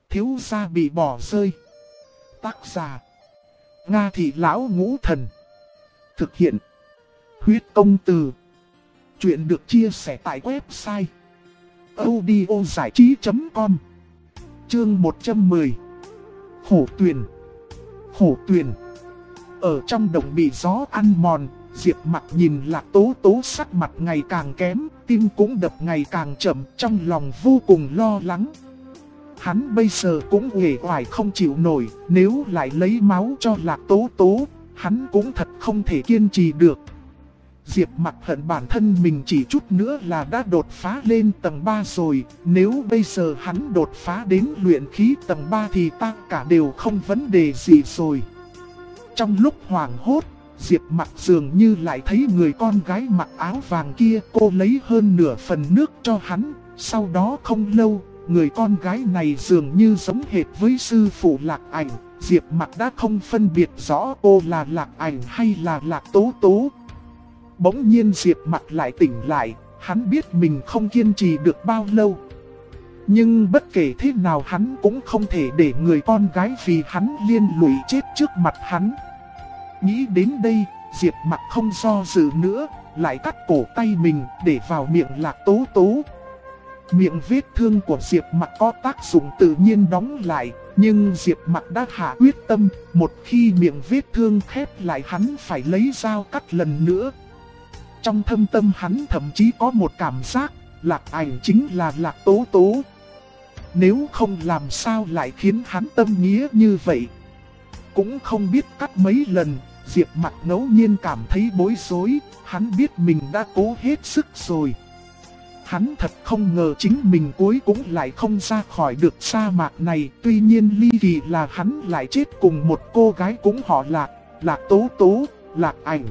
thiếu gia bị bỏ rơi. Tác giả: Nga Thị Lão Ngũ Thần. Thực hiện: Huyết Công Từ. Chuyện được chia sẻ tại website audiozảichí.com. Chương 110. Hổ Tuyền. Hổ Tuyền. Ở trong đồng bị gió ăn mòn, Diệp Mặc nhìn Lạc Tố Tố sắc mặt ngày càng kém, tim cũng đập ngày càng chậm, trong lòng vô cùng lo lắng. Hắn bây giờ cũng uể oải không chịu nổi, nếu lại lấy máu cho Lạc Tố Tố, hắn cũng thật không thể kiên trì được. Diệp Mặc hận bản thân mình chỉ chút nữa là đã đột phá lên tầng 3 rồi, nếu bây giờ hắn đột phá đến luyện khí tầng 3 thì tất cả đều không vấn đề gì rồi. Trong lúc hoảng hốt, Diệp Mặc dường như lại thấy người con gái mặc áo vàng kia, cô lấy hơn nửa phần nước cho hắn, sau đó không lâu, người con gái này dường như giống hệt với sư phụ Lạc Ảnh. Diệp Mặc đã không phân biệt rõ cô là Lạc Ảnh hay là Lạc Tố Tố. Bỗng nhiên Diệp Mặc lại tỉnh lại, hắn biết mình không kiên trì được bao lâu. Nhưng bất kể thế nào hắn cũng không thể để người con gái vì hắn liên lụy chết trước mặt hắn. Nghĩ đến đây, Diệp Mặc không do dự nữa, lại cắt cổ tay mình để vào miệng Lạc Tố Tố. Miệng vết thương của Diệp Mặc có tác dụng tự nhiên đóng lại, nhưng Diệp Mặc đã hạ quyết tâm, một khi miệng vết thương khép lại hắn phải lấy dao cắt lần nữa. Trong thâm tâm hắn thậm chí có một cảm giác, Lạc Ảnh chính là Lạc Tố Tố. Nếu không làm sao lại khiến hắn tâm nghĩa như vậy. Cũng không biết cắt mấy lần, Diệp Mặc ngẫu nhiên cảm thấy bối rối, hắn biết mình đã cố hết sức rồi. Hắn thật không ngờ chính mình cuối cũng lại không ra khỏi được sa mạc này, tuy nhiên ly kỳ là hắn lại chết cùng một cô gái cũng họ Lạc, Lạc Tố Tố, Lạc Ảnh.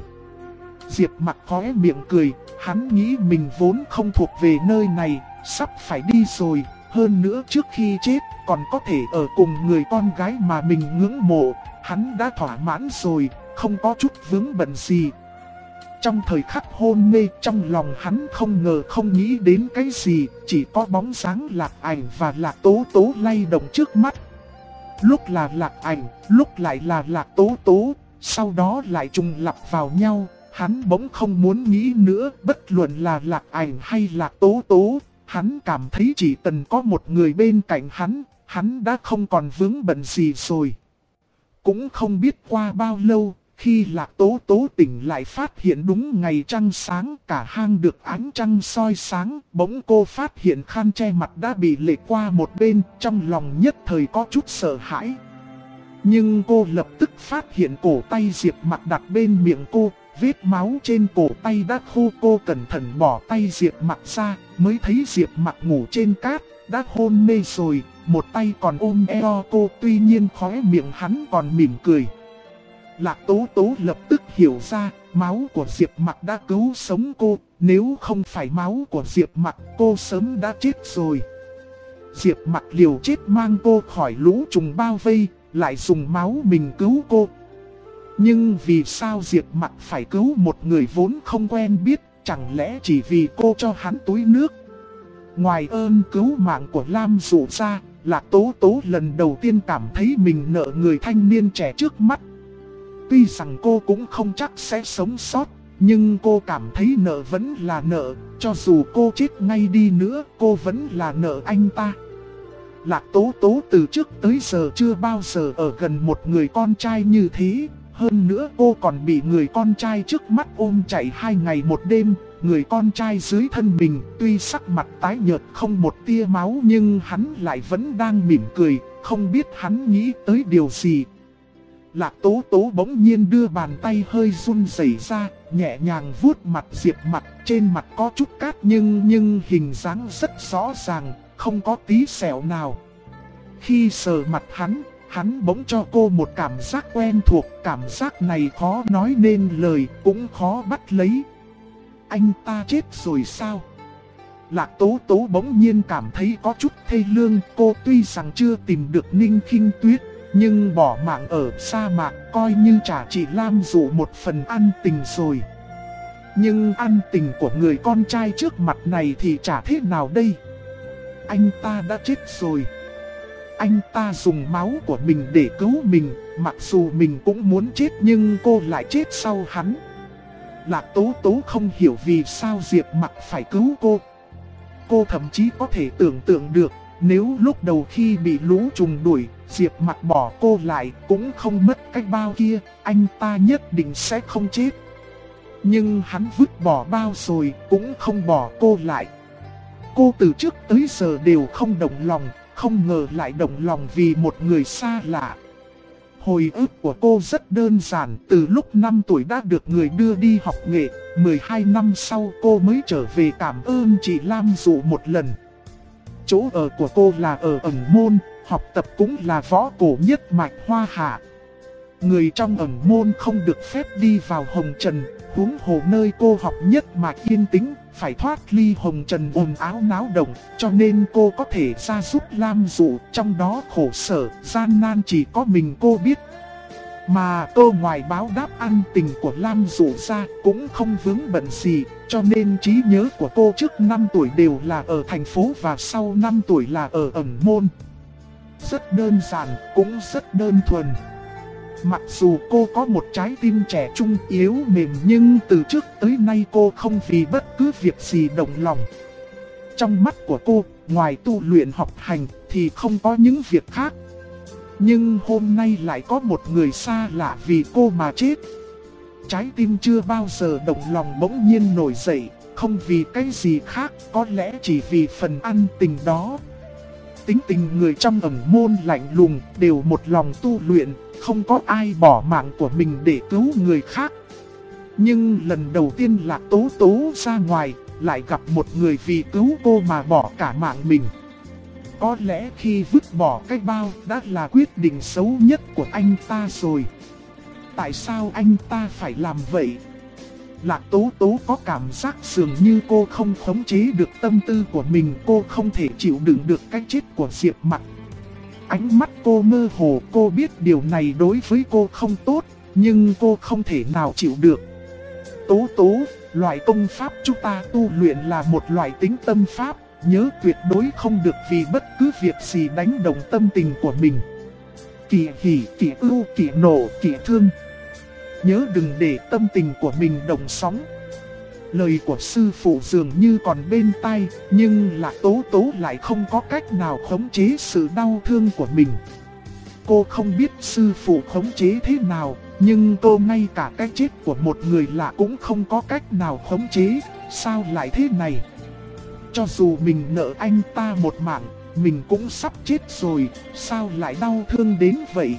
Diệp Mặc khóe miệng cười, hắn nghĩ mình vốn không thuộc về nơi này, sắp phải đi rồi, hơn nữa trước khi chết còn có thể ở cùng người con gái mà mình ngưỡng mộ, hắn đã thỏa mãn rồi, không có chút vướng bận gì. Trong thời khắc hôn mê, trong lòng hắn không ngờ không nghĩ đến cái gì, chỉ có bóng dáng Lạc Ảnh và Lạc Tố Tố lay động trước mắt. Lúc là Lạc Ảnh, lúc lại là Lạc Tố Tố, sau đó lại trùng lặp vào nhau. Hắn bỗng không muốn nghĩ nữa, bất luận là Lạc Ảnh hay Lạc Tố Tố, hắn cảm thấy chỉ cần có một người bên cạnh hắn đã không còn vướng bận gì rồi. Cũng không biết qua bao lâu, khi Lạc Tố Tố tỉnh lại phát hiện đúng ngày trăng sáng, cả hang được ánh trăng soi sáng, bỗng cô phát hiện khăn che mặt đã bị lệch qua một bên, trong lòng nhất thời có chút sợ hãi. Nhưng cô lập tức phát hiện cổ tay Diệp Mặc đặt bên miệng cô. Vết máu trên cổ tay đã khô, cô cẩn thận bỏ tay Diệp Mặc ra, mới thấy Diệp Mặc ngủ trên cát, đã hôn mê rồi, một tay còn ôm eo cô, tuy nhiên khóe miệng hắn còn mỉm cười. Lạc Tố Tố lập tức hiểu ra, máu của Diệp Mặc đã cứu sống cô, nếu không phải máu của Diệp Mặc cô sớm đã chết rồi. Diệp Mặc liều chết mang cô khỏi lũ trùng bao vây, lại dùng máu mình cứu cô. Nhưng vì sao Diệp Mặc phải cứu một người vốn không quen biết, chẳng lẽ chỉ vì cô cho hắn túi nước? Ngoài ơn cứu mạng của Lam Dụ ra, Lạc Tố Tố lần đầu tiên cảm thấy mình nợ người thanh niên trẻ trước mắt. Tuy rằng cô cũng không chắc sẽ sống sót, nhưng cô cảm thấy nợ vẫn là nợ, cho dù cô chết ngay đi nữa, cô vẫn là nợ anh ta. Lạc Tố Tố từ trước tới giờ chưa bao giờ ở gần một người con trai như thế. Hơn nữa cô còn bị người con trai trước mắt ôm chạy 2 ngày 1 đêm. Người con trai dưới thân mình tuy sắc mặt tái nhợt không một tia máu, nhưng hắn lại vẫn đang mỉm cười, không biết hắn nghĩ tới điều gì. Lạc Tố Tố bỗng nhiên đưa bàn tay hơi run rẩy ra, nhẹ nhàng vuốt mặt Diệp Mặc. Trên mặt có chút cát nhưng hình dáng rất rõ ràng, không có tí sẹo nào. Khi sờ mặt hắn bỗng cho cô một cảm giác quen thuộc, cảm giác này khó nói nên lời, cũng khó bắt lấy. Anh ta chết rồi sao? Lạc Tố Tố bỗng nhiên cảm thấy có chút thê lương, cô tuy rằng chưa tìm được Ninh Khinh Tuyết, nhưng bỏ mạng ở sa mạc coi như trả chị Lam Dụ một phần ân tình rồi. Nhưng ân tình của người con trai trước mặt này thì chả thế nào đây? Anh ta đã chết rồi. anh ta dùng máu của mình để cứu mình, mặc dù mình cũng muốn chết nhưng cô lại chết sau hắn. Lạc Tố Tố không hiểu vì sao Diệp Mặc phải cứu cô. Cô thậm chí có thể tưởng tượng được, nếu lúc đầu khi bị lũ trùng đuổi, Diệp Mặc bỏ cô lại cũng không mất cái bao kia, anh ta nhất định sẽ không chết. Nhưng hắn vứt bỏ bao rồi cũng không bỏ cô lại. Cô từ trước tới giờ đều không động lòng, không ngờ lại động lòng vì một người xa lạ. Hồi ức của cô rất đơn giản, từ lúc 5 tuổi đã được người đưa đi học nghệ, 12 năm sau cô mới trở về cảm ơn chị Lam Dụ một lần. Chỗ ở của cô là ở Ẩn Môn, học tập cũng là võ cổ nhất mạch Hoa Hạ. Người trong Ẩn Môn không được phép đi vào hồng trần, huống hồ nơi cô học nhất mạch yên tĩnh, phải thoát ly hồng trần ồn ào náo động, cho nên cô có thể ra giúp Lam Dụ, trong đó khổ sở, gian nan chỉ có mình cô biết. Mà cô ngoài báo đáp ăn tình của Lam Dụ ra cũng không vướng bận gì, cho nên trí nhớ của cô trước 5 tuổi đều là ở thành phố và sau 5 tuổi là ở Ẩn Môn. Rất đơn giản, cũng rất đơn thuần. Mặc dù cô có một trái tim trẻ trung yếu mềm nhưng từ trước tới nay cô không vì bất cứ việc gì động lòng. Trong mắt của cô, ngoài tu luyện học hành thì không có những việc khác. Nhưng hôm nay lại có một người xa lạ vì cô mà chết. Trái tim chưa bao giờ động lòng bỗng nhiên nổi dậy, không vì cái gì khác, có lẽ chỉ vì phần ăn tình đó. Tính tình người trong Ẩn Môn lạnh lùng, đều một lòng tu luyện, không có ai bỏ mạng của mình để cứu người khác. Nhưng lần đầu tiên Lạc Tố Tố ra ngoài, lại gặp một người vì cứu cô mà bỏ cả mạng mình. Có lẽ khi vứt bỏ cái bao đã là quyết định xấu nhất của anh ta rồi. Tại sao anh ta phải làm vậy? Lạc Tố Tố có cảm giác dường như cô không khống chế được tâm tư của mình, cô không thể chịu đựng được cái chết của Diệp Mặc. Ánh mắt cô mơ hồ, cô biết điều này đối với cô không tốt, nhưng cô không thể nào chịu được. Tố Tố, loại công pháp chúng ta tu luyện là một loại tính tâm pháp, nhớ tuyệt đối không được vì bất cứ việc gì đánh động tâm tình của mình. Kỳ hỉ, kỳ ưu, kỳ nộ, kỳ thương. Nhớ đừng để tâm tình của mình động sóng. Lời của sư phụ dường như còn bên tai, nhưng Lạc Tố Tố lại không có cách nào khống chế sự đau thương của mình. Cô không biết sư phụ khống chế thế nào, nhưng cô ngay cả cái chết của một người lạ cũng không có cách nào khống chế, sao lại thế này? Cho dù mình nợ anh ta một mạng, mình cũng sắp chết rồi, sao lại đau thương đến vậy?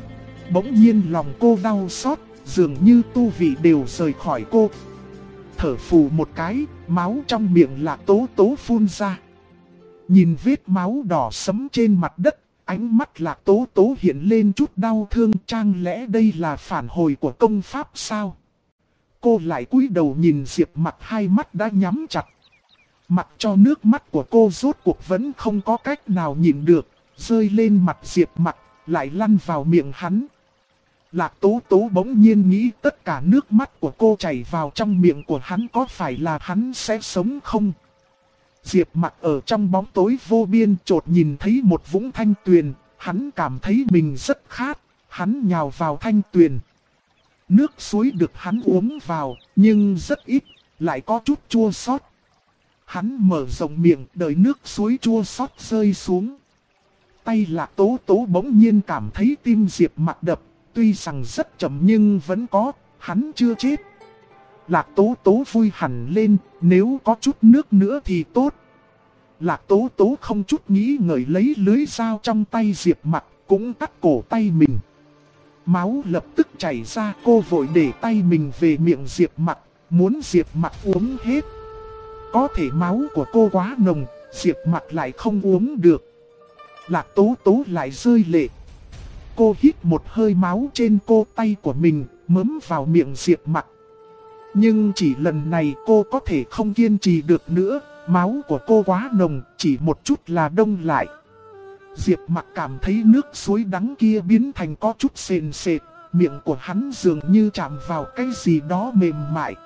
Bỗng nhiên lòng cô đau xót, dường như tu vị đều rời khỏi cô. Thở phù một cái, máu trong miệng Lạc Tố Tố phun ra. Nhìn vết máu đỏ sẫm trên mặt đất, ánh mắt Lạc Tố Tố hiện lên chút đau thương, chẳng lẽ đây là phản hồi của công pháp sao? Cô lại cúi đầu nhìn Diệp Mặc, hai mắt đã nhắm chặt. Mặc cho nước mắt của cô rốt cuộc vẫn không có cách nào nhịn được, rơi lên mặt Diệp Mặc, lại lăn vào miệng hắn. Lạc Tố Tố bỗng nhiên nghĩ tất cả nước mắt của cô chảy vào trong miệng của hắn có phải là hắn sẽ sống không? Diệp Mặc ở trong bóng tối vô biên chợt nhìn thấy một vũng thanh tuyền, hắn cảm thấy mình rất khát, hắn nhào vào thanh tuyền. Nước suối được hắn uống vào, nhưng rất ít, lại có chút chua xót. Hắn mở rộng miệng đợi nước suối chua xót rơi xuống. Tay Lạc Tố Tố bỗng nhiên cảm thấy tim Diệp Mặc đập, tuy rằng rất chậm nhưng vẫn có, hắn chưa chết. Lạc Tố Tố vui hẳn lên, nếu có chút nước nữa thì tốt. Lạc Tố Tố không chút nghĩ ngợi lấy lưới dao trong tay Diệp Mặc, cũng cắt cổ tay mình. Máu lập tức chảy ra, cô vội để tay mình về miệng Diệp Mặc, muốn Diệp Mặc uống hết. Có thể máu của cô quá nồng, Diệp Mặc lại không uống được. Lạc Tố Tố lại rơi lệ. Cô hít một hơi máu trên cô tay của mình, mớm vào miệng Diệp Mặc. Nhưng chỉ lần này cô có thể không kiên trì được nữa, máu của cô quá nồng, chỉ một chút là đông lại. Diệp Mặc cảm thấy nước suối đắng kia biến thành có chút sền sệt, miệng của hắn dường như chạm vào cái gì đó mềm mại.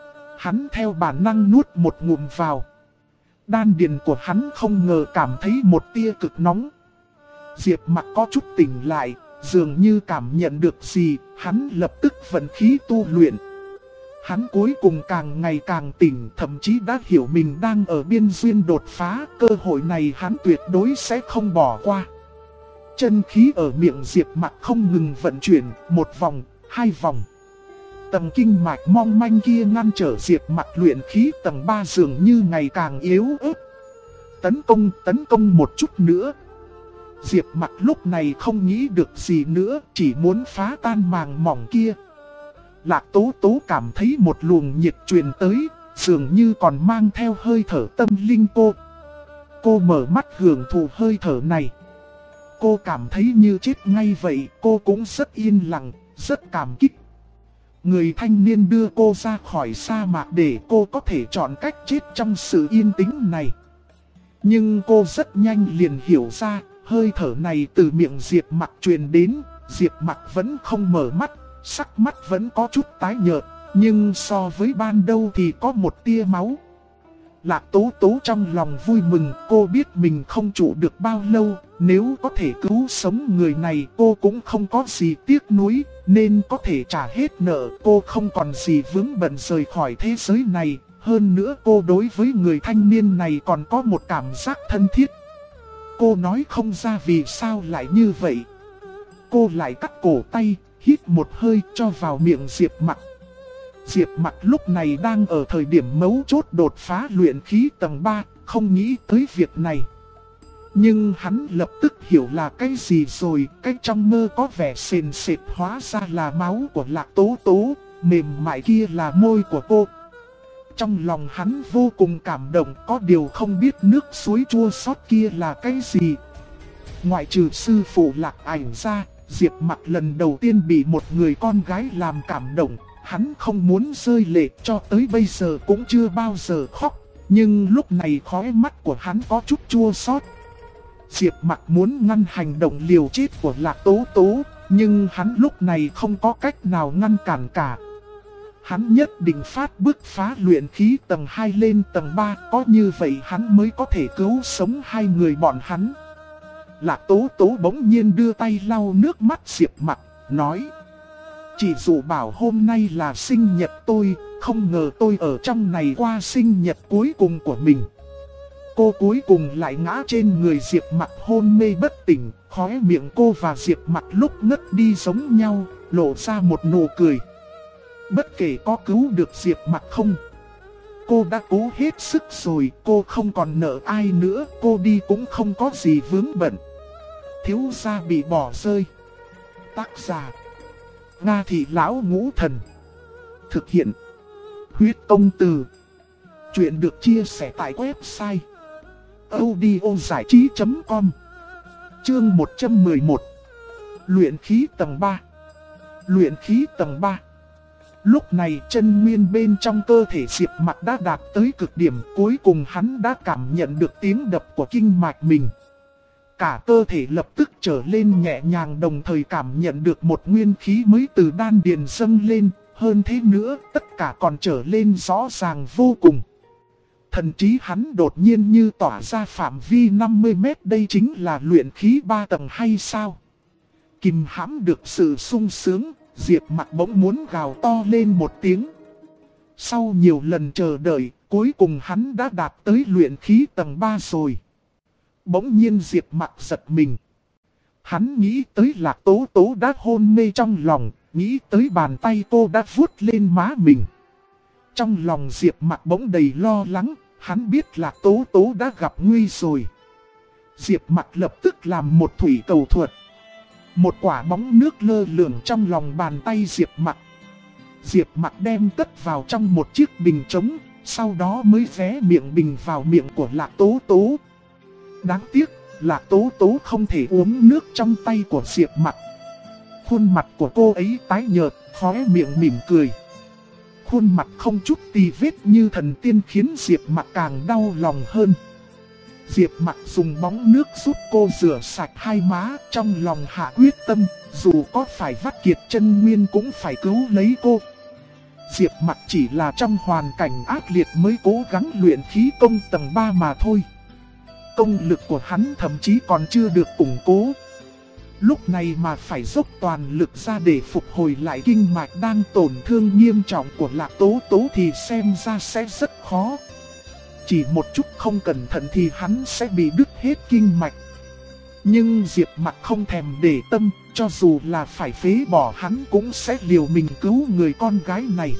Hắn theo bản năng nuốt một ngụm vào. Đan điền của hắn không ngờ cảm thấy một tia cực nóng. Diệp Mặc có chút tỉnh lại, dường như cảm nhận được gì, hắn lập tức vận khí tu luyện. Hắn cuối cùng càng ngày càng tỉnh, thậm chí đã hiểu mình đang ở biên duyên đột phá, cơ hội này hắn tuyệt đối sẽ không bỏ qua. Chân khí ở miệng Diệp Mặc không ngừng vận chuyển, một vòng, hai vòng. Tầng kinh mạch mong manh kia ngăn trở Diệp Mặc luyện khí tầng 3 dường như ngày càng yếu ớt. Tấn công một chút nữa. Diệp Mặc lúc này không nghĩ được gì nữa, chỉ muốn phá tan màng mỏng kia. Lạc Tố Tố cảm thấy một luồng nhiệt truyền tới, dường như còn mang theo hơi thở tâm linh cô. Cô mở mắt hưởng thụ hơi thở này. Cô cảm thấy như chết ngay vậy, cô cũng rất yên lặng, rất cảm kích. Người thanh niên đưa cô ra khỏi sa mạc để cô có thể chọn cách chết trong sự yên tĩnh này. Nhưng cô rất nhanh liền hiểu ra, hơi thở này từ miệng Diệp Mặc truyền đến, Diệp Mặc vẫn không mở mắt, sắc mắt vẫn có chút tái nhợt, nhưng so với ban đầu thì có một tia máu. Lạc Tố Tố trong lòng vui mừng, cô biết mình không trụ được bao lâu, nếu có thể cứu sống người này cô cũng không có gì tiếc nuối, nên có thể trả hết nợ, cô không còn gì vướng bận rời khỏi thế giới này. Hơn nữa cô đối với người thanh niên này còn có một cảm giác thân thiết. Cô nói không ra vì sao lại như vậy. Cô lại cắt cổ tay, hít một hơi cho vào miệng Diệp Mặc. Diệp Mặc lúc này đang ở thời điểm mấu chốt đột phá luyện khí tầng 3, không nghĩ tới việc này. Nhưng hắn lập tức hiểu là cái gì rồi, cái trong mơ có vẻ sền sệt hóa ra là máu của Lạc Tố Tố, mềm mại kia là môi của cô. Trong lòng hắn vô cùng cảm động, có điều không biết nước suối chua xót kia là cái gì. Ngoại trừ sư phụ Lạc Ảnh ra, Diệp Mặc lần đầu tiên bị một người con gái làm cảm động. Hắn không muốn rơi lệ, cho tới bây giờ cũng chưa bao giờ khóc. Nhưng lúc này khóe mắt của hắn có chút chua xót. Diệp Mặc muốn ngăn hành động liều chết của Lạc Tố Tố, nhưng hắn lúc này không có cách nào ngăn cản cả. Hắn nhất định phát bước phá luyện khí tầng 2 lên tầng 3, có như vậy hắn mới có thể cứu sống hai người bọn hắn. Lạc Tố Tố bỗng nhiên đưa tay lau nước mắt Diệp Mặc, nói: "Chị dụ bảo hôm nay là sinh nhật tôi, không ngờ tôi ở trong này qua sinh nhật cuối cùng của mình." Cô cuối cùng lại ngã trên người Diệp Mặc hôn mê bất tỉnh, khóe miệng cô và Diệp Mặc lúc ngất đi giống nhau, lộ ra một nụ cười. Bất kể có cứu được Diệp Mặc không, cô đã cố hết sức rồi, cô không còn nợ ai nữa, cô đi cũng không có gì vướng bận. Thiếu gia bị bỏ rơi. Tác giả: Nga Thị Lão Ngũ Thần. Thực hiện: Huyết Công Từ. Chuyện được chia sẻ tại website audiozảichí.com. Chương 111. Luyện khí tầng 3. Luyện khí tầng 3. Lúc này chân nguyên bên trong cơ thể Diệp Mặc đã đạt tới cực điểm, cuối cùng hắn đã cảm nhận được tiếng đập của kinh mạch mình. Cả cơ thể lập tức trở lên nhẹ nhàng, đồng thời cảm nhận được một nguyên khí mới từ đan điền dâng lên, hơn thế nữa tất cả còn trở lên rõ ràng vô cùng. Thần trí hắn đột nhiên như tỏa ra phạm vi 50 mét, đây chính là luyện khí 3 tầng hay sao? Kìm hãm được sự sung sướng, Diệp Mặc bỗng muốn gào to lên một tiếng. Sau nhiều lần chờ đợi, cuối cùng hắn đã đạt tới luyện khí tầng 3 rồi. Bỗng nhiên Diệp Mặc giật mình. Hắn nghĩ tới Lạc Tố Tố đã hôn mê trong lòng, nghĩ tới bàn tay cô đã vuốt lên má mình. Trong lòng Diệp Mặc bỗng đầy lo lắng, hắn biết Lạc Tố Tố đã gặp nguy rồi. Diệp Mặc lập tức làm một thủy cầu thuật. Một quả bóng nước lơ lửng trong lòng bàn tay Diệp Mặc. Diệp Mặc đem cất vào trong một chiếc bình trống, sau đó mới vé miệng bình vào miệng của Lạc Tố Tố. Đáng tiếc, Lạc Tố Tố không thể uống nước trong tay của Diệp Mặc. Khuôn mặt của cô ấy tái nhợt, khóe miệng mỉm cười. Khuôn mặt không chút tì vết như thần tiên khiến Diệp Mặc càng đau lòng hơn. Diệp Mặc dùng bóng nước giúp cô rửa sạch hai má, trong lòng hạ quyết tâm, dù có phải vắt kiệt chân nguyên cũng phải cứu lấy cô. Diệp Mặc chỉ là trong hoàn cảnh ác liệt mới cố gắng luyện khí công tầng 3 mà thôi. Công lực của hắn thậm chí còn chưa được củng cố, lúc này mà phải dốc toàn lực ra để phục hồi lại kinh mạch đang tổn thương nghiêm trọng của Lạc Tố Tố thì xem ra sẽ rất khó. Chỉ một chút không cẩn thận thì hắn sẽ bị đứt hết kinh mạch. Nhưng Diệp Mặc không thèm để tâm, cho dù là phải phế bỏ hắn cũng sẽ liều mình cứu người con gái này.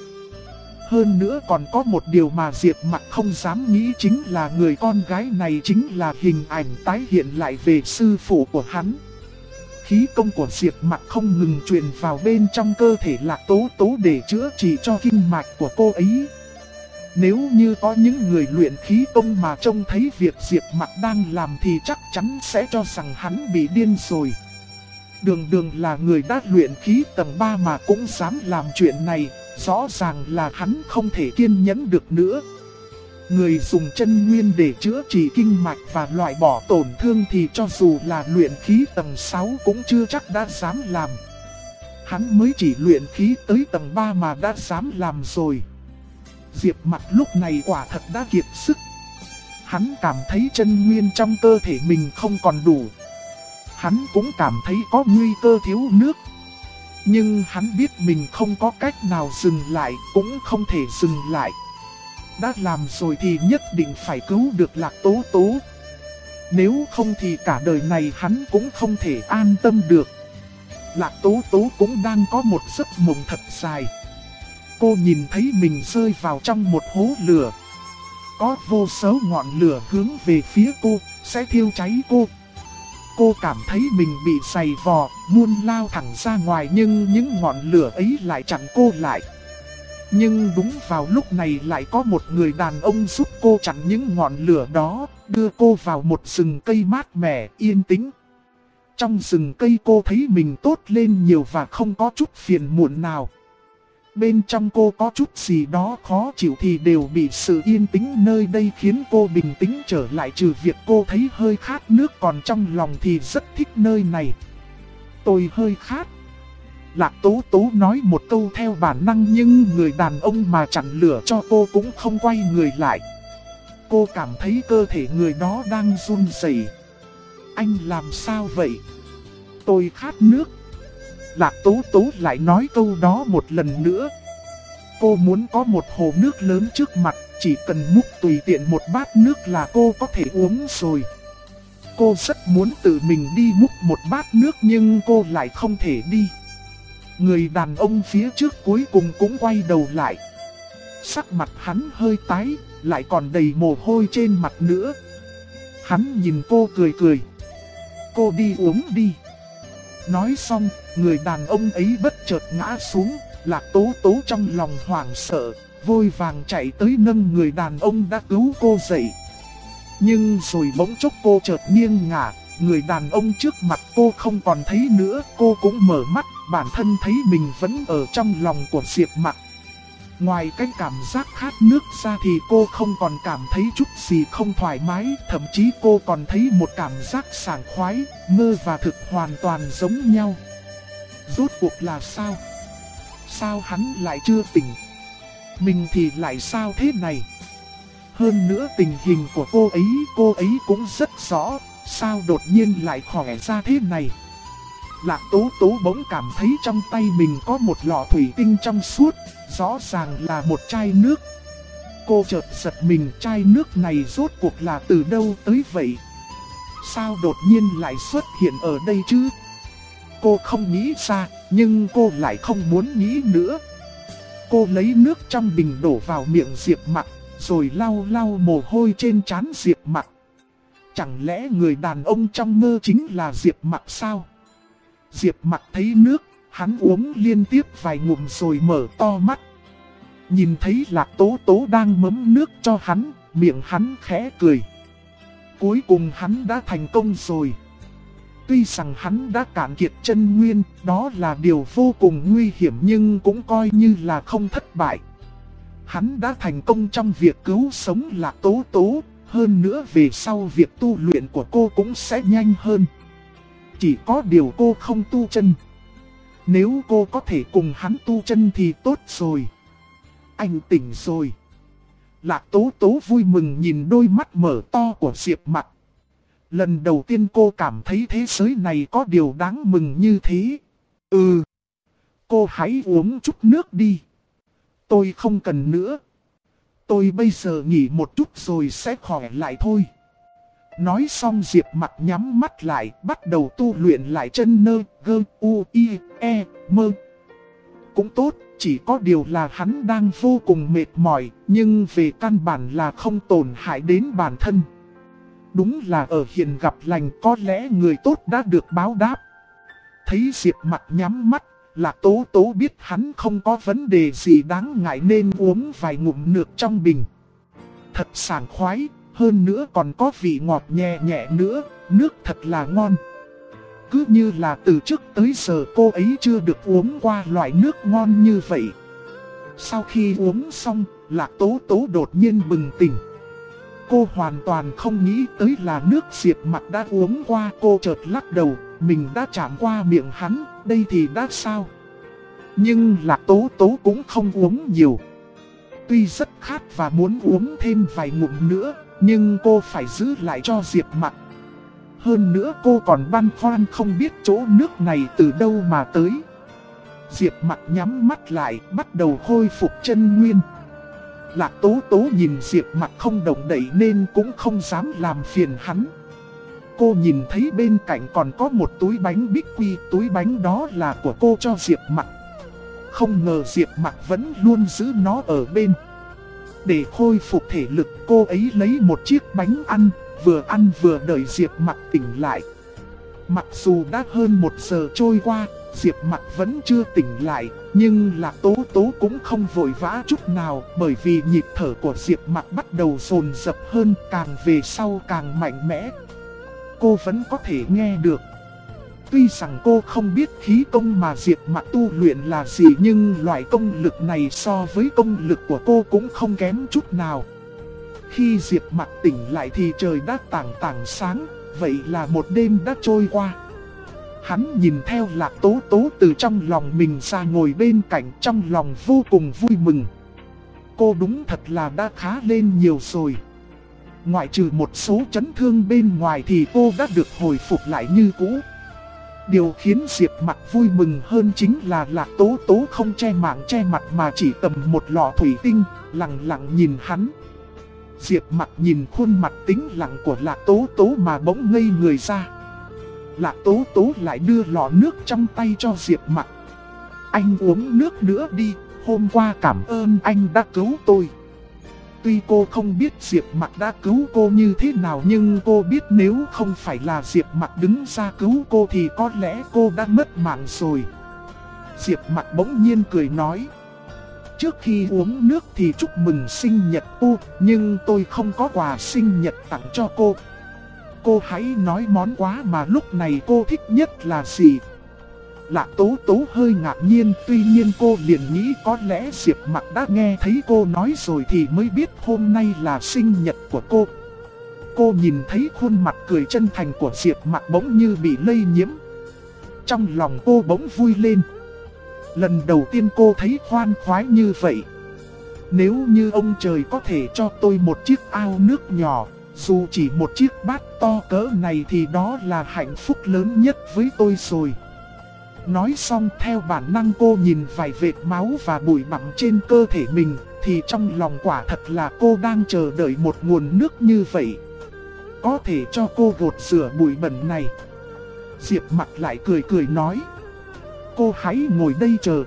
Hơn nữa còn có một điều mà Diệp Mặc không dám nghĩ, chính là người con gái này chính là hình ảnh tái hiện lại về sư phụ của hắn. Khí công của Diệp Mặc không ngừng truyền vào bên trong cơ thể Lạc Tố Tố để chữa trị cho kinh mạch của cô ấy. Nếu như có những người luyện khí công mà trông thấy việc Diệp Mặc đang làm thì chắc chắn sẽ cho rằng hắn bị điên rồi. Đường là người đã luyện khí tầng 3 mà cũng dám làm chuyện này, rõ ràng là hắn không thể kiên nhẫn được nữa. Người dùng chân nguyên để chữa trị kinh mạch và loại bỏ tổn thương thì cho dù là luyện khí tầng 6 cũng chưa chắc đã dám làm. Hắn mới chỉ luyện khí tới tầng 3 mà đã dám làm rồi. Diệp Mặc lúc này quả thật đã kiệt sức. Hắn cảm thấy chân nguyên trong cơ thể mình không còn đủ. Hắn cũng cảm thấy có nguy cơ thiếu nước. Nhưng hắn biết mình không có cách nào dừng lại, cũng không thể dừng lại. Đã làm rồi thì nhất định phải cứu được Lạc Tố Tố. Nếu không thì cả đời này hắn cũng không thể an tâm được. Lạc Tố Tố cũng đang có một giấc mộng thật dài. Cô nhìn thấy mình rơi vào trong một hố lửa. Có vô số ngọn lửa hướng về phía cô, sẽ thiêu cháy cô. Cô cảm thấy mình bị giày vò, muốn lao thẳng ra ngoài nhưng những ngọn lửa ấy lại chặn cô lại. Nhưng đúng vào lúc này lại có một người đàn ông giúp cô chặn những ngọn lửa đó, đưa cô vào một rừng cây mát mẻ, yên tĩnh. Trong rừng cây cô thấy mình tốt lên nhiều và không có chút phiền muộn nào. Bên trong cô có chút gì đó khó chịu thì đều bị sự yên tĩnh nơi đây khiến cô bình tĩnh trở lại, trừ việc cô thấy hơi khát nước, còn trong lòng thì rất thích nơi này. Tôi hơi khát. Lạc Tố Tố nói một câu theo bản năng nhưng người đàn ông mà chặn lửa cho cô cũng không quay người lại. Cô cảm thấy cơ thể người đó đang run rẩy. Anh làm sao vậy? Tôi khát nước. Lạc Tố Tố lại nói câu đó một lần nữa. Cô muốn có một hồ nước lớn trước mặt, chỉ cần múc tùy tiện một bát nước là cô có thể uống rồi. Cô rất muốn tự mình đi múc một bát nước nhưng cô lại không thể đi. Người đàn ông phía trước cuối cùng cũng quay đầu lại. Sắc mặt hắn hơi tái, lại còn đầy mồ hôi trên mặt nữa. Hắn nhìn cô cười cười. Cô đi uống đi. Nói xong, người đàn ông ấy bất chợt ngã xuống. Lạc Tố Tố trong lòng hoảng sợ, vội vàng chạy tới nâng người đàn ông đã cứu cô dậy. Nhưng rồi bỗng chốc cô chợt nghiêng ngả, người đàn ông trước mặt cô không còn thấy nữa. Cô cũng mở mắt, bản thân thấy mình vẫn ở trong lòng của Diệp Mặc. Ngoài cái cảm giác khát nước ra thì cô không còn cảm thấy chút gì không thoải mái. Thậm chí cô còn thấy một cảm giác sảng khoái, mơ và thực hoàn toàn giống nhau. Rốt cuộc là sao? Sao hắn lại chưa tỉnh? Mình thì lại sao thế này? Hơn nữa tình hình của cô ấy cũng rất rõ. Sao đột nhiên lại khỏe ra thế này? Lạc Tố Tố bỗng cảm thấy trong tay mình có một lọ thủy tinh trong suốt, rõ ràng là một chai nước. Cô chợt giật mình, chai nước này rốt cuộc là từ đâu tới vậy? Sao đột nhiên lại xuất hiện ở đây chứ? Cô không nghĩ ra, nhưng cô lại không muốn nghĩ nữa. Cô lấy nước trong bình đổ vào miệng Diệp Mặc, rồi lau lau mồ hôi trên trán Diệp Mặc. Chẳng lẽ người đàn ông trong mơ chính là Diệp Mặc sao? Diệp Mặc thấy nước, hắn uống liên tiếp vài ngụm rồi mở to mắt. Nhìn thấy Lạc Tố Tố đang mấm nước cho hắn, miệng hắn khẽ cười. Cuối cùng hắn đã thành công rồi. Tuy rằng hắn đã cạn kiệt chân nguyên, đó là điều vô cùng nguy hiểm nhưng cũng coi như là không thất bại. Hắn đã thành công trong việc cứu sống Lạc Tố Tố, hơn nữa về sau việc tu luyện của cô cũng sẽ nhanh hơn. Chỉ có điều cô không tu chân. Nếu cô có thể cùng hắn tu chân thì tốt rồi. Anh tỉnh rồi. Lạc Tố Tố vui mừng nhìn đôi mắt mở to của Diệp Mặc. Lần đầu tiên cô cảm thấy thế giới này có điều đáng mừng như thế. Cô hãy uống chút nước đi. Tôi không cần nữa. Tôi bây giờ nghỉ một chút rồi sẽ khỏe lại thôi. Nói xong Diệp Mặc nhắm mắt lại, bắt đầu tu luyện lại chân nơ, gơ, u, i, e, mơ. Cũng tốt, chỉ có điều là hắn đang vô cùng mệt mỏi, nhưng về căn bản là không tổn hại đến bản thân. Đúng là ở hiền gặp lành, có lẽ người tốt đã được báo đáp. Thấy Diệp Mặc nhắm mắt, Lạc Tố Tố biết hắn không có vấn đề gì đáng ngại nên uống vài ngụm nước trong bình. Thật sảng khoái, hơn nữa còn có vị ngọt nhẹ nhẹ nữa, nước thật là ngon. Cứ như là từ trước tới giờ cô ấy chưa được uống qua loại nước ngon như vậy. Sau khi uống xong, Lạc Tố Tố đột nhiên bừng tỉnh. Cô hoàn toàn không nghĩ tới là nước Diệp Mặc đã uống qua. Cô chợt lắc đầu, mình đã chạm qua miệng hắn, đây thì đã sao? Nhưng Lạc Tố Tố cũng không uống nhiều. Tuy rất khát và muốn uống thêm vài ngụm nữa, nhưng cô phải giữ lại cho Diệp Mặc. Hơn nữa cô còn băn khoăn không biết chỗ nước này từ đâu mà tới. Diệp Mặc nhắm mắt lại, bắt đầu khôi phục chân nguyên. Lạc Tố Tố nhìn Diệp Mặc không động đậy nên cũng không dám làm phiền hắn. Cô nhìn thấy bên cạnh còn có một túi bánh bích quy, túi bánh đó là của cô cho Diệp Mặc. Không ngờ Diệp Mặc vẫn luôn giữ nó ở bên. Để khôi phục thể lực, cô ấy lấy một chiếc bánh ăn vừa đợi Diệp Mặc tỉnh lại. Mặc dù đã hơn 1 giờ trôi qua, Diệp Mặc vẫn chưa tỉnh lại, nhưng Lạc Tố Tố cũng không vội vã chút nào, bởi vì nhịp thở của Diệp Mặc bắt đầu dồn dập hơn, càng về sau càng mạnh mẽ. Cô vẫn có thể nghe được. Tuy rằng cô không biết khí công mà Diệp Mặc tu luyện là gì, nhưng loại công lực này so với công lực của cô cũng không kém chút nào. Khi Diệp Mặc tỉnh lại thì trời đã tảng sáng, vậy là một đêm đã trôi qua. Hắn nhìn theo Lạc Tố Tố từ trong lòng mình ra ngồi bên cạnh, trong lòng vô cùng vui mừng. Cô đúng thật là đã khá lên nhiều rồi. Ngoại trừ một số chấn thương bên ngoài thì cô đã được hồi phục lại như cũ. Điều khiến Diệp Mặc vui mừng hơn chính là Lạc Tố Tố không che mạng che mặt mà chỉ cầm một lọ thủy tinh, lặng lặng nhìn hắn. Diệp Mặc nhìn khuôn mặt tĩnh lặng của Lạc Tố Tố mà bỗng ngây người ra. Lạc Tố Tố lại đưa lọ nước trong tay cho Diệp Mặc. Anh uống nước nữa đi, hôm qua cảm ơn anh đã cứu tôi. Tuy cô không biết Diệp Mặc đã cứu cô như thế nào, nhưng cô biết nếu không phải là Diệp Mặc đứng ra cứu cô thì có lẽ cô đã mất mạng rồi. Diệp Mặc bỗng nhiên cười nói. Trước khi uống nước thì chúc mừng sinh nhật cô, nhưng tôi không có quà sinh nhật tặng cho cô. Cô hãy nói món quà mà lúc này cô thích nhất là gì? Lạc Tố Tố hơi ngạc nhiên, tuy nhiên cô liền nghĩ có lẽ Diệp Mặc đã nghe thấy cô nói rồi thì mới biết hôm nay là sinh nhật của cô. Cô nhìn thấy khuôn mặt cười chân thành của Diệp Mặc bỗng như bị lây nhiễm. Trong lòng cô bỗng vui lên. Lần đầu tiên cô thấy khoan khoái như vậy. Nếu như ông trời có thể cho tôi một chiếc ao nước nhỏ, dù chỉ một chiếc bát to cỡ này thì đó là hạnh phúc lớn nhất với tôi rồi. Nói xong theo bản năng cô nhìn vài vệt máu và bụi bặm trên cơ thể mình, thì trong lòng quả thật là cô đang chờ đợi một nguồn nước như vậy, có thể cho cô gột rửa bụi bẩn này. Diệp Mặc lại cười cười nói. Cô hãy ngồi đây chờ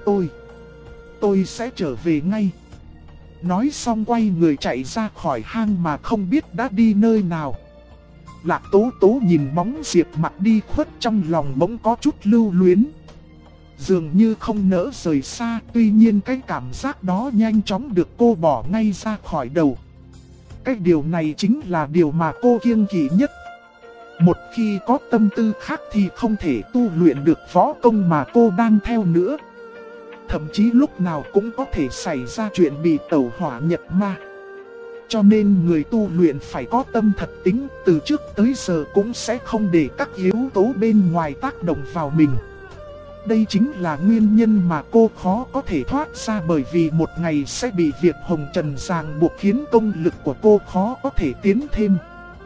tôi sẽ trở về ngay. Nói xong quay người chạy ra khỏi hang mà không biết đã đi nơi nào. Lạc Tố Tố nhìn bóng Diệp Mặc đi khuất, trong lòng bỗng có chút lưu luyến. Dường như không nỡ rời xa, tuy nhiên cái cảm giác đó nhanh chóng được cô bỏ ngay ra khỏi đầu. Cái điều này chính là điều mà cô kiêng kỵ nhất. Một khi có tâm tư khác thì không thể tu luyện được võ công mà cô đang theo nữa. Thậm chí lúc nào cũng có thể xảy ra chuyện bị tẩu hỏa nhập ma. Cho nên người tu luyện phải có tâm thật tính, từ trước tới giờ cũng sẽ không để các yếu tố bên ngoài tác động vào mình. Đây chính là nguyên nhân mà cô khó có thể thoát ra, bởi vì một ngày sẽ bị việc hồng trần ràng buộc khiến công lực của cô khó có thể tiến thêm.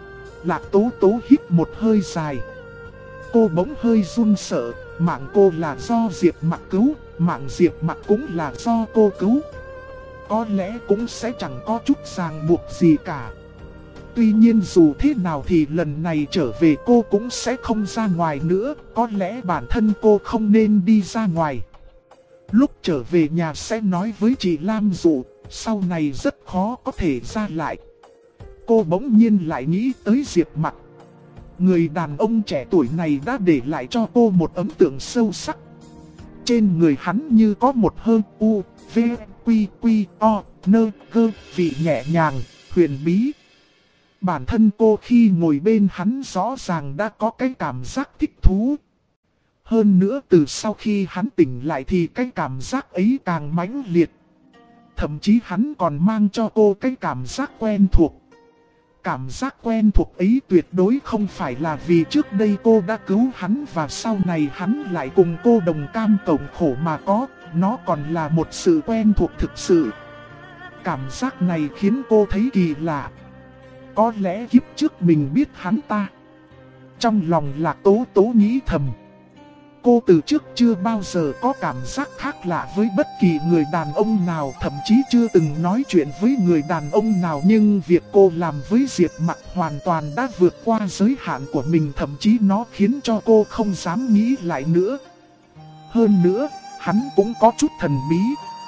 Lạc Tố Tố hít một hơi dài. Cô bỗng hơi run sợ, mạng cô là do Diệp Mặc cứu, mạng Diệp Mặc cũng là do cô cứu. Có lẽ cũng sẽ chẳng có chút ràng buộc gì cả. Tuy nhiên dù thế nào thì lần này trở về cô cũng sẽ không ra ngoài nữa, có lẽ bản thân cô không nên đi ra ngoài. Lúc trở về nhà sẽ nói với chị Lam Dụ, sau này rất khó có thể ra lại. Cô bỗng nhiên lại nghĩ tới Diệp Mặc. Người đàn ông trẻ tuổi này đã để lại cho cô một ấn tượng sâu sắc. Trên người hắn như có một hơi u, v, quy, quy, o, nơ, gơ, vị nhẹ nhàng, huyền bí. Bản thân cô khi ngồi bên hắn rõ ràng đã có cái cảm giác thích thú. Hơn nữa từ sau khi hắn tỉnh lại thì cái cảm giác ấy càng mãnh liệt. Thậm chí hắn còn mang cho cô cái cảm giác quen thuộc. Cảm giác quen thuộc ấy tuyệt đối không phải là vì trước đây cô đã cứu hắn và sau này hắn lại cùng cô đồng cam cộng khổ mà có. Nó còn là một sự quen thuộc thực sự. Cảm giác này khiến cô thấy kỳ lạ. Có lẽ kiếp trước mình biết hắn ta. Trong lòng Lạc Tố Tố nghĩ thầm. Cô từ trước chưa bao giờ có cảm giác khác lạ với bất kỳ người đàn ông nào, thậm chí chưa từng nói chuyện với người đàn ông nào. Nhưng việc cô làm với Diệp Mặc hoàn toàn đã vượt qua giới hạn của mình, thậm chí nó khiến cho cô không dám nghĩ lại nữa. Hơn nữa, hắn cũng có chút thần bí.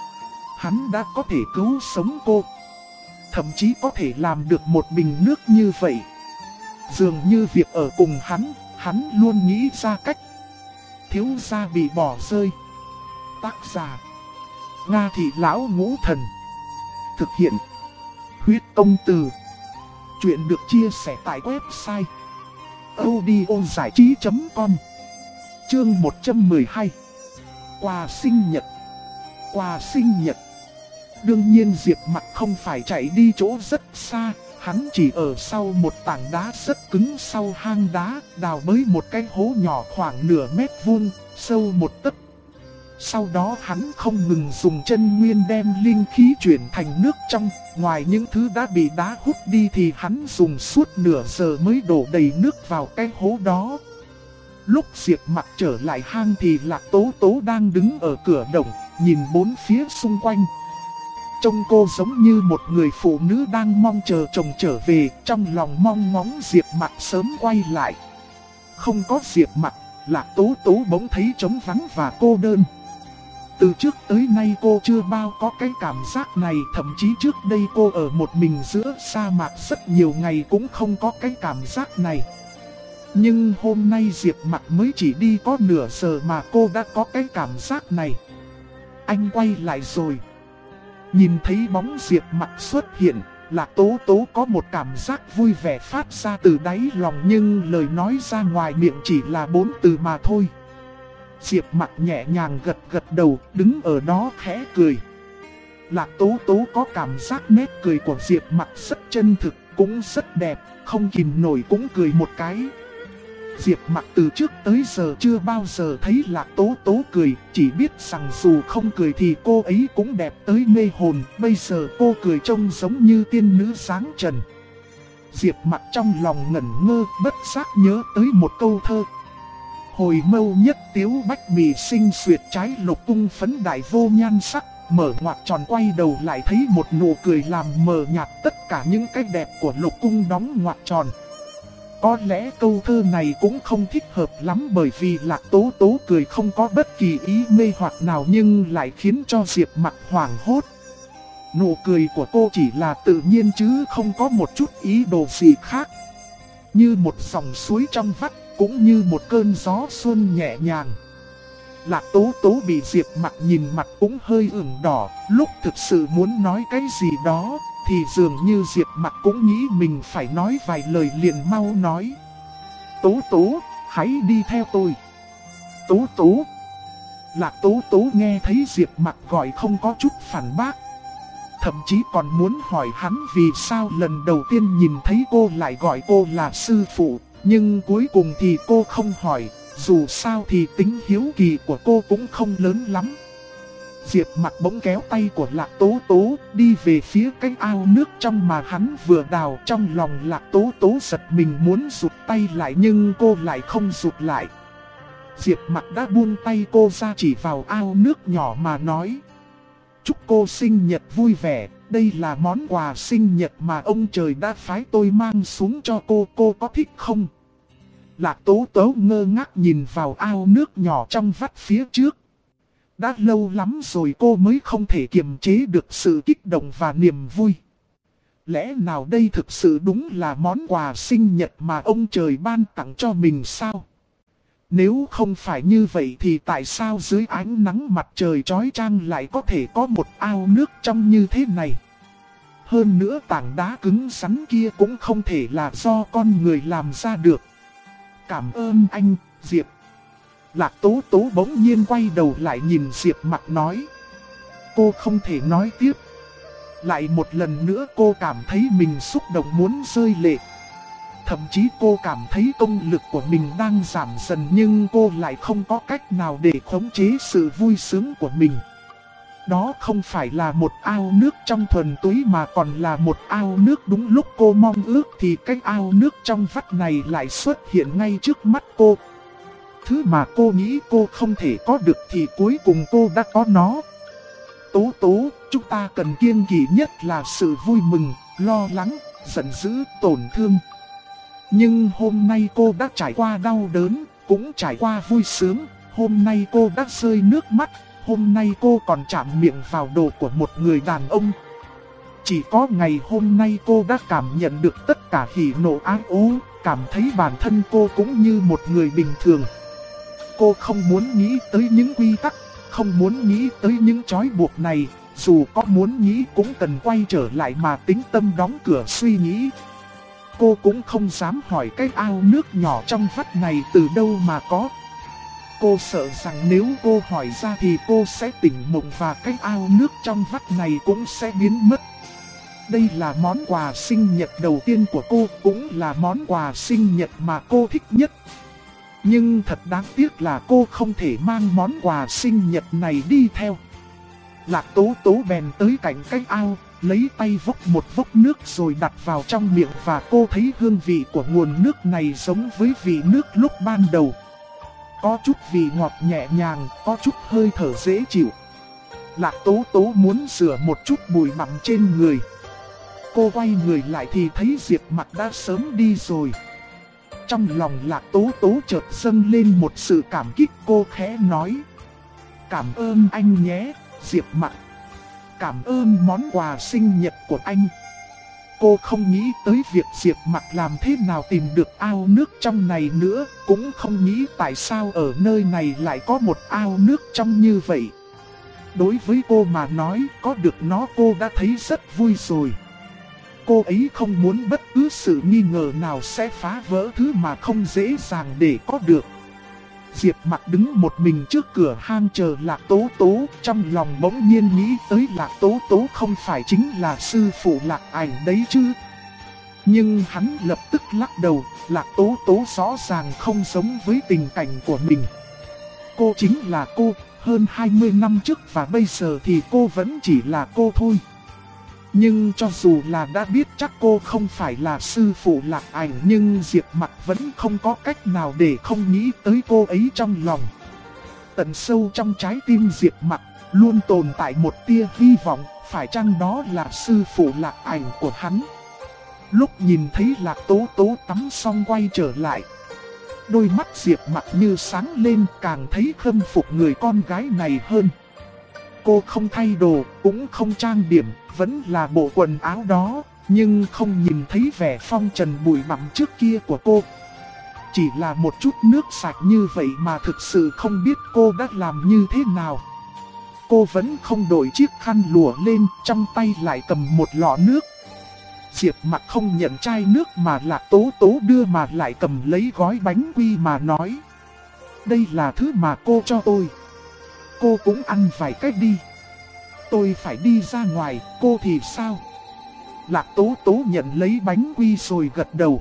Hắn đã có thể cứu sống cô. Thậm chí có thể làm được một bình nước như vậy. Dường như việc ở cùng hắn luôn nghĩ ra cách. Thiếu gia bị bỏ rơi. Tác giả Nga Thị Lão Ngũ Thần. Thực hiện Huyết Công Từ. Chuyện được chia sẻ tại website audiozảichí.com. Chương 112. Quà sinh nhật. Quà sinh nhật. Đương nhiên Diệp Mặc không phải chạy đi chỗ rất xa. Hắn chỉ ở sau một tảng đá rất cứng sau hang đá, đào bới một cái hố nhỏ khoảng nửa mét vuông, sâu một tấc. Sau đó hắn không ngừng dùng chân nguyên đem linh khí chuyển thành nước trong. Ngoài những thứ đã bị đá hút đi thì hắn dùng suốt nửa giờ mới đổ đầy nước vào cái hố đó. Lúc Diệp Mặc trở lại hang thì Lạc Tố Tố đang đứng ở cửa động, nhìn bốn phía xung quanh. Trông cô giống như một người phụ nữ đang mong chờ chồng trở về, trong lòng mong ngóng Diệp Mặc sớm quay lại. Không có Diệp Mặc, Lạc Tố Tố bỗng thấy trống vắng và cô đơn. Từ trước tới nay cô chưa bao có cái cảm giác này, thậm chí trước đây cô ở một mình giữa sa mạc rất nhiều ngày cũng không có cái cảm giác này. Nhưng hôm nay Diệp Mặc mới chỉ đi có nửa giờ mà cô đã có cái cảm giác này. Anh quay lại rồi. Nhìn thấy bóng Diệp Mặc xuất hiện, Lạc Tố Tố có một cảm giác vui vẻ phát ra từ đáy lòng, nhưng lời nói ra ngoài miệng chỉ là 4 từ mà thôi. Diệp Mặc nhẹ nhàng gật gật đầu, đứng ở đó khẽ cười. Lạc Tố Tố có cảm giác nét cười của Diệp Mặc rất chân thực, cũng rất đẹp, không kìm nổi cũng cười một cái. Diệp Mặc từ trước tới giờ chưa bao giờ thấy Lạc Tố Tố cười, chỉ biết rằng dù không cười thì cô ấy cũng đẹp tới mê hồn. Bây giờ cô cười trông giống như tiên nữ sáng trần. Diệp Mặc trong lòng ngẩn ngơ, bất giác nhớ tới một câu thơ. Hồi mâu nhất tiếu bách mì sinh xuyệt trái lục cung phấn đại vô nhan sắc. Mở ngoặc tròn quay đầu lại thấy một nụ cười làm mờ nhạt tất cả những cái đẹp của lục cung đóng ngoặc tròn. Có lẽ câu thơ này cũng không thích hợp lắm, bởi vì Lạc Tố Tố cười không có bất kỳ ý mê hoặc nào nhưng lại khiến cho Diệp Mặc hoảng hốt. Nụ cười của cô chỉ là tự nhiên chứ không có một chút ý đồ gì khác. Như một dòng suối trong vắt, cũng như một cơn gió xuân nhẹ nhàng. Lạc Tố Tố bị Diệp Mặc nhìn mặt cũng hơi ửng đỏ, lúc thực sự muốn nói cái gì đó thì dường như Diệp Mặc cũng nghĩ mình phải nói vài lời liền mau nói. Tố Tố, hãy đi theo tôi. Tố Tố. Lạc Tố Tố nghe thấy Diệp Mặc gọi không có chút phản bác. Thậm chí còn muốn hỏi hắn vì sao lần đầu tiên nhìn thấy cô lại gọi cô là sư phụ. Nhưng cuối cùng thì cô không hỏi, dù sao thì tính hiếu kỳ của cô cũng không lớn lắm. Diệp Mặc bỗng kéo tay của Lạc Tố Tố đi về phía cái ao nước trong mà hắn vừa đào. Trong lòng Lạc Tố Tố giật mình muốn rụt tay lại nhưng cô lại không rụt lại. Diệp Mặc đã buông tay cô ra chỉ vào ao nước nhỏ mà nói: chúc cô sinh nhật vui vẻ, đây là món quà sinh nhật mà ông trời đã phái tôi mang xuống cho cô có thích không? Lạc Tố Tố ngơ ngác nhìn vào ao nước nhỏ trong vắt phía trước. Đã lâu lắm rồi cô mới không thể kiềm chế được sự kích động và niềm vui. Lẽ nào đây thực sự đúng là món quà sinh nhật mà ông trời ban tặng cho mình sao? Nếu không phải như vậy thì tại sao dưới ánh nắng mặt trời chói chang lại có thể có một ao nước trong như thế này? Hơn nữa tảng đá cứng rắn kia cũng không thể là do con người làm ra được. Cảm ơn anh, Diệp. Lạc Tố Tố bỗng nhiên quay đầu lại nhìn Diệp Mặc nói. Cô không thể nói tiếp. Lại một lần nữa cô cảm thấy mình xúc động muốn rơi lệ. Thậm chí cô cảm thấy công lực của mình đang giảm dần nhưng cô lại không có cách nào để khống chế sự vui sướng của mình. Đó không phải là một ao nước trong thuần túy mà còn là một ao nước đúng lúc cô mong ước thì cái ao nước trong vắt này lại xuất hiện ngay trước mắt cô. Thứ mà cô nghĩ cô không thể có được thì cuối cùng cô đã có nó. Tố Tố, chúng ta cần kiêng kỵ nhất là sự vui mừng, lo lắng, giận dữ, tổn thương. Nhưng hôm nay cô đã trải qua đau đớn, cũng trải qua vui sướng. Hôm nay cô đã rơi nước mắt, hôm nay cô còn chạm miệng vào đồ của một người đàn ông. Chỉ có ngày hôm nay cô đã cảm nhận được tất cả hỉ nộ ái ố, cảm thấy bản thân cô cũng như một người bình thường. Cô không muốn nghĩ tới những quy tắc, không muốn nghĩ tới những trói buộc này, dù có muốn nghĩ cũng cần quay trở lại mà tĩnh tâm đóng cửa suy nghĩ. Cô cũng không dám hỏi cái ao nước nhỏ trong vắt này từ đâu mà có. Cô sợ rằng nếu cô hỏi ra thì cô sẽ tỉnh mộng và cái ao nước trong vắt này cũng sẽ biến mất. Đây là món quà sinh nhật đầu tiên của cô, cũng là món quà sinh nhật mà cô thích nhất. Nhưng thật đáng tiếc là cô không thể mang món quà sinh nhật này đi theo. Lạc Tố Tố bèn tới cạnh cái ao, lấy tay vốc một vốc nước rồi đặt vào trong miệng và cô thấy hương vị của nguồn nước này giống với vị nước lúc ban đầu. Có chút vị ngọt nhẹ nhàng, có chút hơi thở dễ chịu. Lạc Tố Tố muốn rửa một chút bụi bặm trên người. Cô quay người lại thì thấy Diệp Mặc đã sớm đi rồi. Trong lòng Lạc Tố Tố chợt dâng lên một sự cảm kích, cô khẽ nói. Cảm ơn anh nhé, Diệp Mặc. Cảm ơn món quà sinh nhật của anh. Cô không nghĩ tới việc Diệp Mặc làm thế nào tìm được ao nước trong này nữa, cũng không nghĩ tại sao ở nơi này lại có một ao nước trong như vậy. Đối với cô mà nói, có được nó cô đã thấy rất vui rồi. Cô ấy không muốn bất cứ sự nghi ngờ nào sẽ phá vỡ thứ mà không dễ dàng để có được. Diệp Mặc đứng một mình trước cửa hang chờ Lạc Tố Tố, trong lòng bỗng nhiên nghĩ tới Lạc Tố Tố không phải chính là sư phụ Lạc Ảnh đấy chứ. Nhưng hắn lập tức lắc đầu, Lạc Tố Tố rõ ràng không giống với tình cảnh của mình. Cô chính là cô, hơn 20 năm trước và bây giờ thì cô vẫn chỉ là cô thôi. Nhưng cho dù là đã biết chắc cô không phải là sư phụ Lạc Ảnh nhưng Diệp Mặc vẫn không có cách nào để không nghĩ tới cô ấy trong lòng. Tận sâu trong trái tim Diệp Mặc luôn tồn tại một tia hy vọng, phải chăng đó là sư phụ Lạc Ảnh của hắn. Lúc nhìn thấy Lạc Tố Tố tắm xong quay trở lại, đôi mắt Diệp Mặc như sáng lên, càng thấy khâm phục người con gái này hơn. Cô không thay đồ, cũng không trang điểm, vẫn là bộ quần áo đó, nhưng không nhìn thấy vẻ phong trần bụi bặm trước kia của cô. Chỉ là một chút nước sạch như vậy mà thực sự không biết cô đã làm như thế nào. Cô vẫn không đổi chiếc khăn lụa lên, trong tay lại cầm một lọ nước. Diệp Mặc không nhận chai nước mà Lạc Tố Tố đưa mà lại cầm lấy gói bánh quy mà nói. Đây là thứ mà cô cho tôi. Cô cũng ăn vài cách đi. Tôi phải đi ra ngoài, cô thì sao? Lạc Tố Tố nhận lấy bánh quy rồi gật đầu.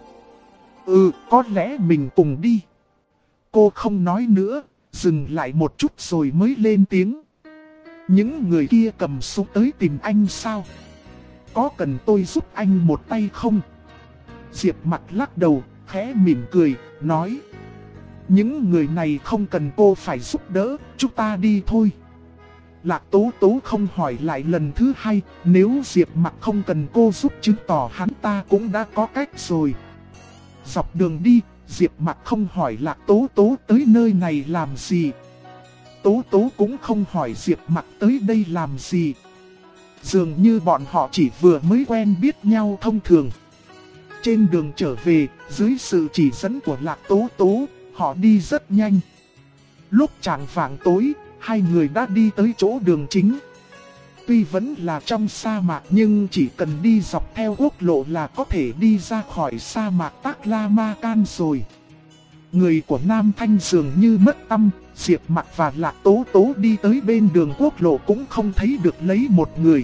Có lẽ mình cùng đi. Cô không nói nữa, dừng lại một chút rồi mới lên tiếng. Những người kia cầm súng tới tìm anh sao? Có cần tôi giúp anh một tay không? Diệp Mặc lắc đầu, khẽ mỉm cười, nói. Những người này không cần cô phải giúp đỡ, chúng ta đi thôi. Lạc Tố Tố không hỏi lại lần thứ hai, nếu Diệp Mặc không cần cô giúp chứng tỏ hắn ta cũng đã có cách rồi. Dọc đường đi, Diệp Mặc không hỏi Lạc Tố Tố tới nơi này làm gì. Tố Tố cũng không hỏi Diệp Mặc tới đây làm gì. Dường như bọn họ chỉ vừa mới quen biết nhau thông thường. Trên đường trở về, dưới sự chỉ dẫn của Lạc Tố Tố, họ đi rất nhanh. Lúc chạng vạng tối, hai người đã đi tới chỗ đường chính. Tuy vẫn là trong sa mạc nhưng chỉ cần đi dọc theo quốc lộ là có thể đi ra khỏi sa mạc Taklamakan rồi. Người của Nam Thanh dường như mất tâm, Diệp Mặc và Lạc Tố Tố đi tới bên đường quốc lộ cũng không thấy được lấy một người.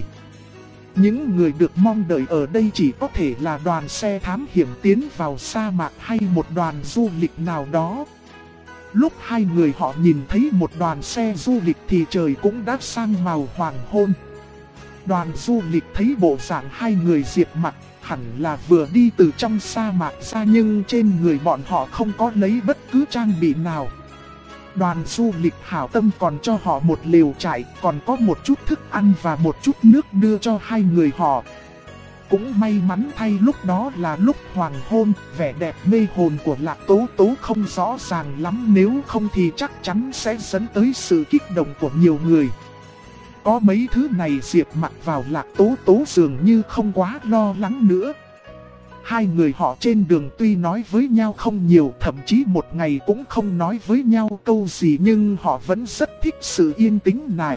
Những người được mong đợi ở đây chỉ có thể là đoàn xe thám hiểm tiến vào sa mạc hay một đoàn du lịch nào đó. Lúc hai người họ nhìn thấy một đoàn xe du lịch thì trời cũng đã sang màu hoàng hôn. Đoàn du lịch thấy bộ dạng hai người Diệp Mặc hẳn là vừa đi từ trong sa mạc ra, nhưng trên người bọn họ không có lấy bất cứ trang bị nào. Đoàn du lịch hảo tâm còn cho họ một lều trại, còn có một chút thức ăn và một chút nước đưa cho hai người họ. Cũng may mắn thay lúc đó là lúc hoàng hôn, vẻ đẹp mê hồn của Lạc Tố Tố không rõ ràng lắm, nếu không thì chắc chắn sẽ dẫn tới sự kích động của nhiều người. Có mấy thứ này Diệp Mặc vào Lạc Tố Tố dường như không quá lo lắng nữa. Hai người họ trên đường tuy nói với nhau không nhiều, thậm chí một ngày cũng không nói với nhau câu gì, nhưng họ vẫn rất thích sự yên tĩnh này.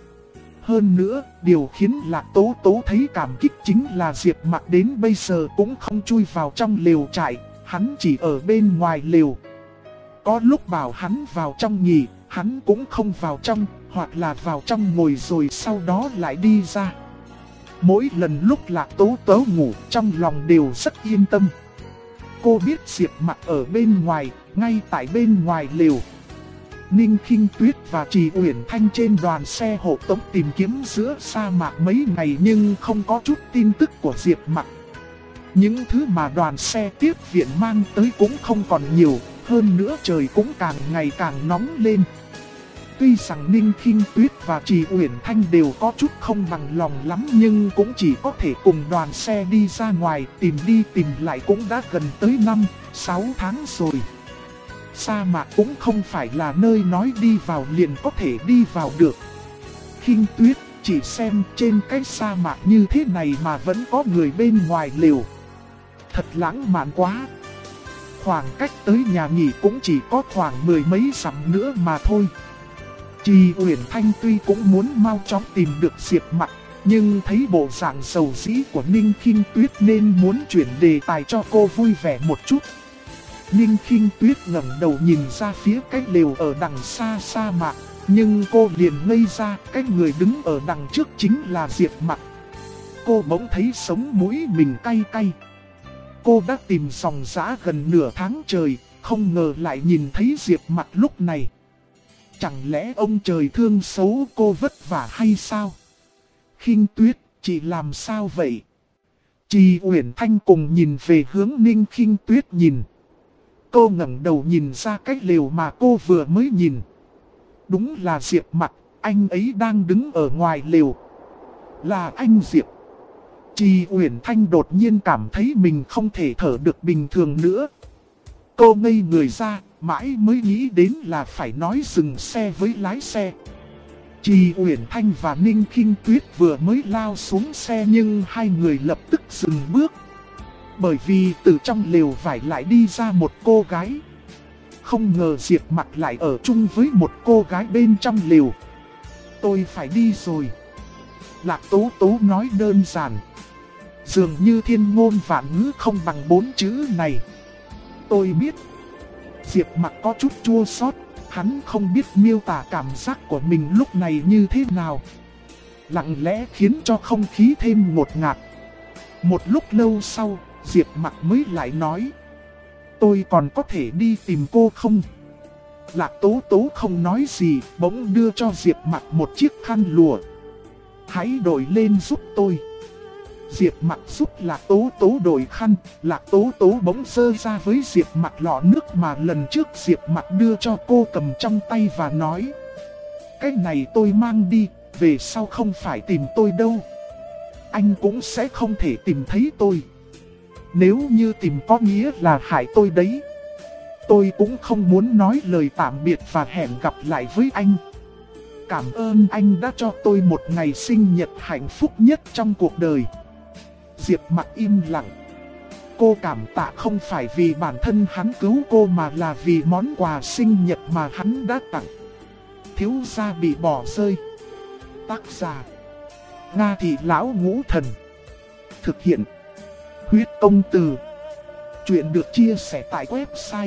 Hơn nữa, điều khiến Lạc Tố Tố thấy cảm kích chính là Diệp Mặc đến bây giờ cũng không chui vào trong lều trại, hắn chỉ ở bên ngoài lều. Có lúc bảo hắn vào trong nghỉ, hắn cũng không vào trong, hoặc là vào trong ngồi rồi sau đó lại đi ra. Mỗi lần lúc Lạc Tố Tố ngủ trong lòng đều rất yên tâm. Cô biết Diệp Mặc ở bên ngoài, ngay tại bên ngoài lều. Ninh Khinh Tuyết và Trì Uyển Thanh trên đoàn xe hộ tống tìm kiếm giữa sa mạc mấy ngày nhưng không có chút tin tức của Diệp Mặc. Những thứ mà đoàn xe tiếp viện mang tới cũng không còn nhiều, hơn nữa trời cũng càng ngày càng nóng lên. Tuy rằng Ninh Khinh Tuyết và Trì Uyển Thanh đều có chút không bằng lòng lắm, nhưng cũng chỉ có thể cùng đoàn xe đi ra ngoài, tìm đi tìm lại cũng đã gần tới 5-6 tháng rồi. Sa mạc cũng không phải là nơi nói đi vào liền có thể đi vào được. Khinh Tuyết, chỉ xem trên cái sa mạc như thế này mà vẫn có người bên ngoài lều. Thật lãng mạn quá. Khoảng cách tới nhà nghỉ cũng chỉ có khoảng 10 mấy dặm nữa mà thôi. Trì Uyển Thanh tuy cũng muốn mau chóng tìm được Diệp Mặc, nhưng thấy bộ dạng sầu dĩ của Ninh Khinh Tuyết nên muốn chuyển đề tài cho cô vui vẻ một chút. Ninh Khinh Tuyết ngẩng đầu nhìn ra phía cái lều ở đằng xa sa mạc, nhưng cô liền ngây ra, cái người đứng ở đằng trước chính là Diệp Mặc. Cô bỗng thấy sống mũi mình cay cay. Cô đã tìm dòng dã gần nửa tháng trời, không ngờ lại nhìn thấy Diệp Mặc lúc này. Chẳng lẽ ông trời thương xấu cô vất vả hay sao? Khinh Tuyết, chị làm sao vậy? Trì Uyển Thanh cùng nhìn về hướng Ninh Khinh Tuyết nhìn. Cô ngẩng đầu nhìn ra cái lều mà cô vừa mới nhìn. Đúng là Diệp Mặc, anh ấy đang đứng ở ngoài lều. Là anh Diệp. Trì Uyển Thanh đột nhiên cảm thấy mình không thể thở được bình thường nữa. Cô ngây người ra, mãi mới nghĩ đến là phải nói dừng xe với lái xe. Trì Uyển Thanh và Ninh Khinh Tuyết vừa mới lao xuống xe nhưng hai người lập tức dừng bước. Bởi vì từ trong lều vải lại đi ra một cô gái. Không ngờ Diệp Mặc lại ở chung với một cô gái bên trong lều. Tôi phải đi rồi. Lạc Tố Tố nói đơn giản. Dường như thiên ngôn vạn ngữ không bằng 4 chữ này. Tôi biết. Diệp Mặc có chút chua xót, hắn không biết miêu tả cảm giác của mình lúc này như thế nào. Lặng lẽ khiến cho không khí thêm ngột ngạt. Một lúc lâu sau, Diệp Mặc mới lại nói. Tôi còn có thể đi tìm cô không? Lạc Tố Tố không nói gì, bỗng đưa cho Diệp Mặc một chiếc khăn lụa. Hãy đổi lên giúp tôi. Diệp Mặc giúp Lạc Tố Tố đổi khăn, Lạc Tố Tố bỗng giơ ra với Diệp Mặc lọ nước mà lần trước Diệp Mặc đưa cho cô cầm trong tay và nói: cái này tôi mang đi, về sau không phải tìm tôi đâu. Anh cũng sẽ không thể tìm thấy tôi. Nếu như tìm có nghĩa là hại tôi đấy. Tôi cũng không muốn nói lời tạm biệt và hẹn gặp lại với anh. Cảm ơn anh đã cho tôi một ngày sinh nhật hạnh phúc nhất trong cuộc đời. Diệp Mặc im lặng. Cô cảm tạ không phải vì bản thân hắn cứu cô mà là vì món quà sinh nhật mà hắn đã tặng. Thiếu gia bị bỏ rơi. Tác giả: Nga Thị Lão Ngũ Thần. Thực hiện: Huyết Công Từ. Chuyện được chia sẻ tại website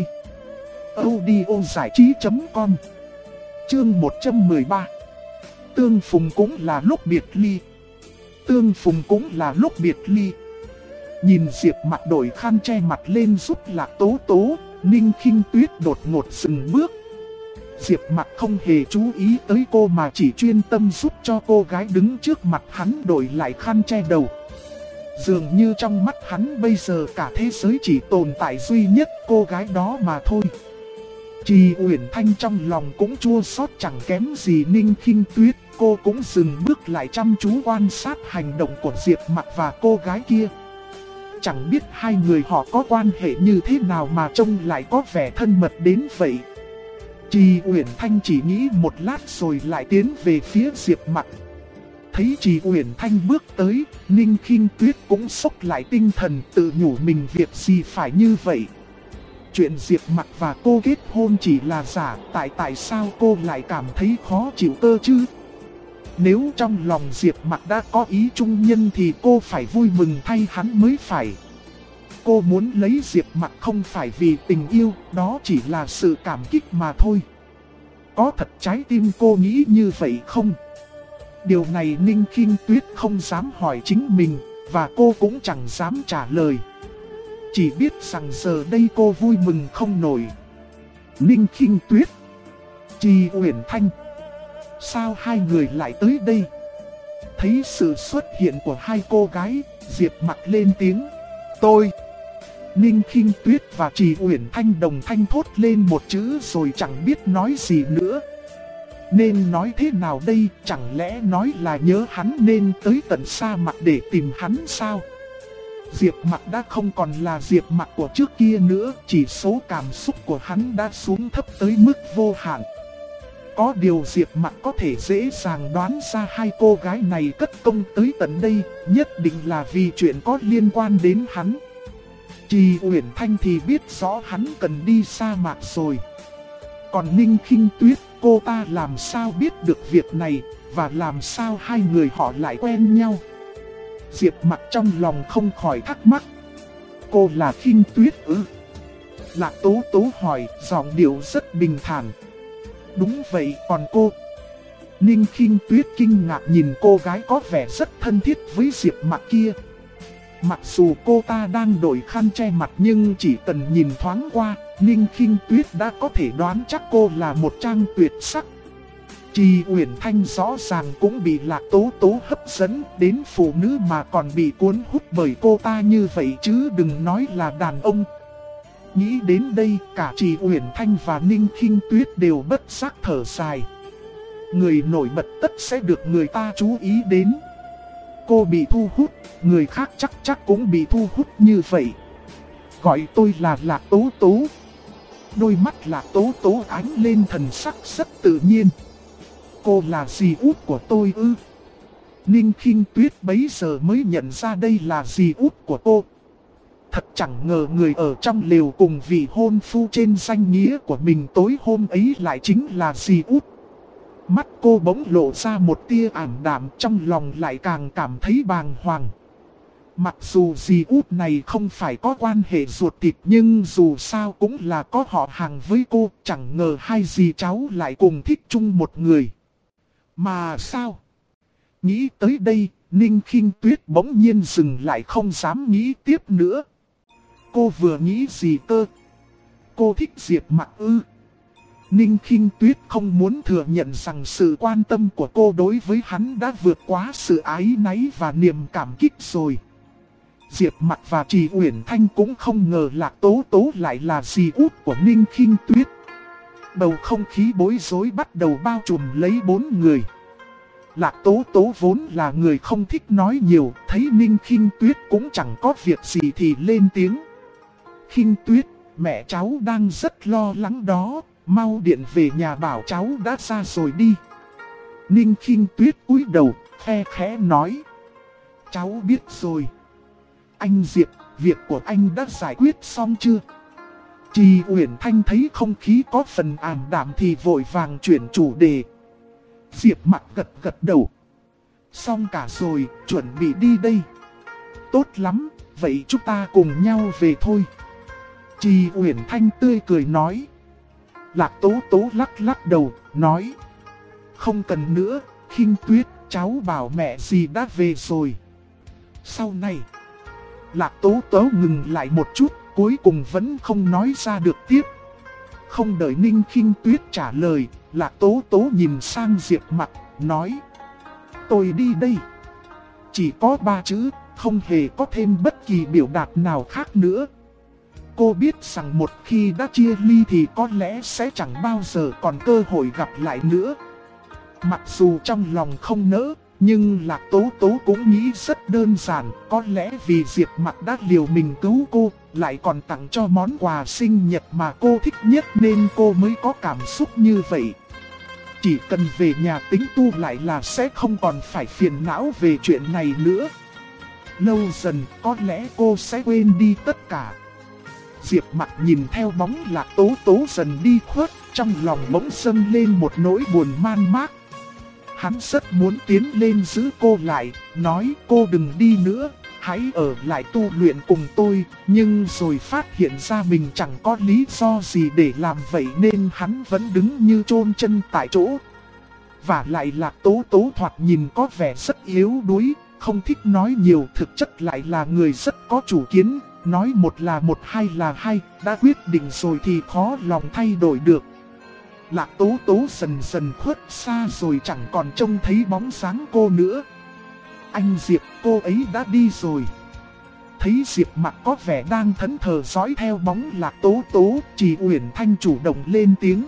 audiozảichí.com. Chương 113. Tương phùng cũng là lúc biệt ly. Tương phùng cũng là lúc biệt ly. Nhìn Diệp Mặc đổi khăn che mặt lên giúp Lạc Tố Tố, Ninh Khinh Tuyết đột ngột dừng bước. Diệp Mặc không hề chú ý tới cô mà chỉ chuyên tâm giúp cho cô gái đứng trước mặt hắn đổi lại khăn che đầu. Dường như trong mắt hắn bây giờ cả thế giới chỉ tồn tại duy nhất cô gái đó mà thôi. Trì Uyển Thanh trong lòng cũng chua xót chẳng kém gì Ninh Khinh Tuyết. Cô cũng dừng bước lại chăm chú quan sát hành động của Diệp Mặc và cô gái kia. Chẳng biết hai người họ có quan hệ như thế nào mà trông lại có vẻ thân mật đến vậy. Trì Uyển Thanh chỉ nghĩ một lát rồi lại tiến về phía Diệp Mặc. Thấy Trì Uyển Thanh bước tới, Ninh Khinh Tuyết cũng sốc lại tinh thần, tự nhủ mình việc gì phải như vậy. Chuyện Diệp Mặc và cô kết hôn chỉ là giả, tại sao cô lại cảm thấy khó chịu cơ chứ? Nếu trong lòng Diệp Mặc đã có ý trung nhân thì cô phải vui mừng thay hắn mới phải. Cô muốn lấy Diệp Mặc không phải vì tình yêu, đó chỉ là sự cảm kích mà thôi. Có thật trái tim cô nghĩ như vậy không? Điều này Ninh Khinh Tuyết không dám hỏi chính mình, và cô cũng chẳng dám trả lời. Chỉ biết rằng giờ đây cô vui mừng không nổi. Ninh Khinh Tuyết, Trì Uyển Thanh, sao hai người lại tới đây? Thấy sự xuất hiện của hai cô gái, Diệp Mặc lên tiếng: tôi. Ninh Khinh Tuyết và Trì Uyển Thanh đồng thanh thốt lên một chữ rồi chẳng biết nói gì nữa. Nên nói thế nào đây, chẳng lẽ nói là nhớ hắn nên tới tận sa mạc để tìm hắn sao? Diệp Mặc đã không còn là Diệp Mặc của trước kia nữa, chỉ số cảm xúc của hắn đã xuống thấp tới mức vô hạn. Có điều Diệp Mặc có thể dễ dàng đoán ra hai cô gái này cất công tới tận đây, nhất định là vì chuyện có liên quan đến hắn. Trì Uyển Thanh thì biết rõ hắn cần đi sa mạc rồi. Còn Ninh Khinh Tuyết, cô ta làm sao biết được việc này, và làm sao hai người họ lại quen nhau? Diệp Mặc trong lòng không khỏi thắc mắc. Cô là Khinh Tuyết ư? Lạc Tố Tố hỏi, giọng điệu rất bình thản. Đúng vậy, còn cô? Ninh Khinh Tuyết kinh ngạc nhìn cô gái có vẻ rất thân thiết với Diệp Mặc kia. Mặc dù cô ta đang đổi khăn che mặt nhưng chỉ cần nhìn thoáng qua, Ninh Khinh Tuyết đã có thể đoán chắc cô là một trang tuyệt sắc. Trì Uyển Thanh rõ ràng cũng bị Lạc Tố Tố hấp dẫn, đến phụ nữ mà còn bị cuốn hút bởi cô ta như vậy chứ đừng nói là đàn ông. Nghĩ đến đây, cả Trì Uyển Thanh và Ninh Khinh Tuyết đều bất giác thở dài. Người nổi bật tất sẽ được người ta chú ý đến. Cô bị thu hút, người khác chắc cũng bị thu hút như vậy. Gọi tôi là Lạc Tố Tố. Đôi mắt Lạc Tố Tố ánh lên thần sắc rất tự nhiên. Cô là dì út của tôi ư? Ninh Khinh Tuyết bấy giờ mới nhận ra đây là dì út của cô. Thật chẳng ngờ người ở trong lều cùng vị hôn phu trên danh nghĩa của mình tối hôm ấy lại chính là dì út. Mắt cô bỗng lộ ra một tia ảm đạm, trong lòng lại càng cảm thấy bàng hoàng. Mặc dù dì út này không phải có quan hệ ruột thịt nhưng dù sao cũng là có họ hàng với cô, chẳng ngờ hai dì cháu lại cùng thích chung một người. Mà sao? Nghĩ tới đây, Ninh Khinh Tuyết bỗng nhiên dừng lại không dám nghĩ tiếp nữa. Cô vừa nghĩ gì cơ? Cô thích Diệp Mặc ư? Ninh Khinh Tuyết không muốn thừa nhận rằng sự quan tâm của cô đối với hắn đã vượt quá sự áy náy và niềm cảm kích rồi. Diệp Mặc và Trì Uyển Thanh cũng không ngờ Lạc Tố Tố lại là dì út của Ninh Khinh Tuyết. Bầu không khí bối rối bắt đầu bao trùm lấy bốn người. Lạc Tố Tố vốn là người không thích nói nhiều, thấy Ninh Khinh Tuyết cũng chẳng có việc gì thì lên tiếng. Khinh Tuyết, mẹ cháu đang rất lo lắng đó, mau điện về nhà bảo cháu đã ra rồi đi. Ninh Khinh Tuyết cúi đầu, khe khẽ nói. Cháu biết rồi. Anh Diệp, việc của anh đã giải quyết xong chưa? Trì Uyển Thanh thấy không khí có phần ảm đạm thì vội vàng chuyển chủ đề. Diệp Mặc gật gật đầu. Xong cả rồi, chuẩn bị đi đây. Tốt lắm, vậy chúng ta cùng nhau về thôi. Trì Uyển Thanh tươi cười nói. Lạc Tố Tố lắc lắc đầu, nói. Không cần nữa, Khinh Tuyết, cháu bảo mẹ gì đã về rồi. Sau này, Lạc Tố Tố ngừng lại một chút, cuối cùng vẫn không nói ra được tiếp. Không đợi Ninh Khinh Tuyết trả lời, Lạc Tố Tố nhìn sang Diệp Mặc, nói. Tôi đi đây. Chỉ có 3 chữ, không hề có thêm bất kỳ biểu đạt nào khác nữa. Cô biết rằng một khi đã chia ly thì có lẽ sẽ chẳng bao giờ còn cơ hội gặp lại nữa. Mặc dù trong lòng không nỡ, nhưng Lạc Tố Tố cũng nghĩ rất đơn giản. Có lẽ vì Diệp Mặc đã liều mình cứu cô, lại còn tặng cho món quà sinh nhật mà cô thích nhất nên cô mới có cảm xúc như vậy. Chỉ cần về nhà tính tu lại là sẽ không còn phải phiền não về chuyện này nữa. Lâu dần có lẽ cô sẽ quên đi tất cả. Diệp Mặc nhìn theo bóng Lạc Tố Tố dần đi khuất, trong lòng bỗng dâng lên một nỗi buồn man mác. Hắn rất muốn tiến lên giữ cô lại, nói cô đừng đi nữa, hãy ở lại tu luyện cùng tôi. Nhưng rồi phát hiện ra mình chẳng có lý do gì để làm vậy nên hắn vẫn đứng như chôn chân tại chỗ. Và lại Lạc Tố Tố thoạt nhìn có vẻ rất yếu đuối, không thích nói nhiều, thực chất lại là người rất có chủ kiến. Nói một là một, hai là hai, đã quyết định rồi thì khó lòng thay đổi được. Lạc Tố Tố dần dần khuất xa rồi chẳng còn trông thấy bóng dáng cô nữa. Anh Diệp, cô ấy đã đi rồi. Thấy Diệp Mặc có vẻ đang thẫn thờ dõi theo bóng Lạc Tố Tố, Trì Uyển Thanh chủ động lên tiếng.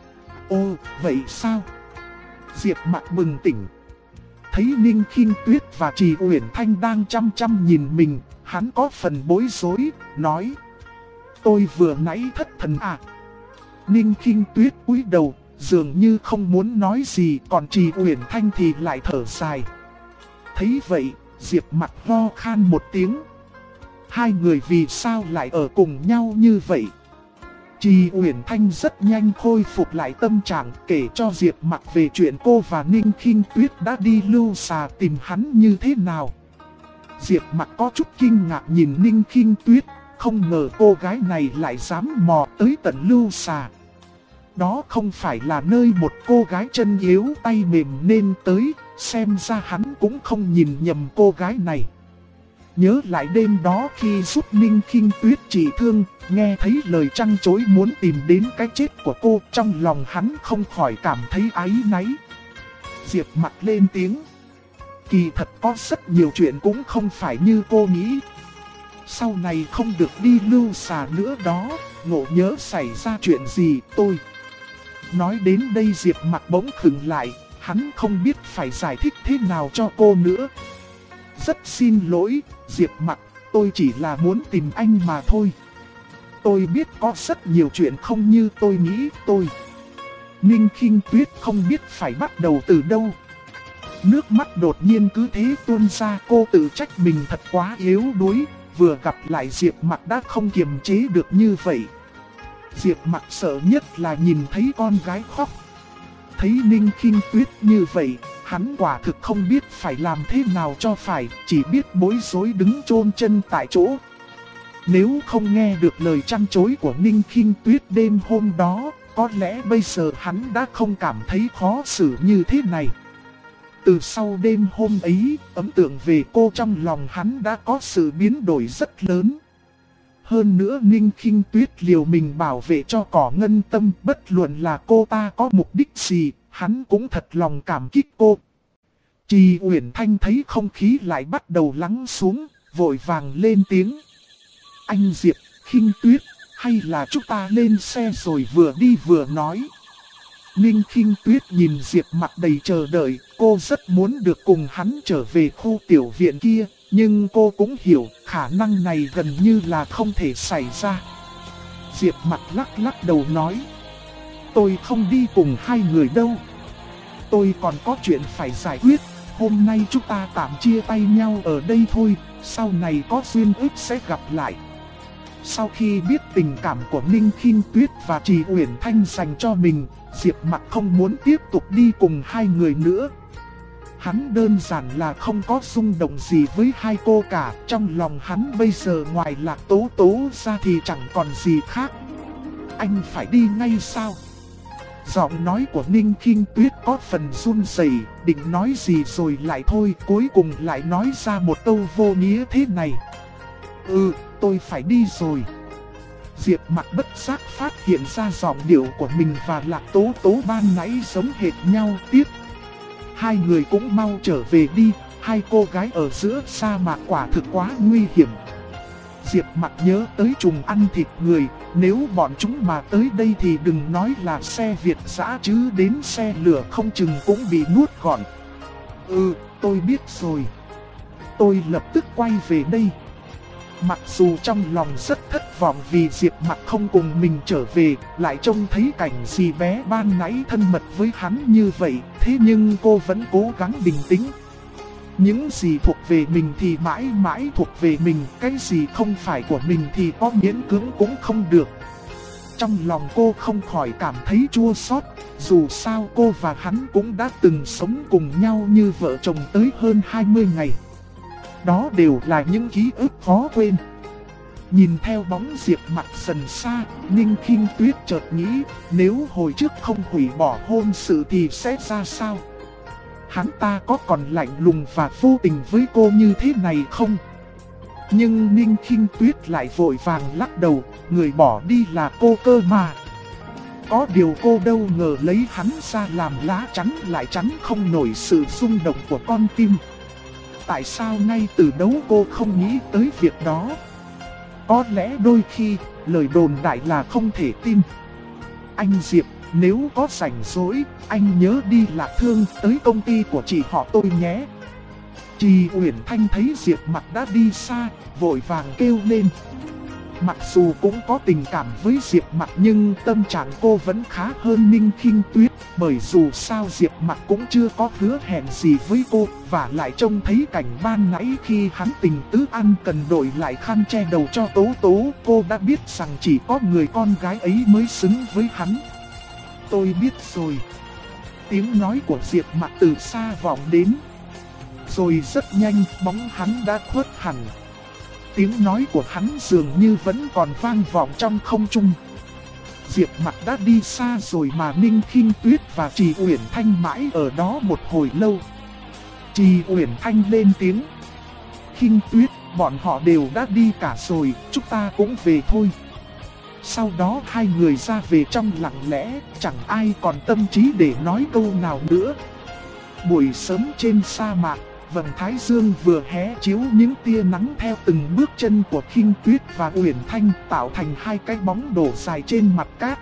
Ô, vậy sao? Diệp Mặc bừng tỉnh. Thấy Ninh Khinh Tuyết và Trì Uyển Thanh đang chăm chăm nhìn mình, hắn có phần bối rối, nói. Tôi vừa nãy thất thần à? Ninh Khinh Tuyết cúi đầu, dường như không muốn nói gì, còn Trì Uyển Thanh thì lại thở dài. Thấy vậy, Diệp Mặc ho khan một tiếng. Hai người vì sao lại ở cùng nhau như vậy? Trì Uyển Thanh rất nhanh khôi phục lại tâm trạng, kể cho Diệp Mặc về chuyện cô và Ninh Khinh Tuyết đã đi lưu xà tìm hắn như thế nào. Diệp Mặc có chút kinh ngạc nhìn Ninh Khinh Tuyết, không ngờ cô gái này lại dám mò tới tận lưu xà. Đó không phải là nơi một cô gái chân yếu tay mềm nên tới, xem ra hắn cũng không nhìn nhầm cô gái này. Nhớ lại đêm đó khi giúp Ninh Khinh Tuyết trị thương, nghe thấy lời trăn trối muốn tìm đến cái chết của cô, trong lòng hắn không khỏi cảm thấy áy náy. Diệp Mặc lên tiếng. Kỳ thật có rất nhiều chuyện cũng không phải như cô nghĩ. Sau này không được đi lưu xà nữa đó, ngộ nhớ xảy ra chuyện gì tôi. Nói đến đây Diệp Mặc bỗng khựng lại, hắn không biết phải giải thích thế nào cho cô nữa. Rất xin lỗi, Diệp Mặc, tôi chỉ là muốn tìm anh mà thôi. Tôi biết có rất nhiều chuyện không như tôi nghĩ tôi. Ninh Khinh Tuyết không biết phải bắt đầu từ đâu. Nước mắt đột nhiên cứ thế tuôn ra, cô tự trách mình thật quá yếu đuối, vừa gặp lại Diệp Mặc đã không kiềm chế được như vậy. Diệp Mặc sợ nhất là nhìn thấy con gái khóc. Thấy Ninh Khinh Tuyết như vậy, hắn quả thực không biết phải làm thế nào cho phải, chỉ biết bối rối đứng chôn chân tại chỗ. Nếu không nghe được lời trăn trối của Ninh Khinh Tuyết đêm hôm đó, có lẽ bây giờ hắn đã không cảm thấy khó xử như thế này. Từ sau đêm hôm ấy, ấn tượng về cô trong lòng hắn đã có sự biến đổi rất lớn. Hơn nữa Ninh Khinh Tuyết liều mình bảo vệ cho Cỏ Ngân Tâm, bất luận là cô ta có mục đích gì, hắn cũng thật lòng cảm kích cô. Trì Uyển Thanh thấy không khí lại bắt đầu lắng xuống, vội vàng lên tiếng. Anh Diệp, Khinh Tuyết, hay là chúng ta lên xe rồi vừa đi vừa nói. Ninh Khinh Tuyết nhìn Diệp mặt đầy chờ đợi, cô rất muốn được cùng hắn trở về khu tiểu viện kia, nhưng cô cũng hiểu khả năng này gần như là không thể xảy ra. Diệp mặt lắc lắc đầu nói, tôi không đi cùng hai người đâu. Tôi còn có chuyện phải giải quyết, hôm nay chúng ta tạm chia tay nhau ở đây thôi, sau này có duyên ước sẽ gặp lại. Sau khi biết tình cảm của Ninh Khinh Tuyết và Trì Uyển Thanh dành cho mình, Diệp mặt không muốn tiếp tục đi cùng hai người nữa. Hắn đơn giản là không có xung động gì với hai cô cả, trong lòng hắn bây giờ ngoài Lạc Tố Tố ra thì chẳng còn gì khác. Anh phải đi ngay sao? Giọng nói của Ninh Khinh Tuyết có phần run rẩy, định nói gì rồi lại thôi, cuối cùng lại nói ra một câu vô nghĩa thế này. Tôi phải đi rồi. Diệp mặt bất giác phát hiện ra giọng điệu của mình và Lạc Tố Tố ban nãy giống hệt nhau. Tiếp, hai người cũng mau trở về đi, hai cô gái ở giữa sa mạc quả thực quá nguy hiểm. Diệp mặt nhớ tới trùng ăn thịt người, nếu bọn chúng mà tới đây thì đừng nói là xe Việt dã chứ đến xe lửa không chừng cũng bị nuốt gọn. Tôi biết rồi. Tôi lập tức quay về đây. Mặc dù trong lòng rất thất vọng vì Diệp mặt không cùng mình trở về, lại trông thấy cảnh dì bé ban nãy thân mật với hắn như vậy, thế nhưng cô vẫn cố gắng bình tĩnh. Những gì thuộc về mình thì mãi mãi thuộc về mình, cái gì không phải của mình thì có miễn cưỡng cũng không được. Trong lòng cô không khỏi cảm thấy chua xót, dù sao cô và hắn cũng đã từng sống cùng nhau như vợ chồng tới hơn 20 ngày. Đó đều là những ký ức khó quên. Nhìn theo bóng Diệp mặt dần xa, Ninh Khinh Tuyết chợt nghĩ, nếu hồi trước không hủy bỏ hôn sự thì sẽ ra sao? Hắn ta có còn lạnh lùng và vô tình với cô như thế này không? Nhưng Ninh Khinh Tuyết lại vội vàng lắc đầu, người bỏ đi là cô cơ mà. Có điều cô đâu ngờ lấy hắn ra làm lá chắn lại chắn không nổi sự rung động của con tim. Tại sao ngay từ đầu cô không nghĩ tới việc đó? Có lẽ đôi khi, lời đồn đại là không thể tin. Anh Diệp, nếu có rảnh rỗi, anh nhớ đi Lạc Thương tới công ty của chị họ tôi nhé. Trì Uyển Thanh thấy Diệp mặt đã đi xa, vội vàng kêu lên. Mặc dù cũng có tình cảm với Diệp mặt nhưng tâm trạng cô vẫn khá hơn Ninh Khinh Tuyết, bởi dù sao Diệp mặt cũng chưa có hứa hẹn gì với cô, và lại trông thấy cảnh ban nãy khi hắn tình tứ ăn cần đổi lại khăn che đầu cho Tố Tố, cô đã biết rằng chỉ có người con gái ấy mới xứng với hắn. Tôi biết rồi. Tiếng nói của Diệp mặt từ xa vọng đến. Rồi rất nhanh bóng hắn đã khuất hẳn. Tiếng nói của hắn dường như vẫn còn vang vọng trong không trung. Diệp mặt đã đi xa rồi mà Ninh Khinh Tuyết và Trì Uyển Thanh mãi ở đó một hồi lâu. Trì Uyển Thanh lên tiếng. Khinh Tuyết, bọn họ đều đã đi cả rồi, chúng ta cũng về thôi. Sau đó hai người ra về trong lặng lẽ, chẳng ai còn tâm trí để nói câu nào nữa. Buổi sớm trên sa mạc, vầng thái dương vừa hé chiếu những tia nắng theo từng bước chân của Khinh Tuyết và Uyển Thanh, tạo thành hai cái bóng đổ dài trên mặt cát.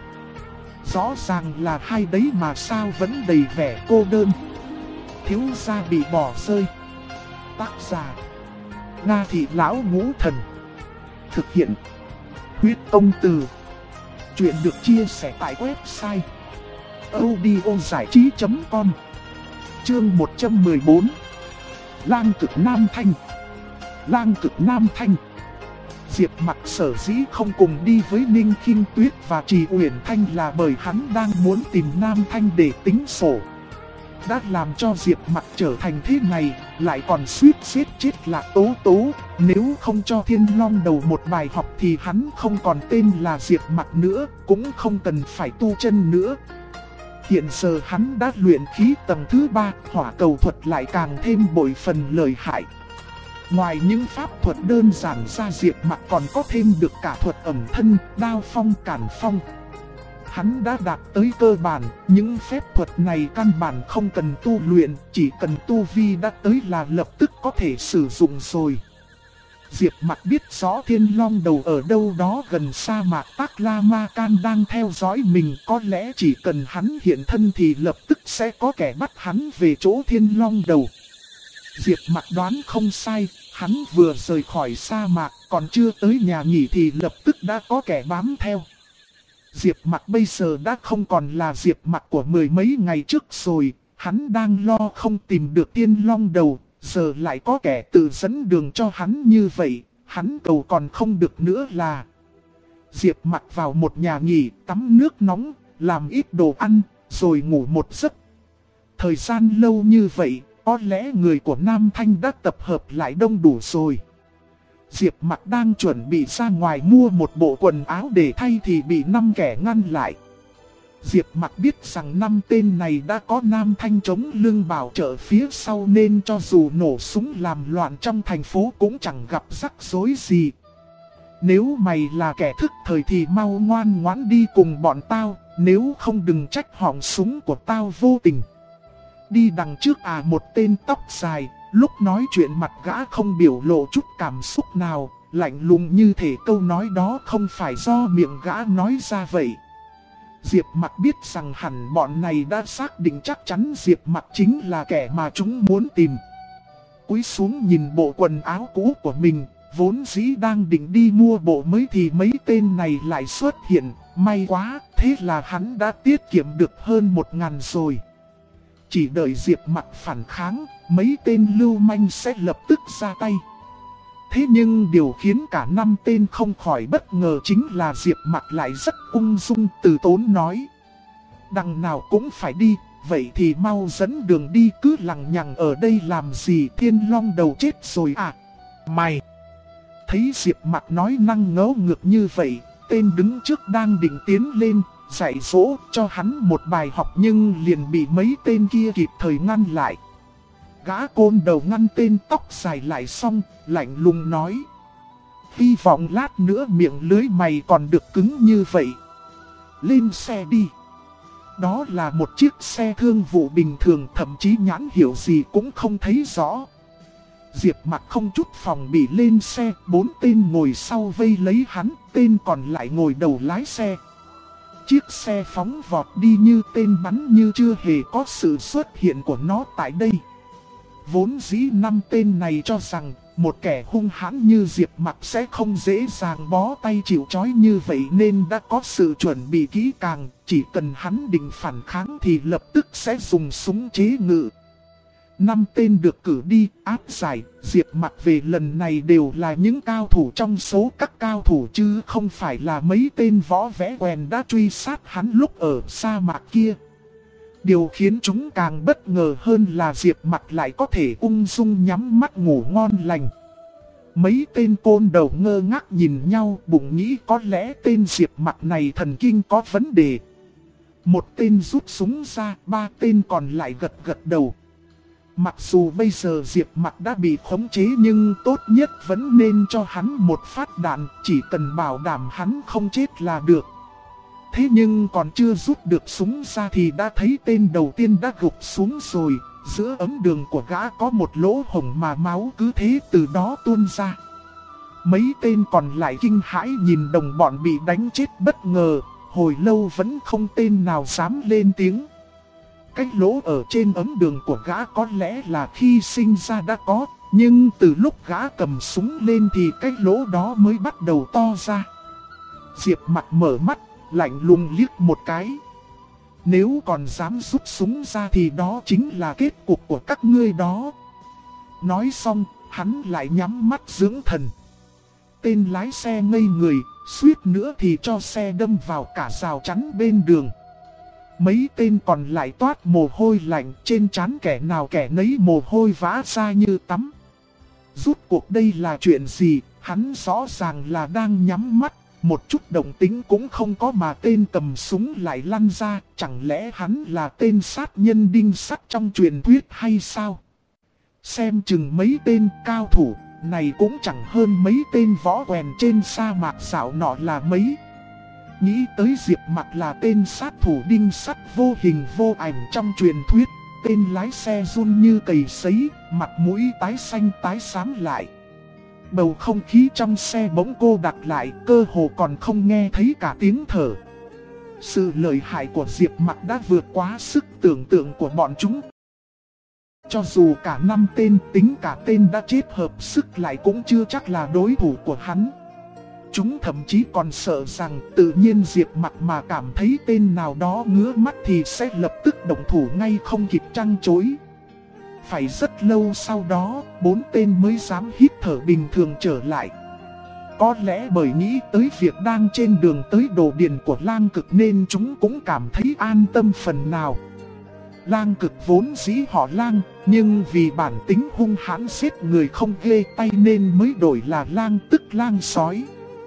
Rõ ràng là hai đấy mà sao vẫn đầy vẻ cô đơn. Thiếu gia bị bỏ rơi. Tác giả: Nga Thị Lão Ngũ Thần. Thực hiện: Huyết Tông Từ. Chuyện được chia sẻ tại website audiozảichí.com. Chương 114. Lang cực Nam Thanh. Lang cực Nam Thanh. Diệp mặt sở dĩ không cùng đi với Ninh Khinh Tuyết và Trì Uyển Thanh là bởi hắn đang muốn tìm Nam Thanh để tính sổ. Đã làm cho Diệp mặt trở thành thế này, lại còn suýt giết chết Lạc Tố Tố. Nếu không cho Thiên Long Đầu một bài học thì hắn không còn tên là Diệp mặt nữa, cũng không cần phải tu chân nữa. Hiện giờ hắn đã luyện khí tầng thứ 3, hỏa cầu thuật lại càng thêm bội phần lợi hại. Ngoài những pháp thuật đơn giản ra, Diệp Mặc còn có thêm được cả thuật ẩn thân, đao phong cản phong. Hắn đã đạt tới cơ bản, những phép thuật này căn bản không cần tu luyện, chỉ cần tu vi đã tới là lập tức có thể sử dụng rồi. Diệp Mặc biết rõ Thiên Long Đầu ở đâu đó gần sa mạc Taklamakan đang theo dõi mình, có lẽ chỉ cần hắn hiện thân thì lập tức sẽ có kẻ bắt hắn về chỗ Thiên Long Đầu. Diệp Mặc đoán không sai, hắn vừa rời khỏi sa mạc, còn chưa tới nhà nghỉ thì lập tức đã có kẻ bám theo. Diệp Mặc bây giờ đã không còn là Diệp Mặc của mười mấy ngày trước rồi, hắn đang lo không tìm được Thiên Long Đầu, giờ lại có kẻ tự dẫn đường cho hắn như vậy, hắn cầu còn không được nữa là. Diệp Mặc vào một nhà nghỉ, tắm nước nóng, làm ít đồ ăn, rồi ngủ một giấc. Thời gian lâu như vậy, có lẽ người của Nam Thanh đã tập hợp lại đông đủ rồi. Diệp Mặc đang chuẩn bị ra ngoài mua một bộ quần áo để thay thì bị 5 kẻ ngăn lại. Diệp Mặc biết rằng 5 tên này đã có Nam Thanh chống lưng bảo trợ phía sau, nên cho dù nổ súng làm loạn trong thành phố cũng chẳng gặp rắc rối gì. Nếu mày là kẻ thức thời thì mau ngoan ngoãn đi cùng bọn tao, nếu không đừng trách họng súng của tao vô tình. Đi đằng trước một tên tóc dài, lúc nói chuyện mặt gã không biểu lộ chút cảm xúc nào, lạnh lùng như thể câu nói đó không phải do miệng gã nói ra vậy. Diệp Mặc biết rằng hẳn bọn này đã xác định chắc chắn Diệp Mặc chính là kẻ mà chúng muốn tìm. Cúi xuống nhìn bộ quần áo cũ của mình, vốn dĩ đang định đi mua bộ mới thì mấy tên này lại xuất hiện, may quá, thế là hắn đã tiết kiệm được hơn 1.000 rồi. Chỉ đợi Diệp Mặc phản kháng, mấy tên lưu manh sẽ lập tức ra tay. Thế nhưng điều khiến cả 5 tên không khỏi bất ngờ chính là Diệp Mặc lại rất ung dung từ tốn nói: đằng nào cũng phải đi, vậy thì mau dẫn đường đi, cứ lằng nhằng ở đây làm gì, Thiên Long Đầu chết rồi à? Mày! Thấy Diệp Mặc nói năng ngớ ngược như vậy, tên đứng trước đang định tiến lên dạy dỗ cho hắn một bài học nhưng liền bị mấy tên kia kịp thời ngăn lại. Gã côn đầu ngăn tên tóc dài lại xong, lạnh lùng nói: hy vọng lát nữa miệng lưới mày còn được cứng như vậy. Lên xe đi. Đó là một chiếc xe thương vụ bình thường, thậm chí nhãn hiệu gì cũng không thấy rõ. Diệp Mặc không chút phòng bị lên xe, 4 tên ngồi sau vây lấy hắn, tên còn lại ngồi đầu lái xe. Chiếc xe phóng vọt đi như tên bắn, như chưa hề có sự xuất hiện của nó tại đây. Vốn dĩ 5 tên này cho rằng một kẻ hung hãn như Diệp Mặc sẽ không dễ dàng bó tay chịu trói như vậy, nên đã có sự chuẩn bị kỹ càng, chỉ cần hắn định phản kháng thì lập tức sẽ dùng súng chế ngự. 5 tên được cử đi áp giải Diệp Mặc về lần này đều là những cao thủ trong số các cao thủ, chứ không phải là mấy tên võ vẽ quèn đã truy sát hắn lúc ở sa mạc kia. Điều khiến chúng càng bất ngờ hơn là Diệp Mặc lại có thể ung dung nhắm mắt ngủ ngon lành. Mấy tên côn đầu ngơ ngác nhìn nhau, bụng nghĩ có lẽ tên Diệp Mặc này thần kinh có vấn đề. Một tên rút súng ra, 3 tên còn lại gật gật đầu. Mặc dù bây giờ Diệp Mặc đã bị khống chế nhưng tốt nhất vẫn nên cho hắn một phát đạn, chỉ cần bảo đảm hắn không chết là được. Thế nhưng còn chưa rút được súng ra thì đã thấy tên đầu tiên đã gục xuống rồi, giữa ấm đường của gã có một lỗ hổng mà máu cứ thế từ đó tuôn ra. Mấy tên còn lại kinh hãi nhìn đồng bọn bị đánh chết bất ngờ, hồi lâu vẫn không tên nào dám lên tiếng. Cái lỗ ở trên ấm đường của gã có lẽ là khi sinh ra đã có, nhưng từ lúc gã cầm súng lên thì cái lỗ đó mới bắt đầu to ra. Diệp Mặc mở mắt, lạnh lùng liếc một cái. Nếu còn dám rút súng ra thì đó chính là kết cục của các ngươi đó. Nói xong, hắn lại nhắm mắt dưỡng thần. Tên lái xe ngây người, suýt nữa thì cho xe đâm vào cả rào chắn bên đường. Mấy tên còn lại toát mồ hôi lạnh, trên trán kẻ nào kẻ nấy mồ hôi vã ra như tắm. Rút cuộc đây là chuyện gì, hắn rõ ràng là đang nhắm mắt, một chút động tính cũng không có mà tên cầm súng lại lăn ra, chẳng lẽ hắn là tên sát nhân đinh sắt trong truyền thuyết hay sao? Xem chừng mấy tên cao thủ, này cũng chẳng hơn mấy tên võ quèn trên sa mạc dạo nọ là mấy. Nghĩ tới Diệp Mặc là tên sát thủ đinh sắt vô hình vô ảnh trong truyền thuyết, tên lái xe run như cầy sấy, mặt mũi tái xanh tái xám lại. Bầu không khí trong xe bỗng cô đặc lại, cơ hồ còn không nghe thấy cả tiếng thở. Sự lợi hại của Diệp Mặc đã vượt quá sức tưởng tượng của bọn chúng. Cho dù cả 5 tên tính cả tên đã chết hợp sức lại cũng chưa chắc là đối thủ của hắn. Chúng thậm chí còn sợ rằng tự nhiên Diệp Mặc mà cảm thấy tên nào đó ngứa mắt thì sẽ lập tức động thủ ngay không kịp trăng chối. Phải rất lâu sau đó, 4 tên mới dám hít thở bình thường trở lại. Có lẽ bởi nghĩ tới việc đang trên đường tới đồ điền của Lang Cực nên chúng cũng cảm thấy an tâm phần nào. Lang Cực vốn dĩ họ Lang, nhưng vì bản tính hung hãn giết người không ghê tay nên mới đổi là Lang, tức lang sói.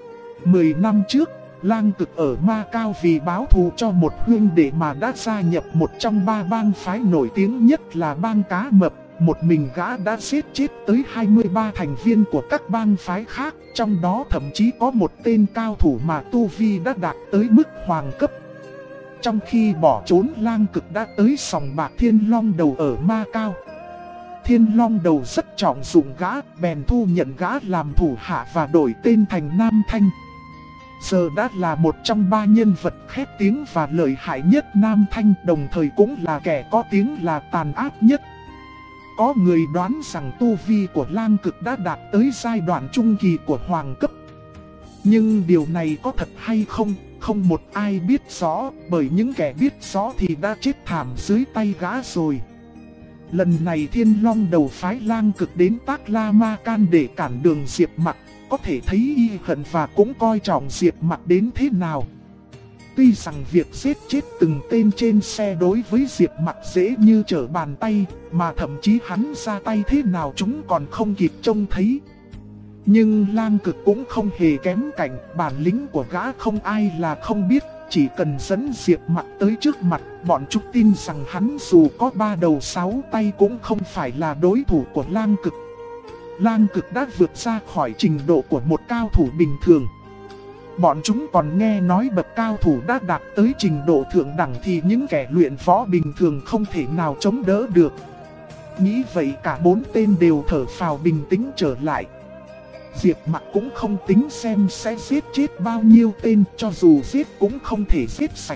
10 năm trước, Lang Cực ở Ma Cao vì báo thù cho một huynh đệ mà đã gia nhập một trong 3 bang phái nổi tiếng nhất là bang Cá Mập. Một mình gã đã giết chết tới 23 thành viên của các bang phái khác, trong đó thậm chí có một tên cao thủ mà tu vi đã đạt tới mức hoàng cấp. Trong khi bỏ trốn, Lang Cực đã tới sòng bạc Thiên Long Đầu ở Ma Cao. Thiên Long Đầu rất trọng dụng gã, bèn thu nhận gã làm thủ hạ và đổi tên thành Nam Thanh. Giờ đã là một trong 3 nhân vật khét tiếng và lợi hại nhất Nam Thanh, đồng thời cũng là kẻ có tiếng là tàn ác nhất. Có người đoán rằng tu vi của Lang Cực đã đạt tới giai đoạn trung kỳ của hoàng cấp. Nhưng điều này có thật hay không, không một ai biết rõ, bởi những kẻ biết rõ thì đã chết thảm dưới tay gã rồi. Lần này Thiên Long Đầu phái Lang Cực đến Tác La Ma Can để cản đường Diệp Mặc, có thể thấy y hận và cũng coi trọng Diệp Mặc đến thế nào. Tuy rằng việc giết chết từng tên trên xe đối với Diệp Mặc dễ như trở bàn tay, mà thậm chí hắn ra tay thế nào chúng còn không kịp trông thấy. Nhưng Lang Cực cũng không hề kém cạnh, bản lĩnh của gã không ai là không biết, chỉ cần dẫn Diệp Mặc tới trước mặt, bọn chúng tin rằng hắn dù có 3 đầu 6 tay cũng không phải là đối thủ của Lang Cực. Lang Cực đã vượt ra khỏi trình độ của một cao thủ bình thường. Bọn chúng còn nghe nói bậc cao thủ đã đạt tới trình độ thượng đẳng thì những kẻ luyện võ bình thường không thể nào chống đỡ được. Nghĩ vậy cả 4 tên đều thở phào bình tĩnh trở lại. Diệp Mặc cũng không tính xem sẽ giết chết bao nhiêu tên, cho dù giết cũng không thể giết sạch.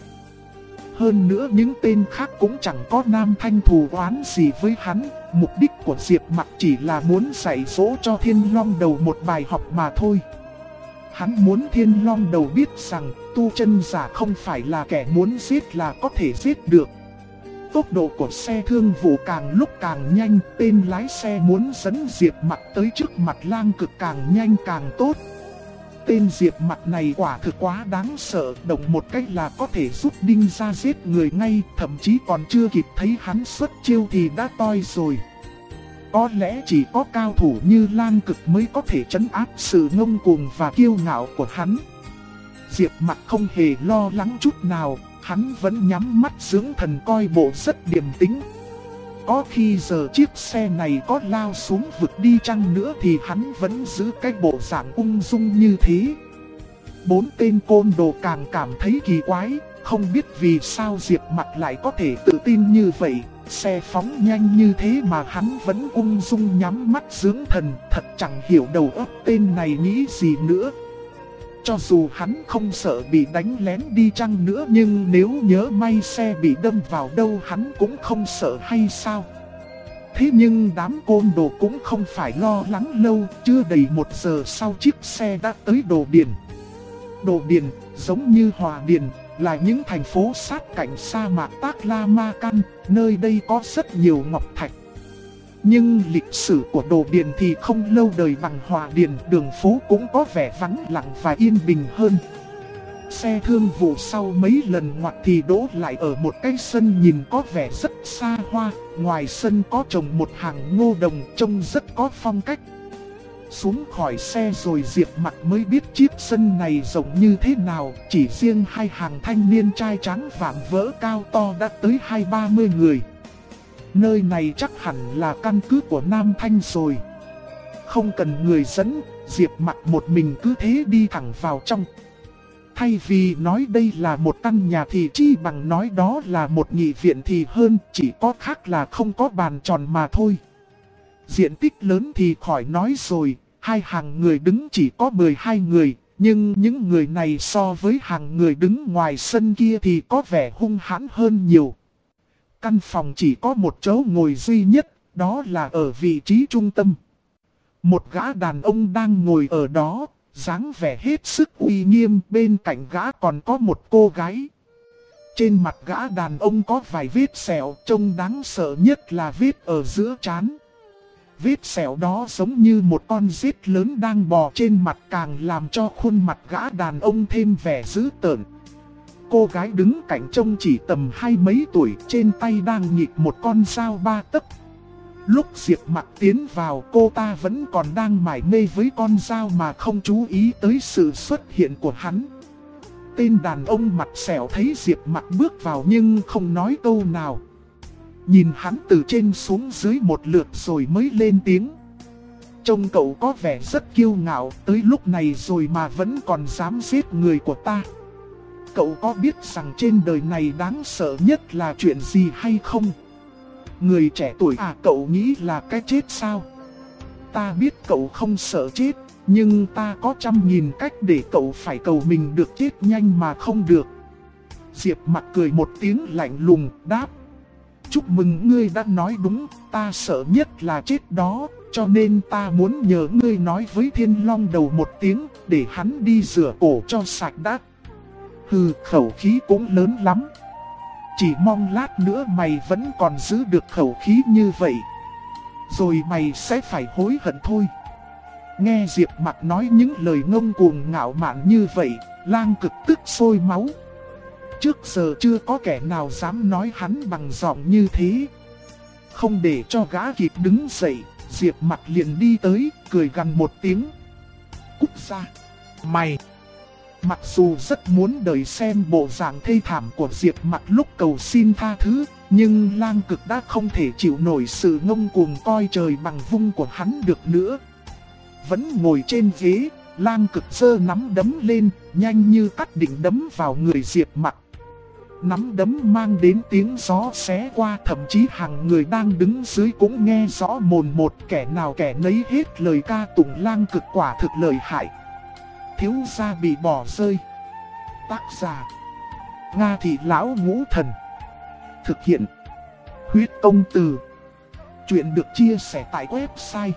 Hơn nữa những tên khác cũng chẳng có Nam Thanh thù oán gì với hắn. Mục đích của Diệp Mặc chỉ là muốn dạy dỗ cho Thiên Long Đầu một bài học mà thôi. Hắn muốn Thiên Long Đầu biết rằng tu chân giả không phải là kẻ muốn giết là có thể giết được. Tốc độ của xe thương vụ càng lúc càng nhanh, tên lái xe muốn dẫn Diệp Mặc tới trước mặt Lang Cực càng nhanh càng tốt. Tên Diệp Mặc này quả thực quá đáng sợ, động một cách là có thể rút đinh ra giết người ngay, thậm chí còn chưa kịp thấy hắn xuất chiêu thì đã toi rồi. Có lẽ chỉ có cao thủ như Lang Cực mới có thể trấn áp sự ngông cuồng và kiêu ngạo của hắn. Diệp Mặc không hề lo lắng chút nào, hắn vẫn nhắm mắt dưỡng thần coi bộ rất điềm tĩnh. Có khi giờ chiếc xe này có lao xuống vực đi chăng nữa thì hắn vẫn giữ cái bộ dạng ung dung như thế. 4 tên côn đồ càng cảm thấy kỳ quái, không biết vì sao Diệp Mặc lại có thể tự tin như vậy. Xe phóng nhanh như thế mà hắn vẫn ung dung nhắm mắt dưỡng thần, thật chẳng hiểu đầu óc tên này nghĩ gì nữa. Cho dù hắn không sợ bị đánh lén đi chăng nữa, nhưng nếu nhớ may xe bị đâm vào đâu hắn cũng không sợ hay sao? Thế nhưng đám côn đồ cũng không phải lo lắng lâu, chưa đầy 1 giờ sau chiếc xe đã tới Đồ Điền. Đồ Điền, giống như Hòa Điền, là những thành phố sát cạnh sa mạc Tác La Ma Can, nơi đây có rất nhiều ngọc thạch. Nhưng lịch sử của Đồ Điền thì không lâu đời bằng Hòa Điền, đường phố cũng có vẻ vắng lặng và yên bình hơn. Xe thương vụ sau mấy lần ngoặt thì đỗ lại ở một cái sân nhìn có vẻ rất xa hoa, ngoài sân có trồng một hàng ngô đồng trông rất có phong cách. Xuống khỏi xe rồi Diệp Mặc mới biết chiếc sân này rộng như thế nào, chỉ riêng 2 hàng thanh niên trai tráng vạm vỡ cao to đã tới 20-30 người. Nơi này chắc hẳn là căn cứ của Nam Thanh rồi. không cần người dẫn, Diệp Mặc một mình cứ thế đi thẳng vào trong. Thay vì nói đây là một căn nhà thì chi bằng nói đó là một nghị viện thì hơn, chỉ có khác là không có bàn tròn mà thôi. Diện tích lớn thì khỏi nói rồi, hai hàng người đứng chỉ có 12 người, nhưng những người này so với hàng người đứng ngoài sân kia thì có vẻ hung hãn hơn nhiều. Căn phòng chỉ có một chỗ ngồi duy nhất, đó là ở vị trí trung tâm. Một gã đàn ông đang ngồi ở đó, dáng vẻ hết sức uy nghiêm, bên cạnh gã còn có một cô gái. Trên mặt gã đàn ông có vài vết sẹo, trông đáng sợ nhất là vết ở giữa trán. Vết sẹo đó giống như một con rết lớn đang bò trên mặt, càng làm cho khuôn mặt gã đàn ông thêm vẻ dữ tợn. Cô gái đứng cạnh trông chỉ tầm 20 mấy tuổi, trên tay đang nhịp một con dao 3 tấc. Lúc Diệp Mặc tiến vào, cô ta vẫn còn đang mải mê với con dao mà không chú ý tới sự xuất hiện của hắn. Tên đàn ông mặt sẹo thấy Diệp Mặc bước vào nhưng không nói câu nào. Nhìn hắn từ trên xuống dưới một lượt rồi mới lên tiếng. Trông cậu có vẻ rất kiêu ngạo, tới lúc này rồi mà vẫn còn dám giết người của ta. Cậu có biết rằng trên đời này đáng sợ nhất là chuyện gì hay không? Người trẻ tuổi à, cậu nghĩ là cái chết sao? Ta biết cậu không sợ chết, nhưng ta có 100.000 cách để cậu phải cầu mình được chết nhanh mà không được. Diệp Mặc cười một tiếng lạnh lùng, đáp. Chúc mừng ngươi đã nói đúng, ta sợ nhất là chết đó, cho nên ta muốn nhờ ngươi nói với Thiên Long Đầu một tiếng, để hắn đi rửa cổ cho sạch đã. Hừ, khẩu khí cũng lớn lắm. Chỉ mong lát nữa mày vẫn còn giữ được khẩu khí như vậy, rồi mày sẽ phải hối hận thôi. Nghe Diệp Mặc nói những lời ngông cuồng ngạo mạn như vậy, Lang Cực tức sôi máu. Trước giờ chưa có kẻ nào dám nói hắn bằng giọng như thế. Không để cho gã kịp đứng dậy, Diệp Mặc liền đi tới, cười gằn một tiếng. Cút ra, mày! Mặc dù rất muốn đợi xem bộ dạng thê thảm của Diệp Mặc lúc cầu xin tha thứ, nhưng Lang Cực đã không thể chịu nổi sự ngông cuồng coi trời bằng vung của hắn được nữa. Vẫn ngồi trên ghế, Lang Cực giơ nắm đấm lên, nhanh như cắt định đấm vào người Diệp Mặc. Nắm đấm mang đến tiếng gió xé qua, thậm chí hàng người đang đứng dưới cũng nghe rõ mồn một, kẻ nào kẻ nấy hết lời ca tụng Lang Cực quả thực lợi hại. Thiếu gia bị bỏ rơi. Tác giả: Nga Thị Lão Ngũ Thần. Thực hiện: Huyết Công Từ. Chuyện được chia sẻ tại website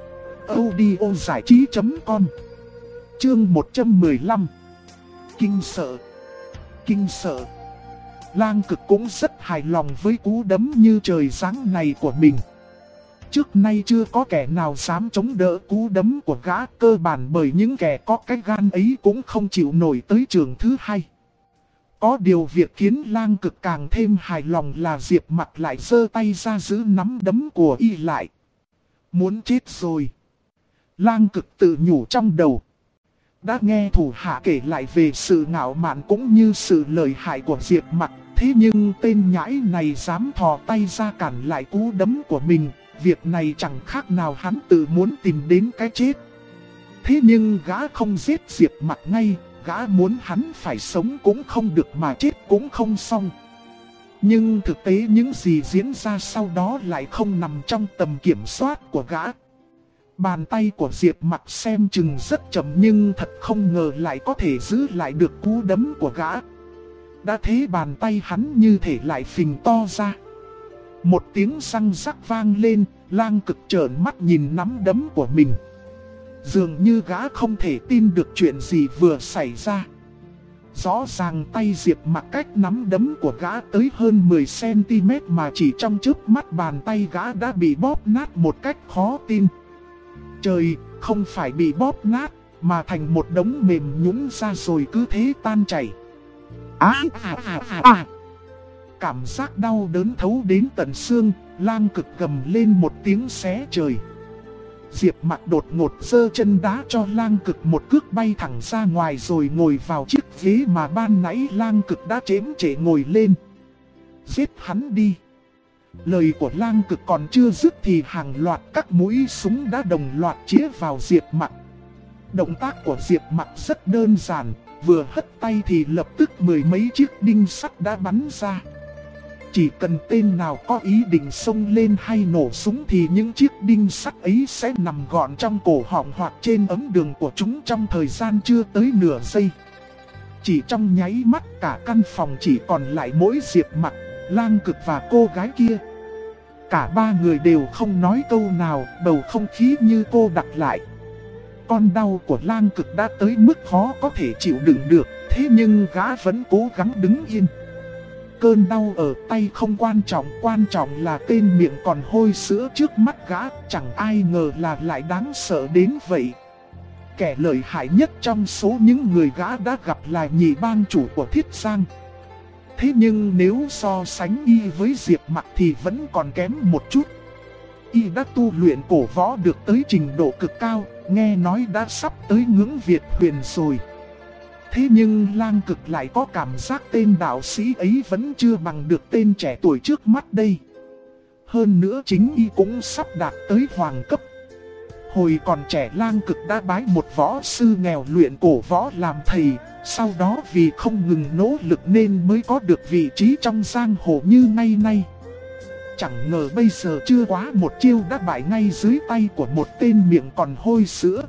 audiozảichí.com. Chương 115. Kinh sợ. Kinh sợ. Lang Cực cũng rất hài lòng với cú đấm như trời giáng này của mình. Trước nay chưa có kẻ nào dám chống đỡ cú đấm của gã, cơ bản bởi những kẻ có cái gan ấy cũng không chịu nổi tới trường thứ hai. Có điều việc khiến Lang Cực càng thêm hài lòng là Diệp Mặc lại giơ tay ra giữ nắm đấm của y lại. Muốn chết rồi. Lang Cực tự nhủ trong đầu. Đã nghe thủ hạ kể lại về sự ngạo mạn cũng như sự lợi hại của Diệp Mặc, thế nhưng tên nhãi này dám thò tay ra cản lại cú đấm của mình. Việc này chẳng khác nào hắn tự muốn tìm đến cái chết. Thế nhưng gã không giết Diệp Mặc ngay, gã muốn hắn phải sống cũng không được mà chết cũng không xong. Nhưng thực tế những gì diễn ra sau đó lại không nằm trong tầm kiểm soát của gã. Bàn tay của Diệp Mặc xem chừng rất chậm nhưng thật không ngờ lại có thể giữ lại được cú đấm của gã. Đã thế bàn tay hắn như thể lại phình to ra. Một tiếng răng rắc vang lên, Lang Cực trợn mắt nhìn nắm đấm của mình. Dường như gã không thể tin được chuyện gì vừa xảy ra. Rõ ràng tay Diệp Mặc cách nắm đấm của gã tới hơn 10cm mà chỉ trong chớp mắt bàn tay gã đã bị bóp nát một cách khó tin. Trời, không phải bị bóp nát, mà thành một đống mềm nhũn ra rồi cứ thế tan chảy. Cảm giác đau đớn thấu đến tận xương, Lang Cực gầm lên một tiếng xé trời. Diệp Mặc đột ngột giơ chân đá cho Lang Cực một cước bay thẳng ra ngoài rồi ngồi vào chiếc ghế mà ban nãy Lang Cực đã chễm chệ ngồi lên. Giết hắn đi. Lời của Lang Cực còn chưa dứt thì hàng loạt các mũi súng đã đồng loạt chĩa vào Diệp Mặc. Động tác của Diệp Mặc rất đơn giản, vừa hất tay thì lập tức mười mấy chiếc đinh sắt đã bắn ra. Chỉ cần tên nào có ý định xông lên hay nổ súng thì những chiếc đinh sắt ấy sẽ nằm gọn trong cổ họng hoặc trên ấm đường của chúng trong thời gian chưa tới nửa giây. Chỉ trong nháy mắt cả căn phòng chỉ còn lại mỗi Diệp Mặc, Lang Cực và cô gái kia. Cả ba người đều không nói câu nào, bầu không khí như cô đặt lại. Con đau của Lang Cực đã tới mức khó có thể chịu đựng được, thế nhưng gã vẫn cố gắng đứng yên. Cơn đau ở tay không quan trọng là tên miệng còn hôi sữa trước mắt gã, chẳng ai ngờ là lại đáng sợ đến vậy. Kẻ lợi hại nhất trong số những người gã đã gặp là nhị bang chủ của Thiết Giang. Thế nhưng nếu so sánh y với Diệp Mặc thì vẫn còn kém một chút. Y đã tu luyện cổ võ được tới trình độ cực cao, nghe nói đã sắp tới ngưỡng Việt huyền rồi. Thế nhưng Lang Cực lại có cảm giác tên đạo sĩ ấy vẫn chưa bằng được tên trẻ tuổi trước mắt đây. Hơn nữa chính y cũng sắp đạt tới hoàng cấp. Hồi còn trẻ Lang Cực đã bái một võ sư nghèo luyện cổ võ làm thầy, sau đó vì không ngừng nỗ lực nên mới có được vị trí trong giang hồ như ngày nay. Chẳng ngờ bây giờ chưa quá một chiêu đã bại ngay dưới tay của một tên miệng còn hôi sữa.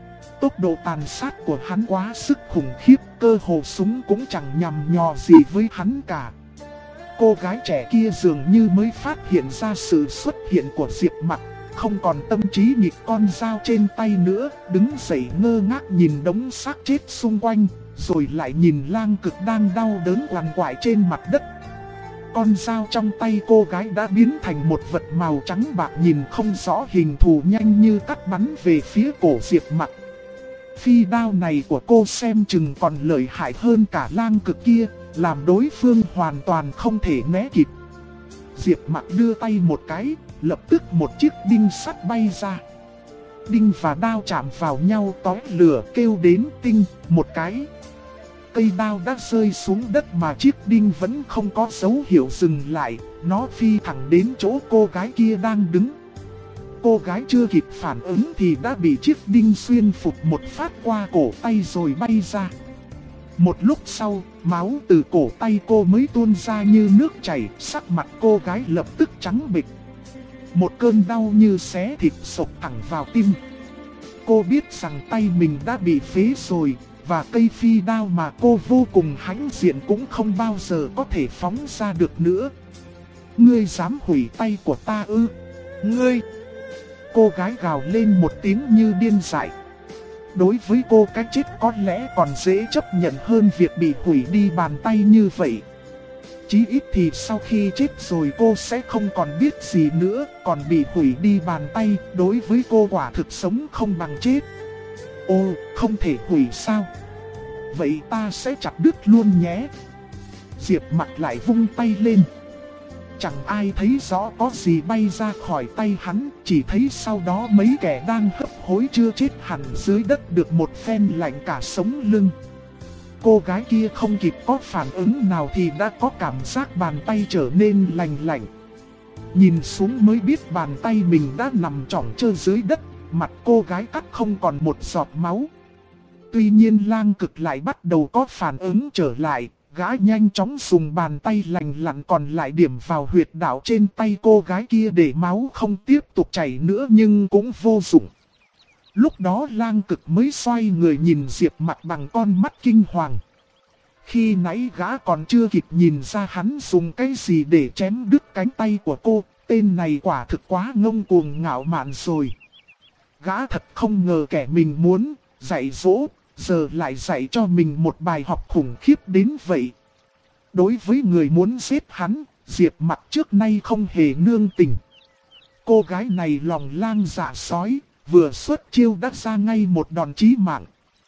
Tốc độ tàn sát của hắn quá sức khủng khiếp, cơ hồ súng cũng chẳng nhằm nhò gì với hắn cả. Cô gái trẻ kia dường như mới phát hiện ra sự xuất hiện của Diệp Mặc, không còn tâm trí nhịp con dao trên tay nữa, đứng dậy ngơ ngác nhìn đống xác chết xung quanh, rồi lại nhìn Lang Cực đang đau đớn quằn quại trên mặt đất. Con dao trong tay cô gái đã biến thành một vật màu trắng bạc nhìn không rõ hình thù, nhanh như cắt bắn về phía cổ Diệp Mặc. Phi đao này của cô xem chừng còn lợi hại hơn cả Lang Cực kia, làm đối phương hoàn toàn không thể né kịp. Diệp Mặc đưa tay một cái, lập tức một chiếc đinh sắt bay ra. Đinh và đao chạm vào nhau tóe lửa, kêu đến tinh một cái. Cây đao đã rơi xuống đất mà chiếc đinh vẫn không có dấu hiệu dừng lại, nó phi thẳng đến chỗ cô gái kia đang đứng. Cô gái chưa kịp phản ứng thì đã bị chiếc đinh xuyên phục một phát qua cổ tay rồi bay ra. Một lúc sau, máu từ cổ tay cô mới tuôn ra như nước chảy, sắc mặt cô gái lập tức trắng bệch. Một cơn đau như xé thịt xộc thẳng vào tim. Cô biết rằng tay mình đã bị phế rồi, và cây phi đao mà cô vô cùng hãnh diện cũng không bao giờ có thể phóng ra được nữa. Ngươi dám hủy tay của ta ư? Ngươi! Cô gái gào lên một tiếng như điên dại. Đối với cô cái chết có lẽ còn dễ chấp nhận hơn việc bị hủy đi bàn tay như vậy. Chí ít thì sau khi chết rồi cô sẽ không còn biết gì nữa, còn bị hủy đi bàn tay, đối với cô quả thực sống không bằng chết. Ồ, không thể hủy sao? Vậy ta sẽ chặt đứt luôn nhé. Diệp Mặc lại vung tay lên. Chẳng ai thấy rõ có gì bay ra khỏi tay hắn, chỉ thấy sau đó mấy kẻ đang hấp hối chưa chết hẳn dưới đất được một phen lạnh cả sống lưng. Cô gái kia không kịp có phản ứng nào thì đã có cảm giác bàn tay trở nên lành lạnh. Nhìn xuống mới biết bàn tay mình đã nằm trỏng trơ dưới đất, mặt cô gái cắt không còn một giọt máu. Tuy nhiên Lang Cực lại bắt đầu có phản ứng trở lại, gã nhanh chóng dùng bàn tay lành lặn còn lại điểm vào huyệt đạo trên tay cô gái kia để máu không tiếp tục chảy nữa, nhưng cũng vô dụng. Lúc đó Lang Cực mới xoay người nhìn Diệp Mặc bằng con mắt kinh hoàng. Khi nãy gã còn chưa kịp nhìn ra hắn dùng cái gì để chém đứt cánh tay của cô, tên này quả thực quá ngông cuồng ngạo mạn rồi. Gã thật không ngờ kẻ mình muốn dạy dỗ, giờ lại dạy cho mình một bài học khủng khiếp đến vậy. Đối với người muốn giết hắn, Diệp Mặc trước nay không hề nương tình. Cô gái này lòng lang dạ sói, vừa xuất chiêu đã ra ngay một đòn chí mạng.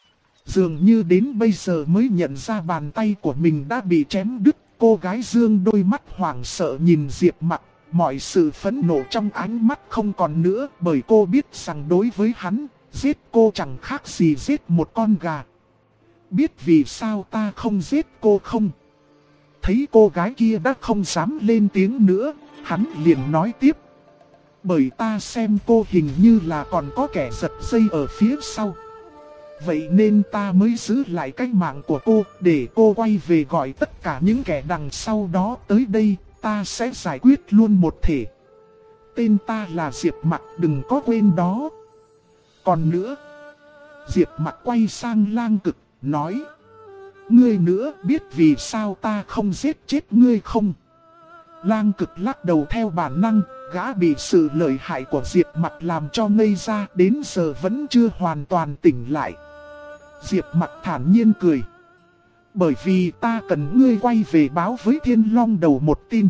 Dường như đến bây giờ mới nhận ra bàn tay của mình đã bị chém đứt, cô gái dương đôi mắt hoảng sợ nhìn Diệp Mặc, mọi sự phẫn nộ trong ánh mắt không còn nữa, bởi cô biết rằng đối với hắn, giết cô chẳng khác gì giết một con gà. Biết vì sao ta không giết cô không? thấy cô gái kia đã không dám lên tiếng nữa, hắn liền nói tiếp. Bởi ta xem cô hình như là còn có kẻ giật dây ở phía sau. Vậy nên ta mới giữ lại cái mạng của cô, để cô quay về gọi tất cả những kẻ đằng sau đó tới đây, ta sẽ giải quyết luôn một thể. Tên ta là Diệp Mặc, đừng có quên đó. Còn nữa, Diệp Mặc quay sang Lang Cực, nói. Ngươi nữa biết vì sao ta không giết chết ngươi không? Lang Cực lắc đầu theo bản năng, gã bị sự lợi hại của Diệp Mặc làm cho ngây ra, đến giờ vẫn chưa hoàn toàn tỉnh lại. Diệp Mặc thản nhiên cười. Bởi vì ta cần ngươi quay về báo với Thiên Long Đầu một tin.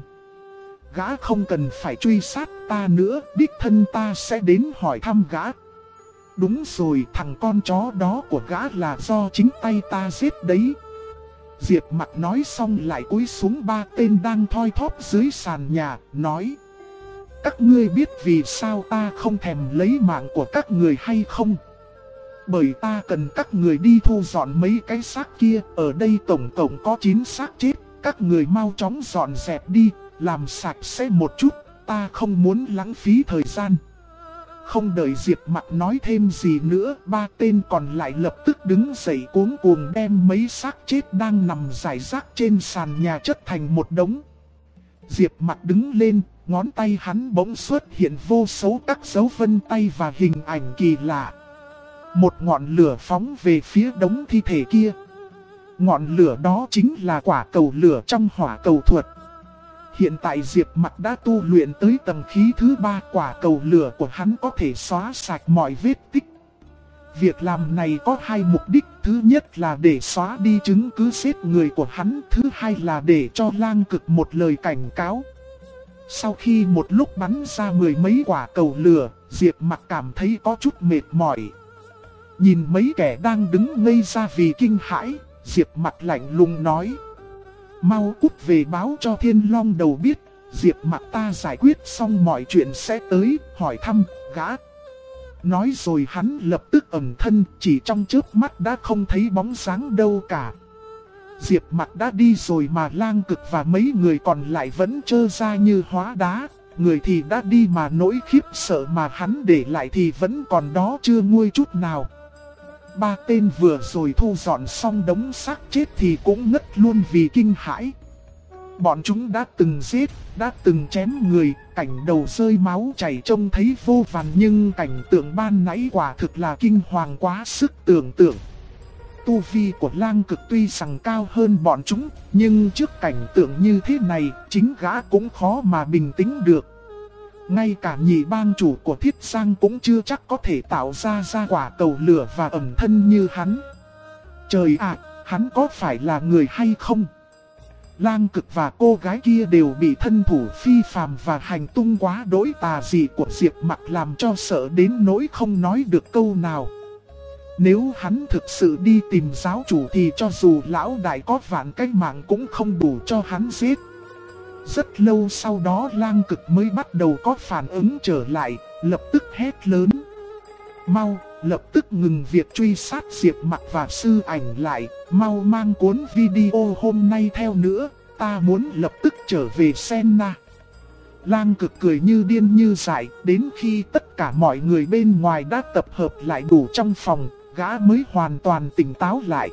Gã không cần phải truy sát ta nữa, đích thân ta sẽ đến hỏi thăm gã. Đúng rồi, thằng con chó đó của gã là do chính tay ta giết đấy. Diệp Mặc nói xong lại cúi xuống ba tên đang thoi thóp dưới sàn nhà, nói. Các ngươi biết vì sao ta không thèm lấy mạng của các người hay không? Bởi ta cần các người đi thu dọn mấy cái xác kia, ở đây tổng cộng có 9 xác chết, các người mau chóng dọn dẹp đi, làm sạch sẽ một chút, ta không muốn lãng phí thời gian. Không đợi Diệp Mặc nói thêm gì nữa, ba tên còn lại lập tức đứng dậy cuống cuồng đem mấy xác chết đang nằm rải rác trên sàn nhà chất thành một đống. Diệp Mặc đứng lên, ngón tay hắn bỗng xuất hiện vô số các dấu vân tay và hình ảnh kỳ lạ. Một ngọn lửa phóng về phía đống thi thể kia. Ngọn lửa đó chính là quả cầu lửa trong hỏa cầu thuật. Hiện tại Diệp Mặc đã tu luyện tới tầng khí thứ 3, quả cầu lửa của hắn có thể xóa sạch mọi vết tích. Việc làm này có hai mục đích, thứ nhất là để xóa đi chứng cứ giết người của hắn, thứ hai là để cho Lang Cực một lời cảnh cáo. Sau khi một lúc bắn ra mười mấy quả cầu lửa, Diệp Mặc cảm thấy có chút mệt mỏi. Nhìn mấy kẻ đang đứng ngây ra vì kinh hãi, Diệp Mặc lạnh lùng nói. Mau cút về báo cho Thiên Long Đầu biết, Diệp Mặc ta giải quyết xong mọi chuyện sẽ tới, hỏi thăm, gã. Nói rồi hắn lập tức ẩn thân, chỉ trong chớp mắt đã không thấy bóng dáng đâu cả. Diệp Mặc đã đi rồi mà Lang Cực và mấy người còn lại vẫn trơ ra như hóa đá. Người thì đã đi mà nỗi khiếp sợ mà hắn để lại thì vẫn còn đó chưa nguôi chút nào. Ba tên vừa rồi thu dọn xong đống xác chết thì cũng ngất luôn vì kinh hãi. Bọn chúng đã từng giết, đã từng chém người, cảnh đầu rơi máu chảy trông thấy vô vàn, nhưng cảnh tượng ban nãy quả thực là kinh hoàng quá sức tưởng tượng. Tu vi của Lang Cực tuy rằng cao hơn bọn chúng, nhưng trước cảnh tượng như thế này, chính gã cũng khó mà bình tĩnh được. Ngay cả nhị bang chủ của Thiết Giang cũng chưa chắc có thể tạo ra quả cầu lửa và ẩn thân như hắn. Trời ạ, hắn có phải là người hay không? Lang Cực và cô gái kia đều bị thân thủ phi phàm và hành tung quá đỗi tà dị của Diệp Mặc làm cho sợ đến nỗi không nói được câu nào. Nếu hắn thực sự đi tìm giáo chủ thì cho dù lão đại có vạn cái mạng cũng không đủ cho hắn giết. Rất lâu sau đó Lang Cực mới bắt đầu có phản ứng trở lại, lập tức hét lớn. Mau, lập tức ngừng việc truy sát Diệp Mặc và sư ảnh lại, mau mang cuốn video hôm nay theo nữa, ta muốn lập tức trở về Senna. Lang Cực cười như điên như dại, đến khi tất cả mọi người bên ngoài đã tập hợp lại đủ trong phòng, gã mới hoàn toàn tỉnh táo lại.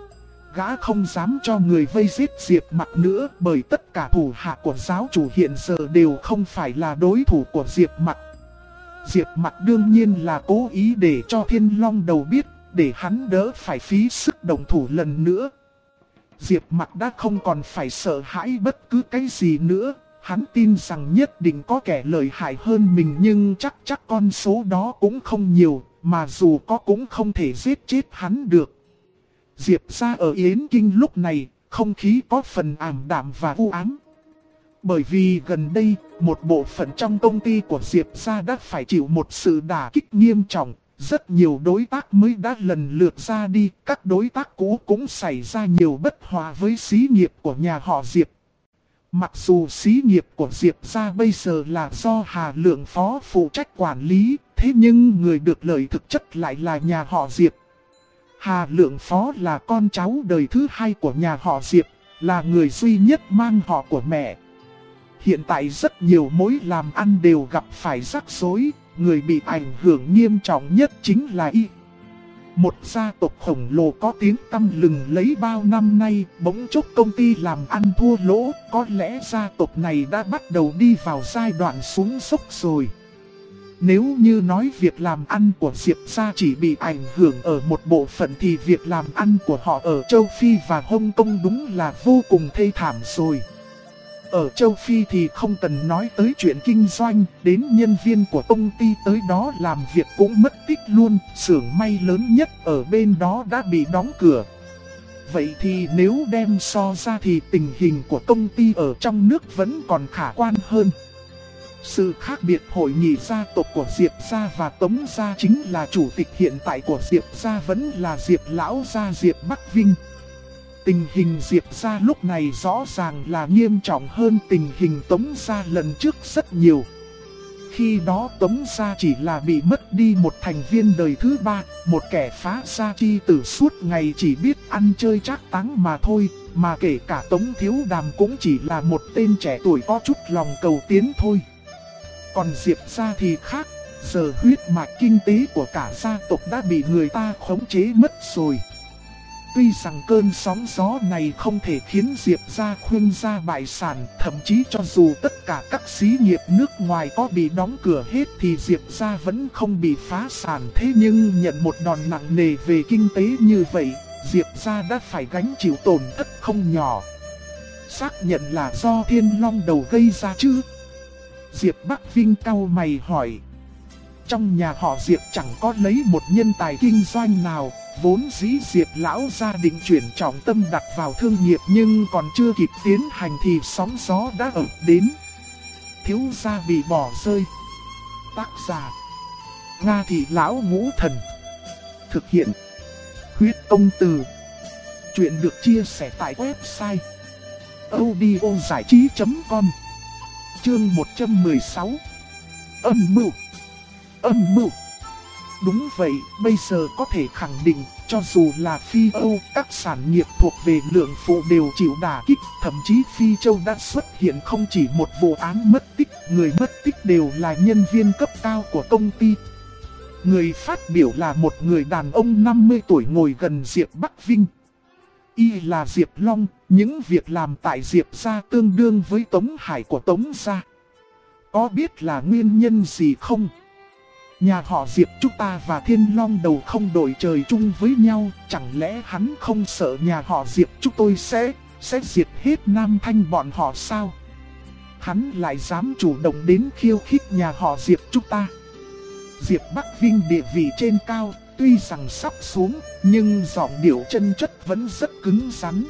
Gã không dám cho người vây giết Diệp Mặc nữa, bởi tất cả thủ hạ của giáo chủ hiện giờ đều không phải là đối thủ của Diệp Mặc. Diệp Mặc đương nhiên là cố ý để cho Thiên Long Đầu biết, để hắn đỡ phải phí sức động thủ lần nữa. Diệp Mặc đã không còn phải sợ hãi bất cứ cái gì nữa, hắn tin rằng nhất định có kẻ lợi hại hơn mình, nhưng chắc con số đó cũng không nhiều, mà dù có cũng không thể giết chết hắn được. Diệp gia ở Yến Kinh lúc này, không khí có phần ảm đạm và u ám. Bởi vì gần đây, một bộ phận trong công ty của Diệp gia đã phải chịu một sự đả kích nghiêm trọng. Rất nhiều đối tác mới đã lần lượt ra đi, các đối tác cũ cũng xảy ra nhiều bất hòa với xí nghiệp của nhà họ Diệp. Mặc dù xí nghiệp của Diệp gia bây giờ là do Hà Lượng Phó phụ trách quản lý, thế nhưng người được lợi thực chất lại là nhà họ Diệp. Hà Lượng Phó là con cháu đời thứ hai của nhà họ Diệp, là người duy nhất mang họ của mẹ. Hiện tại rất nhiều mối làm ăn đều gặp phải rắc rối, người bị ảnh hưởng nghiêm trọng nhất chính là Y. Một gia tộc khổng lồ có tiếng tăm lừng lấy bao năm nay, bỗng chốc công ty làm ăn thua lỗ, có lẽ gia tộc này đã bắt đầu đi vào giai đoạn xuống dốc rồi. Nếu như nói việc làm ăn của Diệp gia chỉ bị ảnh hưởng ở một bộ phận thì việc làm ăn của họ ở châu Phi và Hong Kong đúng là vô cùng thê thảm rồi. Ở châu Phi thì không cần nói tới chuyện kinh doanh, đến nhân viên của công ty tới đó làm việc cũng mất tích luôn, xưởng may lớn nhất ở bên đó đã bị đóng cửa. Vậy thì nếu đem so ra thì tình hình của công ty ở trong nước vẫn còn khả quan hơn. Sự khác biệt hội nghị gia tộc của Diệp gia và Tống gia chính là chủ tịch hiện tại của Diệp gia vẫn là Diệp lão gia Diệp Bắc Vinh. Tình hình Diệp gia lúc này rõ ràng là nghiêm trọng hơn tình hình Tống gia lần trước rất nhiều. Khi đó Tống gia chỉ là bị mất đi một thành viên đời thứ ba, một kẻ phá gia chi tử suốt ngày chỉ biết ăn chơi trác táng mà thôi, mà kể cả Tống Thiếu Đàm cũng chỉ là một tên trẻ tuổi có chút lòng cầu tiến thôi. Còn Diệp gia thì khác, giờ huyết mạch kinh tế của cả gia tộc đã bị người ta khống chế mất rồi. Tuy rằng cơn sóng gió này không thể khiến Diệp gia khuynh gia bại sản, thậm chí cho dù tất cả các xí nghiệp nước ngoài có bị đóng cửa hết thì Diệp gia vẫn không bị phá sản. Thế nhưng nhận một đòn nặng nề về kinh tế như vậy, Diệp gia đã phải gánh chịu tổn thất không nhỏ. Xác nhận là do Thiên Long Đầu gây ra chứ? Diệp Bắc Vinh cau mày hỏi. Trong nhà họ Diệp chẳng có lấy một nhân tài kinh doanh nào, vốn dĩ Diệp lão gia định chuyển trọng tâm đặt vào thương nghiệp nhưng còn chưa kịp tiến hành thì sóng gió đã ập đến. Thiếu gia bị bỏ rơi. Tác giả: Nga Thị Lão Ngũ Thần. Thực hiện: Huyết Công Từ. Chuyện được chia sẻ tại website audiozảichí.com. Chương 116. Âm mưu. Âm mưu. Đúng vậy, bây giờ có thể khẳng định, cho dù là Phi Âu, các sản nghiệp thuộc về lượng phụ đều chịu đả kích, thậm chí Phi Châu đã xuất hiện không chỉ một vụ án mất tích, người mất tích đều là nhân viên cấp cao của công ty. Người phát biểu là một người đàn ông 50 tuổi ngồi gần Diệp Bắc Vinh. Y là Diệp Long, những việc làm tại Diệp gia tương đương với Tống Hải của Tống gia. Có biết là nguyên nhân gì không? Nhà họ Diệp chúng ta và Thiên Long Đầu không đổi trời chung với nhau, chẳng lẽ hắn không sợ nhà họ Diệp chúng tôi sẽ diệt hết Nam Thanh bọn họ sao? Hắn lại dám chủ động đến khiêu khích nhà họ Diệp chúng ta. Diệp Bắc Vinh địa vị trên cao, tuy rằng sắp xuống, nhưng giọng điệu chân chất vẫn rất cứng rắn.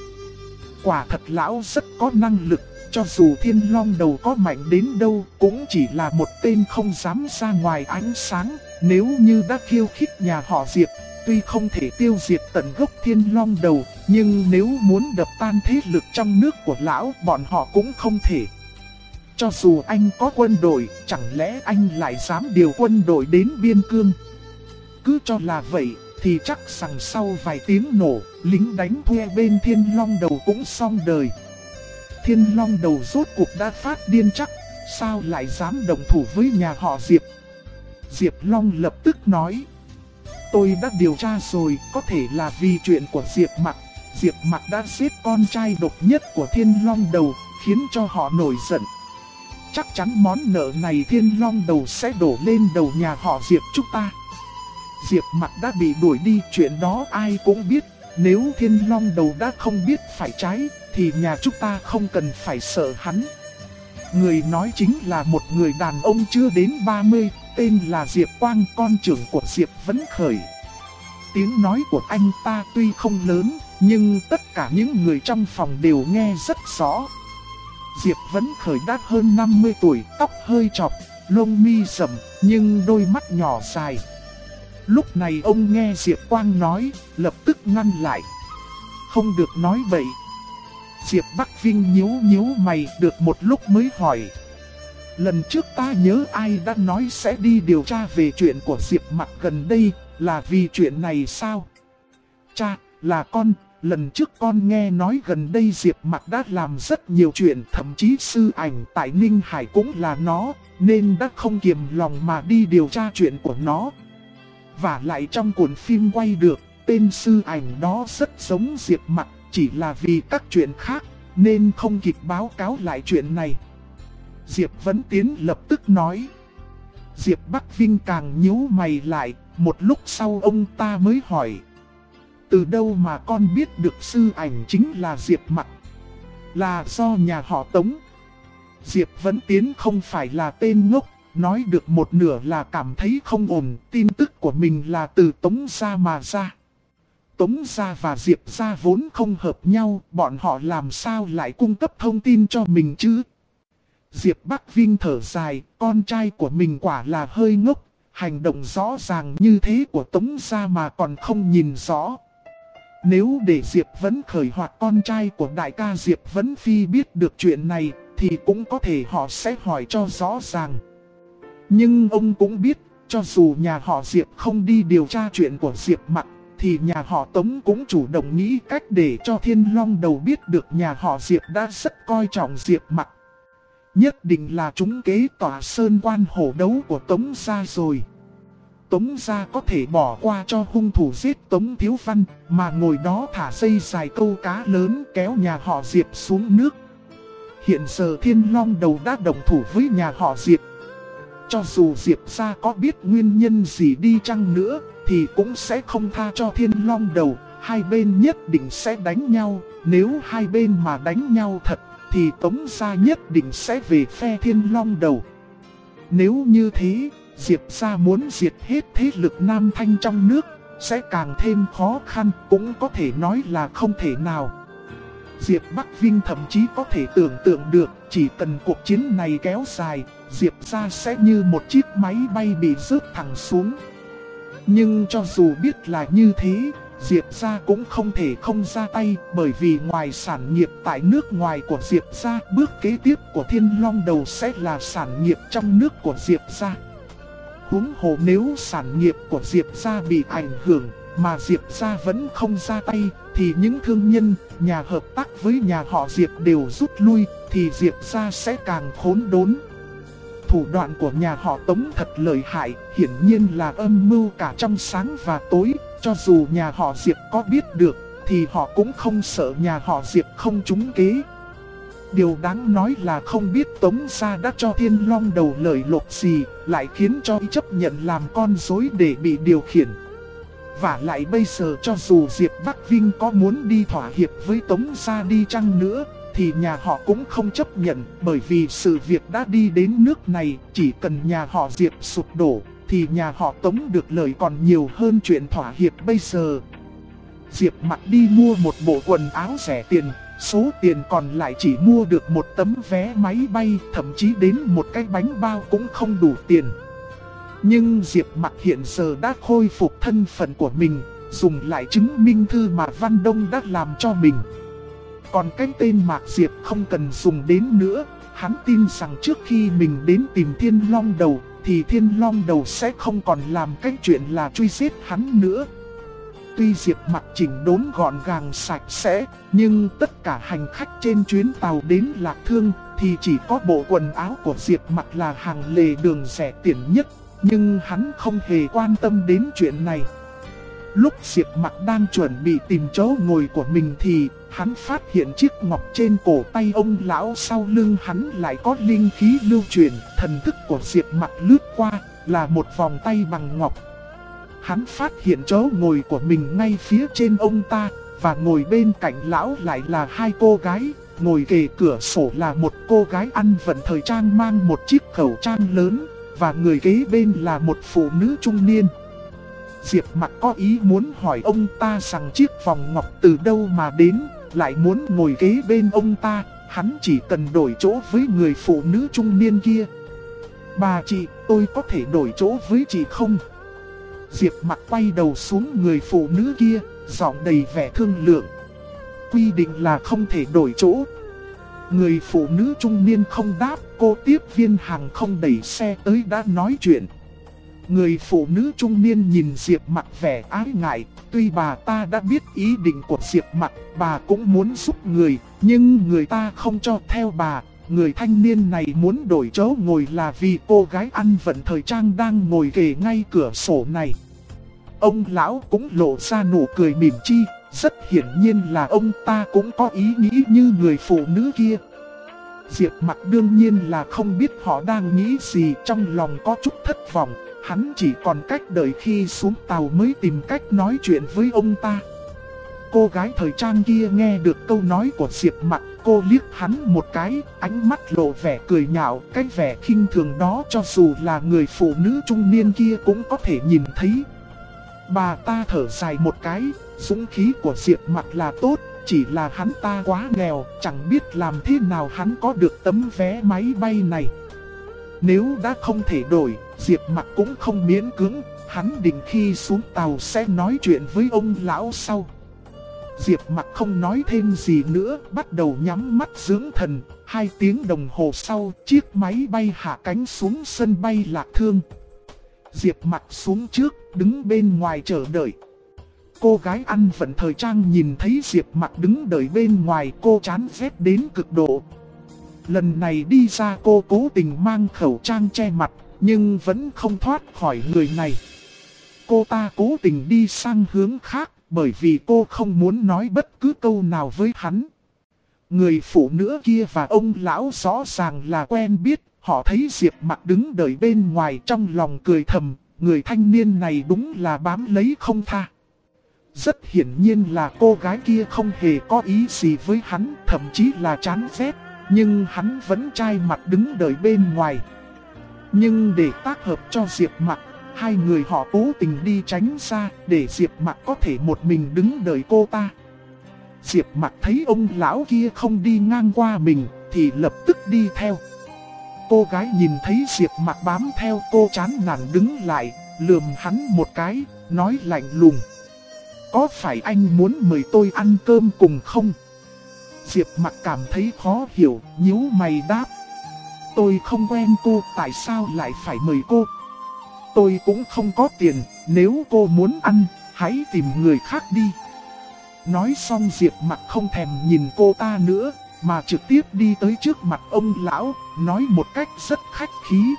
Quả thật lão rất có năng lực. Cho dù Thiên Long Đầu có mạnh đến đâu cũng chỉ là một tên không dám ra ngoài ánh sáng. Nếu như đã khiêu khích nhà họ Diệp, tuy không thể tiêu diệt tận gốc Thiên Long Đầu, nhưng nếu muốn đập tan thế lực trong nước của lão, bọn họ cũng không thể. Cho dù anh có quân đội, chẳng lẽ anh lại dám điều quân đội đến biên cương? Cứ cho là vậy, thì chắc rằng sau vài tiếng nổ, lính đánh thuê bên Thiên Long Đầu cũng xong đời. Thiên Long Đầu rốt cuộc đã phát điên chắc, sao lại dám đồng thủ với nhà họ Diệp? Diệp Long lập tức nói. Tôi đã điều tra rồi, có thể là vì chuyện của Diệp Mặc. Diệp Mặc đã giết con trai độc nhất của Thiên Long Đầu, khiến cho họ nổi giận. Chắc chắn món nợ này Thiên Long Đầu sẽ đổ lên đầu nhà họ Diệp chúng ta. Diệp Mặc đã bị đuổi đi, chuyện đó ai cũng biết. Nếu Thiên Long Đầu đã không biết phải trái, thì nhà chúng ta không cần phải sợ hắn. Người nói chính là một người đàn ông chưa đến 30, tên là Diệp Quang, con trưởng của Diệp Vấn Khởi. Tiếng nói của anh ta tuy không lớn, nhưng tất cả những người trong phòng đều nghe rất rõ. Diệp Vấn Khởi đã hơn 50 tuổi, tóc hơi chọc, lông mi rậm, nhưng đôi mắt nhỏ dài. Lúc này ông nghe Diệp Quang nói, lập tức ngăn lại. Không được nói bậy. Diệp Bắc Vinh nhíu mày được một lúc mới hỏi. Lần trước ta nhớ ai đã nói sẽ đi điều tra về chuyện của Diệp Mặc gần đây, là vì chuyện này sao? Cha, là con, lần trước con nghe nói gần đây Diệp Mặc đã làm rất nhiều chuyện, thậm chí sư ảnh tại Ninh Hải cũng là nó, nên đã không kiềm lòng mà đi điều tra chuyện của nó. Và lại trong cuốn phim quay được, tên sư ảnh đó rất giống Diệp Mặc, chỉ là vì các chuyện khác, nên không kịp báo cáo lại chuyện này. Diệp Vấn Tiến lập tức nói. Diệp Bắc Vinh càng nhíu mày lại, một lúc sau ông ta mới hỏi. Từ đâu mà con biết được sư ảnh chính là Diệp Mặc? Là do nhà họ Tống. Diệp Vấn Tiến không phải là tên ngốc, nói được một nửa là cảm thấy không ổn, tin tức của mình là từ Tống gia mà ra. Tống gia và Diệp gia vốn không hợp nhau, bọn họ làm sao lại cung cấp thông tin cho mình chứ? Diệp Bắc Vinh thở dài, con trai của mình quả là hơi ngốc, hành động rõ ràng như thế của Tống gia mà còn không nhìn rõ. Nếu để Diệp Vấn Khởi hoặc con trai của đại ca Diệp Vấn Phi biết được chuyện này, thì cũng có thể họ sẽ hỏi cho rõ ràng. Nhưng ông cũng biết, cho dù nhà họ Diệp không đi điều tra chuyện của Diệp Mặc, thì nhà họ Tống cũng chủ động nghĩ cách để cho Thiên Long Đầu biết được nhà họ Diệp đã rất coi trọng Diệp Mặc. Nhất định là trúng kế tỏa sơn quan hổ đấu của Tống gia rồi. Tống gia có thể bỏ qua cho hung thủ giết Tống Thiếu Văn, mà ngồi đó thả dây dài câu cá lớn kéo nhà họ Diệp xuống nước. Hiện giờ Thiên Long Đầu đã đồng thủ với nhà họ Diệp. Cho dù Diệp gia có biết nguyên nhân gì đi chăng nữa, thì cũng sẽ không tha cho Thiên Long Đầu. Hai bên nhất định sẽ đánh nhau, nếu hai bên mà đánh nhau thật, thì Tống gia nhất định sẽ về phe Thiên Long Đầu. Nếu như thế, Diệp gia muốn diệt hết thế lực Nam Thanh trong nước, sẽ càng thêm khó khăn, cũng có thể nói là không thể nào. Diệp Bắc Vinh thậm chí có thể tưởng tượng được, chỉ cần cuộc chiến này kéo dài, Diệp gia sẽ như một chiếc máy bay bị rớt thẳng xuống. Nhưng cho dù biết là như thế, Diệp gia cũng không thể không ra tay, bởi vì ngoài sản nghiệp tại nước ngoài của Diệp gia, bước kế tiếp của Thiên Long Đầu sẽ là sản nghiệp trong nước của Diệp gia. Huống hồ nếu sản nghiệp của Diệp gia bị ảnh hưởng, mà Diệp gia vẫn không ra tay, thì những thương nhân, nhà hợp tác với nhà họ Diệp đều rút lui, thì Diệp gia sẽ càng khốn đốn. Thủ đoạn của nhà họ Tống thật lợi hại, hiển nhiên là âm mưu cả trong sáng và tối. Cho dù nhà họ Diệp có biết được, thì họ cũng không sợ nhà họ Diệp không trúng kế. Điều đáng nói là không biết Tống gia đã cho Thiên Long Đầu lợi lộc gì, lại khiến cho y chấp nhận làm con rối để bị điều khiển. Và lại bây giờ cho dù Diệp Bắc Vinh có muốn đi thỏa hiệp với Tống gia đi chăng nữa, thì nhà họ cũng không chấp nhận, bởi vì sự việc đã đi đến nước này, chỉ cần nhà họ Diệp sụp đổ, thì nhà họ Tống được lợi còn nhiều hơn chuyện thỏa hiệp bây giờ. Diệp Mặc đi mua một bộ quần áo rẻ tiền, số tiền còn lại chỉ mua được một tấm vé máy bay, thậm chí đến một cái bánh bao cũng không đủ tiền. Nhưng Diệp Mặc hiện giờ đã khôi phục thân phận của mình, dùng lại chứng minh thư mà Văn Đông đã làm cho mình. Còn cái tên Mạc Diệp không cần dùng đến nữa, hắn tin rằng trước khi mình đến tìm Thiên Long Đầu, thì Thiên Long Đầu sẽ không còn làm cái chuyện là truy giết hắn nữa. Tuy Diệp Mặc chỉnh đốn gọn gàng sạch sẽ, nhưng tất cả hành khách trên chuyến tàu đến Lạc Thương thì chỉ có bộ quần áo của Diệp Mặc là hàng lề đường rẻ tiền nhất, nhưng hắn không hề quan tâm đến chuyện này. Lúc Diệp Mặc đang chuẩn bị tìm chỗ ngồi của mình thì hắn phát hiện chiếc ngọc trên cổ tay ông lão sau lưng hắn lại có linh khí lưu truyền. Thần thức của Diệp Mặc lướt qua là một vòng tay bằng ngọc. Hắn phát hiện chỗ ngồi của mình ngay phía trên ông ta, và ngồi bên cạnh lão lại là hai cô gái. Ngồi kề cửa sổ là một cô gái ăn vận thời trang mang một chiếc khẩu trang lớn, và người kế bên là một phụ nữ trung niên. Diệp Mặc có ý muốn hỏi ông ta rằng chiếc vòng ngọc từ đâu mà đến, lại muốn ngồi kế bên ông ta, hắn chỉ cần đổi chỗ với người phụ nữ trung niên kia. Bà chị, tôi có thể đổi chỗ với chị không? Diệp Mặc quay đầu xuống người phụ nữ kia, giọng đầy vẻ thương lượng. Quy định là không thể đổi chỗ. Người phụ nữ trung niên không đáp, cô tiếp viên hàng không đẩy xe tới đã nói chuyện. Người phụ nữ trung niên nhìn Diệp Mặc vẻ ái ngại, tuy bà ta đã biết ý định của Diệp Mặc, bà cũng muốn giúp người, nhưng người ta không cho theo bà. Người thanh niên này muốn đổi chỗ ngồi là vì cô gái ăn vận thời trang đang ngồi kề ngay cửa sổ này. Ông lão cũng lộ ra nụ cười mỉm chi, rất hiển nhiên là ông ta cũng có ý nghĩ như người phụ nữ kia. Diệp Mặc đương nhiên là không biết họ đang nghĩ gì, trong lòng có chút thất vọng. Hắn chỉ còn cách đợi khi xuống tàu mới tìm cách nói chuyện với ông ta. Cô gái thời trang kia nghe được câu nói của Diệp Mặc, cô liếc hắn một cái, ánh mắt lộ vẻ cười nhạo, cái vẻ khinh thường đó cho dù là người phụ nữ trung niên kia cũng có thể nhìn thấy. Bà ta thở dài một cái, dũng khí của Diệp Mặc là tốt, chỉ là hắn ta quá nghèo, chẳng biết làm thế nào hắn có được tấm vé máy bay này. Nếu đã không thể đổi, Diệp Mặc cũng không miễn cưỡng, hắn định khi xuống tàu sẽ nói chuyện với ông lão sau. Diệp Mặc không nói thêm gì nữa, bắt đầu nhắm mắt dưỡng thần. 2 tiếng đồng hồ sau, chiếc máy bay hạ cánh xuống sân bay Lạc Thương. Diệp Mặc xuống trước, đứng bên ngoài chờ đợi. Cô gái ăn vận thời trang nhìn thấy Diệp Mặc đứng đợi bên ngoài, cô chán ghét đến cực độ. Lần này đi ra cô cố tình mang khẩu trang che mặt, nhưng vẫn không thoát khỏi người này. Cô ta cố tình đi sang hướng khác, bởi vì cô không muốn nói bất cứ câu nào với hắn. Người phụ nữ kia và ông lão rõ ràng là quen biết, họ thấy Diệp Mặc đứng đợi bên ngoài trong lòng cười thầm, người thanh niên này đúng là bám lấy không tha. Rất hiển nhiên là cô gái kia không hề có ý gì với hắn, thậm chí là chán ghét, nhưng hắn vẫn chai mặt đứng đợi bên ngoài. Nhưng để tác hợp cho Diệp Mặc, 2 người họ cố tình đi tránh xa để Diệp Mặc có thể một mình đứng đợi cô ta. Diệp Mặc thấy ông lão kia không đi ngang qua mình thì lập tức đi theo. Cô gái nhìn thấy Diệp Mặc bám theo cô chán nản đứng lại, lườm hắn một cái, nói lạnh lùng: "Có phải anh muốn mời tôi ăn cơm cùng không?" Diệp Mặc cảm thấy khó hiểu, nhíu mày đáp: "Tôi không quen cô, tại sao lại phải mời cô? Tôi cũng không có tiền, nếu cô muốn ăn, hãy tìm người khác đi." Nói xong Diệp Mặc không thèm nhìn cô ta nữa, mà trực tiếp đi tới trước mặt ông lão, nói một cách rất khách khí: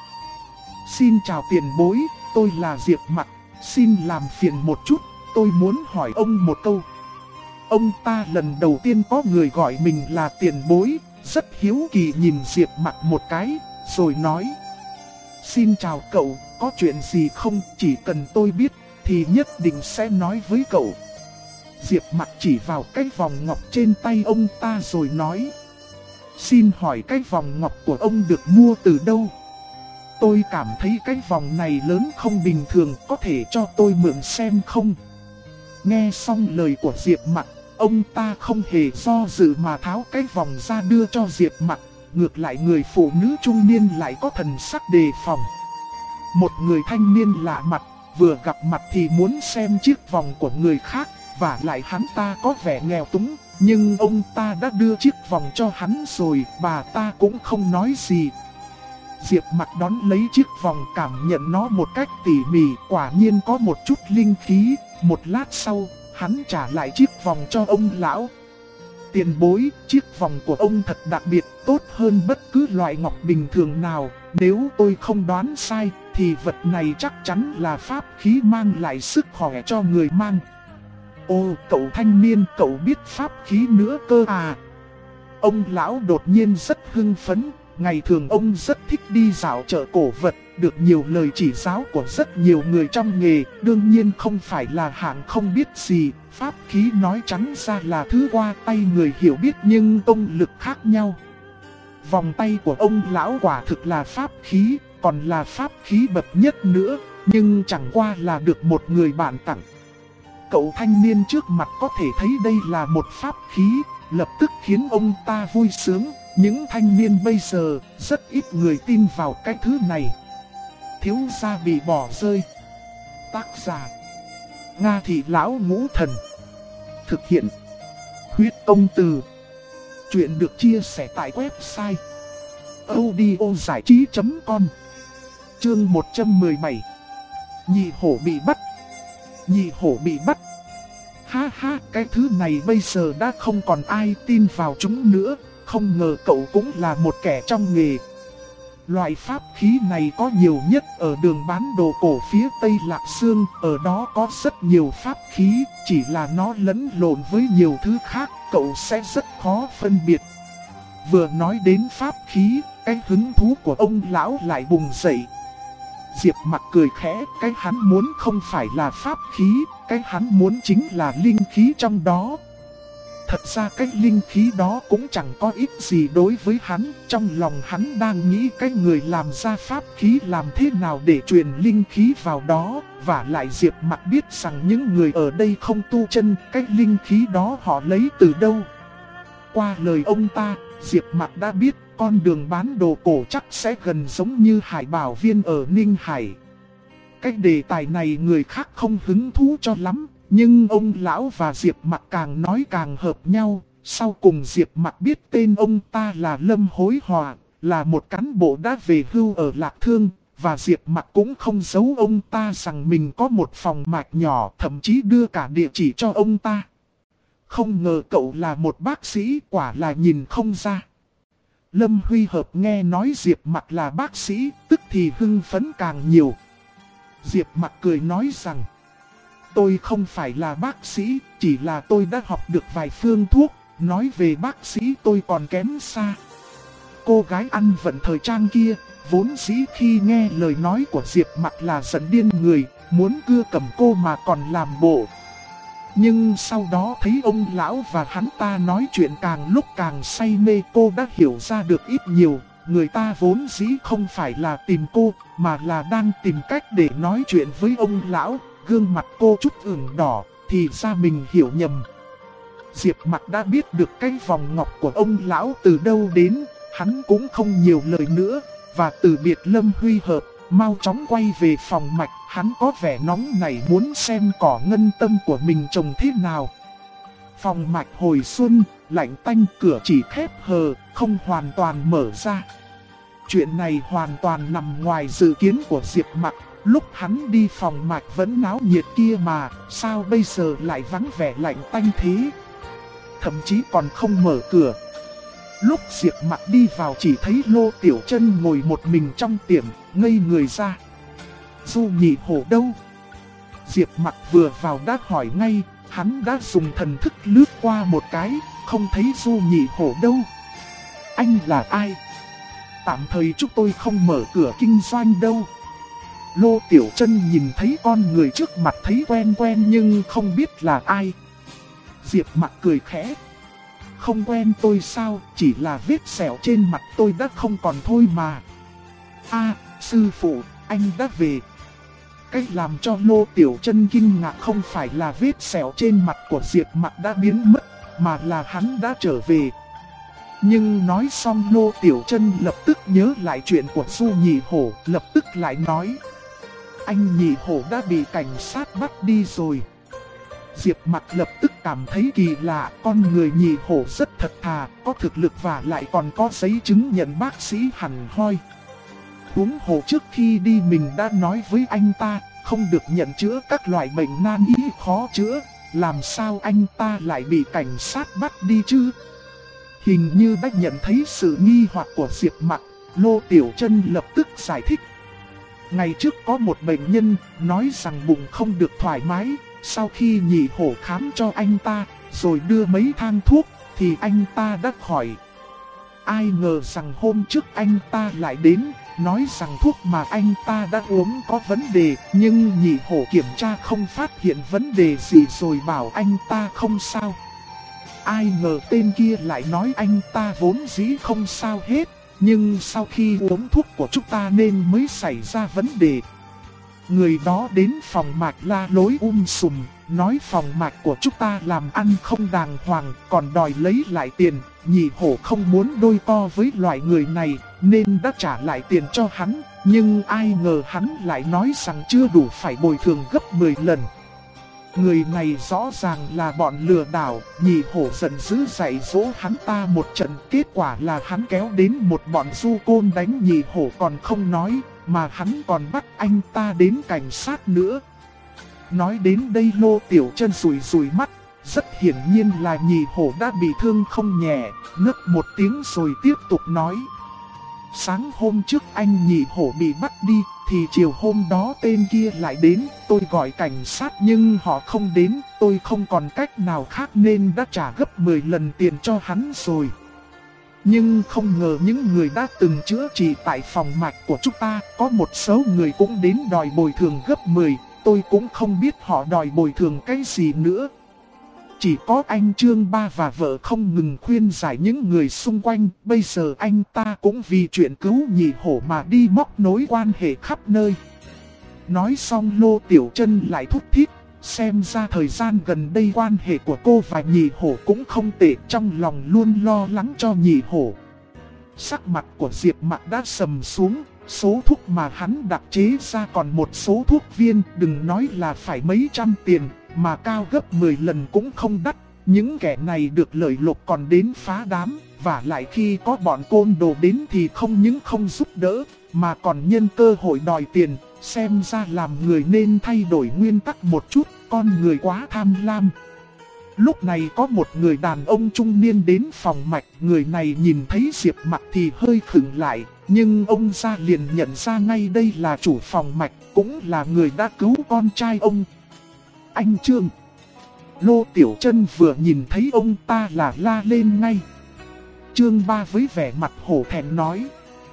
"Xin chào tiền bối, tôi là Diệp Mặc, xin làm phiền một chút, tôi muốn hỏi ông một câu." Ông ta lần đầu tiên có người gọi mình là tiền bối, rất hiếu kỳ nhìn Diệp Mặc một cái, rồi nói: "Xin chào cậu, có chuyện gì không? Chỉ cần tôi biết thì nhất định sẽ nói với cậu." Diệp Mặc chỉ vào cái vòng ngọc trên tay ông ta rồi nói: "Xin hỏi cái vòng ngọc của ông được mua từ đâu? Tôi cảm thấy cái vòng này lớn không bình thường, có thể cho tôi mượn xem không?" Nghe xong lời của Diệp Mặc, ông ta không hề do dự mà tháo cái vòng ra đưa cho Diệp Mặc. Ngược lại người phụ nữ trung niên lại có thần sắc đề phòng. Một người thanh niên lạ mặt, vừa gặp mặt thì muốn xem chiếc vòng của người khác, và lại hắn ta có vẻ nghèo túng, nhưng ông ta đã đưa chiếc vòng cho hắn rồi, bà ta cũng không nói gì. Diệp Mặc đón lấy chiếc vòng, cảm nhận nó một cách tỉ mỉ, quả nhiên có một chút linh khí. Một lát sau, hắn trả lại chiếc vòng cho ông lão. "Tiền bối, chiếc vòng của ông thật đặc biệt, tốt hơn bất cứ loại ngọc bình thường nào. Nếu tôi không đoán sai, thì vật này chắc chắn là pháp khí mang lại sức khỏe cho người mang." "Ồ, cậu thanh niên, cậu biết pháp khí nữa cơ à?" Ông lão đột nhiên rất hưng phấn. Ngày thường ông rất thích đi dạo chợ cổ vật, được nhiều lời chỉ giáo của rất nhiều người trong nghề, đương nhiên không phải là hạng không biết gì. Pháp khí nói trắng ra là thứ qua tay người hiểu biết nhưng công lực khác nhau. Vòng tay của ông lão quả thực là pháp khí, còn là pháp khí bậc nhất nữa, nhưng chẳng qua là được một người bạn tặng. Cậu thanh niên trước mặt có thể thấy đây là một pháp khí, lập tức khiến ông ta vui sướng. Những thanh niên bây giờ, rất ít người tin vào cái thứ này. Thiếu gia bị bỏ rơi. Tác giả: Nga Thị Lão Ngũ Thần. Thực hiện: Huyết Công Từ. Chuyện được chia sẻ tại website audiozảichí.com. Chương 117. Nhị hổ bị bắt. Nhị hổ bị bắt. Ha ha, cái thứ này bây giờ đã không còn ai tin vào chúng nữa. Không ngờ cậu cũng là một kẻ trong nghề. Loại pháp khí này có nhiều nhất ở đường bán đồ cổ phía Tây Lạc Dương. Ở đó có rất nhiều pháp khí, chỉ là nó lẫn lộn với nhiều thứ khác, cậu sẽ rất khó phân biệt. Vừa nói đến pháp khí, cái hứng thú của ông lão lại bùng dậy. Diệp Mặc cười khẽ, cái hắn muốn không phải là pháp khí, cái hắn muốn chính là linh khí trong đó. Thật ra cái linh khí đó cũng chẳng có ích gì đối với hắn, trong lòng hắn đang nghĩ cái người làm ra pháp khí làm thế nào để truyền linh khí vào đó, và lại Diệp Mặc biết rằng những người ở đây không tu chân, cái linh khí đó họ lấy từ đâu. Qua lời ông ta, Diệp Mặc đã biết con đường bán đồ cổ chắc sẽ gần giống như Hải Bảo Viên ở Ninh Hải. Cái đề tài này người khác không hứng thú cho lắm. Nhưng ông lão và Diệp Mặc càng nói càng hợp nhau. Sau cùng Diệp Mặc biết tên ông ta là Lâm Hối Hòa, là một cán bộ đã về hưu ở Lạc Thương. Và Diệp Mặc cũng không giấu ông ta rằng mình có một phòng mạch nhỏ, thậm chí đưa cả địa chỉ cho ông ta. Không ngờ cậu là một bác sĩ, quả là nhìn không ra. Lâm Huy Hợp nghe nói Diệp Mặc là bác sĩ, tức thì hưng phấn càng nhiều. Diệp Mặc cười nói rằng: tôi không phải là bác sĩ, chỉ là tôi đã học được vài phương thuốc, nói về bác sĩ tôi còn kém xa. Cô gái ăn vận thời trang kia, vốn dĩ khi nghe lời nói của Diệp Mặc là giận điên người, muốn cưa cầm cô mà còn làm bộ. Nhưng sau đó thấy ông lão và hắn ta nói chuyện càng lúc càng say mê, cô đã hiểu ra được ít nhiều. Người ta vốn dĩ không phải là tìm cô, mà là đang tìm cách để nói chuyện với ông lão. Gương mặt cô chút ửng đỏ, thì ra mình hiểu nhầm. Diệp Mặc đã biết được cái vòng ngọc của ông lão từ đâu đến, hắn cũng không nhiều lời nữa, và từ biệt Lâm Huy Hợp, mau chóng quay về phòng mạch. Hắn có vẻ nóng nảy muốn xem cỏ ngân tâm của mình trồng thế nào. Phòng mạch hồi xuân, lạnh tanh, cửa chỉ khép hờ, không hoàn toàn mở ra. Chuyện này hoàn toàn nằm ngoài dự kiến của Diệp Mặc. Lúc hắn đi phòng mạch vẫn náo nhiệt kia mà, sao bây giờ lại vắng vẻ lạnh tanh thế? Thậm chí còn không mở cửa. Lúc Diệp Mặc đi vào chỉ thấy Lô Tiểu Chân ngồi một mình trong tiệm, ngây người ra. Du Nhị Hổ đâu? Diệp Mặc vừa vào đã hỏi ngay, hắn đã dùng thần thức lướt qua một cái, không thấy Du Nhị Hổ đâu. Anh là ai? Tạm thời chúng tôi không mở cửa kinh doanh đâu. Lô Tiểu Chân nhìn thấy con người trước mặt thấy quen quen nhưng không biết là ai. Diệp Mặc cười khẽ. Không quen tôi sao, chỉ là vết sẹo trên mặt tôi đã không còn thôi mà. Sư phụ, anh đã về. Cái làm cho Lô Tiểu Chân kinh ngạc không phải là vết sẹo trên mặt của Diệp Mặc đã biến mất, mà là hắn đã trở về. Nhưng nói xong Lô Tiểu Chân lập tức nhớ lại chuyện của Du Nhị Hổ, lập tức lại nói: anh Nhị Hổ đã bị cảnh sát bắt đi rồi. Diệp Mặc lập tức cảm thấy kỳ lạ, con người Nhị Hổ rất thật thà, có thực lực và lại còn có giấy chứng nhận bác sĩ hẳn hoi. Huống hồ trước khi đi mình đã nói với anh ta, không được nhận chữa các loại bệnh nan y khó chữa, làm sao anh ta lại bị cảnh sát bắt đi chứ? Hình như đã nhận thấy sự nghi hoặc của Diệp Mặc, Lô Tiểu Chân lập tức giải thích. Ngày trước có một bệnh nhân nói rằng bụng không được thoải mái, sau khi Nhị Hổ khám cho anh ta, rồi đưa mấy thang thuốc, thì anh ta đã khỏi. Ai ngờ rằng hôm trước anh ta lại đến, nói rằng thuốc mà anh ta đã uống có vấn đề, nhưng Nhị Hổ kiểm tra không phát hiện vấn đề gì rồi bảo anh ta không sao. Ai ngờ tên kia lại nói anh ta vốn dĩ không sao hết, nhưng sau khi uống thuốc của chúng ta nên mới xảy ra vấn đề. Người đó đến phòng mạch la lối sùm, nói phòng mạch của chúng ta làm ăn không đàng hoàng, còn đòi lấy lại tiền. Nhị Hổ không muốn đôi co với loại người này, nên đã trả lại tiền cho hắn. Nhưng ai ngờ hắn lại nói rằng chưa đủ, phải bồi thường gấp 10 lần. Người này rõ ràng là bọn lừa đảo. Nhị Hổ giận dữ dạy dỗ hắn ta một trận, kết quả là hắn kéo đến một bọn du côn đánh Nhị Hổ còn không nói, mà hắn còn bắt anh ta đến cảnh sát nữa. Nói đến đây Lô Tiểu Chân rủi rủi mắt, rất hiển nhiên là nhị hổ đã bị thương không nhẹ, nức một tiếng rồi tiếp tục nói. Sáng hôm trước anh nhị hổ bị bắt đi, thì chiều hôm đó tên kia lại đến, tôi gọi cảnh sát nhưng họ không đến, tôi không còn cách nào khác nên đã trả gấp 10 lần tiền cho hắn rồi. Nhưng không ngờ những người đã từng chữa trị tại phòng mạch của chúng ta, có một số người cũng đến đòi bồi thường gấp 10, tôi cũng không biết họ đòi bồi thường cái gì nữa. Chỉ có anh Trương Ba và vợ không ngừng khuyên giải những người xung quanh, bây giờ anh ta cũng vì chuyện cứu nhị hổ mà đi móc nối quan hệ khắp nơi. Nói xong Lô Tiểu Chân lại thút thít, xem ra thời gian gần đây quan hệ của cô và nhị hổ cũng không tệ, trong lòng luôn lo lắng cho nhị hổ. Sắc mặt của Diệp Mặc đã sầm xuống, số thuốc mà hắn đặc chế ra còn một số thuốc viên, đừng nói là phải mấy trăm tiền, mà cao gấp 10 lần cũng không đắt. Những kẻ này được lợi lộc còn đến phá đám, và lại khi có bọn côn đồ đến thì không những không giúp đỡ, mà còn nhân cơ hội đòi tiền. Xem ra làm người nên thay đổi nguyên tắc một chút, con người quá tham lam. Lúc này có một người đàn ông trung niên đến phòng mạch, người này nhìn thấy Diệp Mặc thì hơi khựng lại, nhưng ông ra liền nhận ra ngay đây là chủ phòng mạch, cũng là người đã cứu con trai ông. Anh Trương. Lô Tiểu Chân vừa nhìn thấy ông ta là la lên ngay. Trương Ba với vẻ mặt hổ thẹn nói.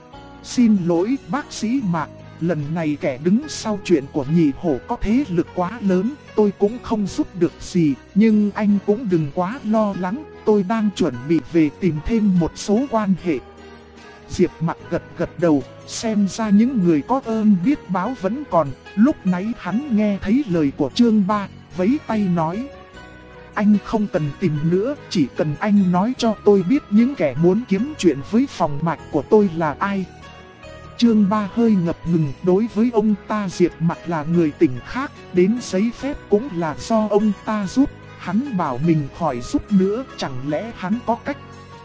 Xin lỗi bác sĩ Mạc, lần này kẻ đứng sau chuyện của nhị hổ có thế lực quá lớn, tôi cũng không giúp được gì, nhưng anh cũng đừng quá lo lắng, tôi đang chuẩn bị về tìm thêm một số quan hệ. Diệp Mặc gật gật đầu, xem ra những người có ơn biết báo vẫn còn. Lúc nãy hắn nghe thấy lời của Trương Ba, vẫy tay nói. Anh không cần tìm nữa, chỉ cần anh nói cho tôi biết những kẻ muốn kiếm chuyện với phòng mạch của tôi là ai. Trương Ba hơi ngập ngừng, đối với ông ta Diệp Mặc là người tỉnh khác, đến giấy phép cũng là do ông ta giúp, hắn bảo mình khỏi giúp nữa, chẳng lẽ hắn có cách.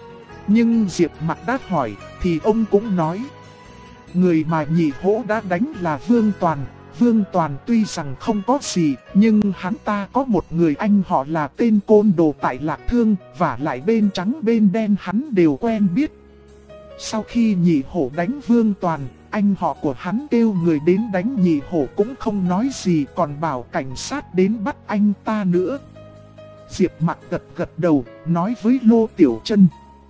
Nhưng Diệp Mặc đã hỏi, thì ông cũng nói. Người mà nhị hổ đã đánh là Vương Toàn. Vương Toàn tuy rằng không có gì, nhưng hắn ta có một người anh họ là tên côn đồ tại Lạc Thương, và lại bên trắng bên đen hắn đều quen biết. Sau khi nhị hổ đánh Vương Toàn, anh họ của hắn kêu người đến đánh nhị hổ cũng không nói gì, còn bảo cảnh sát đến bắt anh ta nữa. Diệp Mặc gật gật đầu, nói với Lô Tiểu Chân.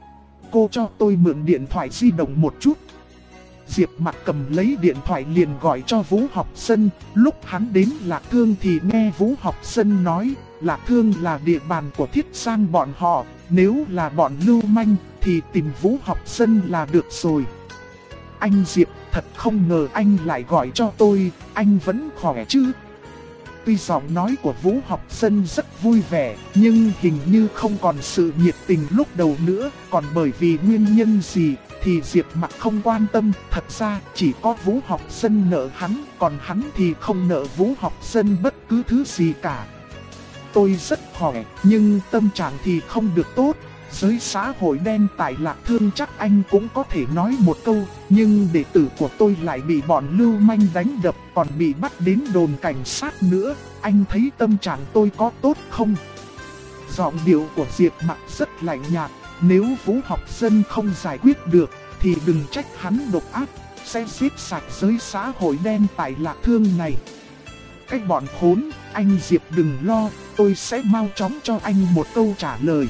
Cô cho tôi mượn điện thoại di động một chút. Diệp Mặc cầm lấy điện thoại liền gọi cho Vũ Học Sân. Lúc hắn đến Lạc Thương thì nghe Vũ Học Sân nói, Lạc Thương là địa bàn của Thiết Giang bọn họ, nếu là bọn lưu manh thì tìm Vũ Học Sân là được rồi. Anh Diệp, thật không ngờ anh lại gọi cho tôi, anh vẫn khỏe chứ? Tuy giọng nói của Vũ Học Sân rất vui vẻ, nhưng hình như không còn sự nhiệt tình lúc đầu nữa, còn bởi vì nguyên nhân gì thì Diệp Mặc không quan tâm. Thật ra chỉ có Vũ Học Sân nợ hắn, còn hắn thì không nợ Vũ Học Sân bất cứ thứ gì cả. Tôi rất khỏe, nhưng tâm trạng thì không được tốt. Giới xã hội đen tại Lạc Thương chắc anh cũng có thể nói một câu, nhưng đệ tử của tôi lại bị bọn lưu manh đánh đập, còn bị bắt đến đồn cảnh sát nữa. Anh thấy tâm trạng tôi có tốt không? Giọng điệu của Diệp Mặc rất lạnh nhạt. Nếu Vũ Học Sân không giải quyết được thì đừng trách hắn độc ác, sẽ giết sạch giới xã hội đen tại Lạc Thương này. Cái bọn khốn, anh Diệp đừng lo, tôi sẽ mau chóng cho anh một câu trả lời.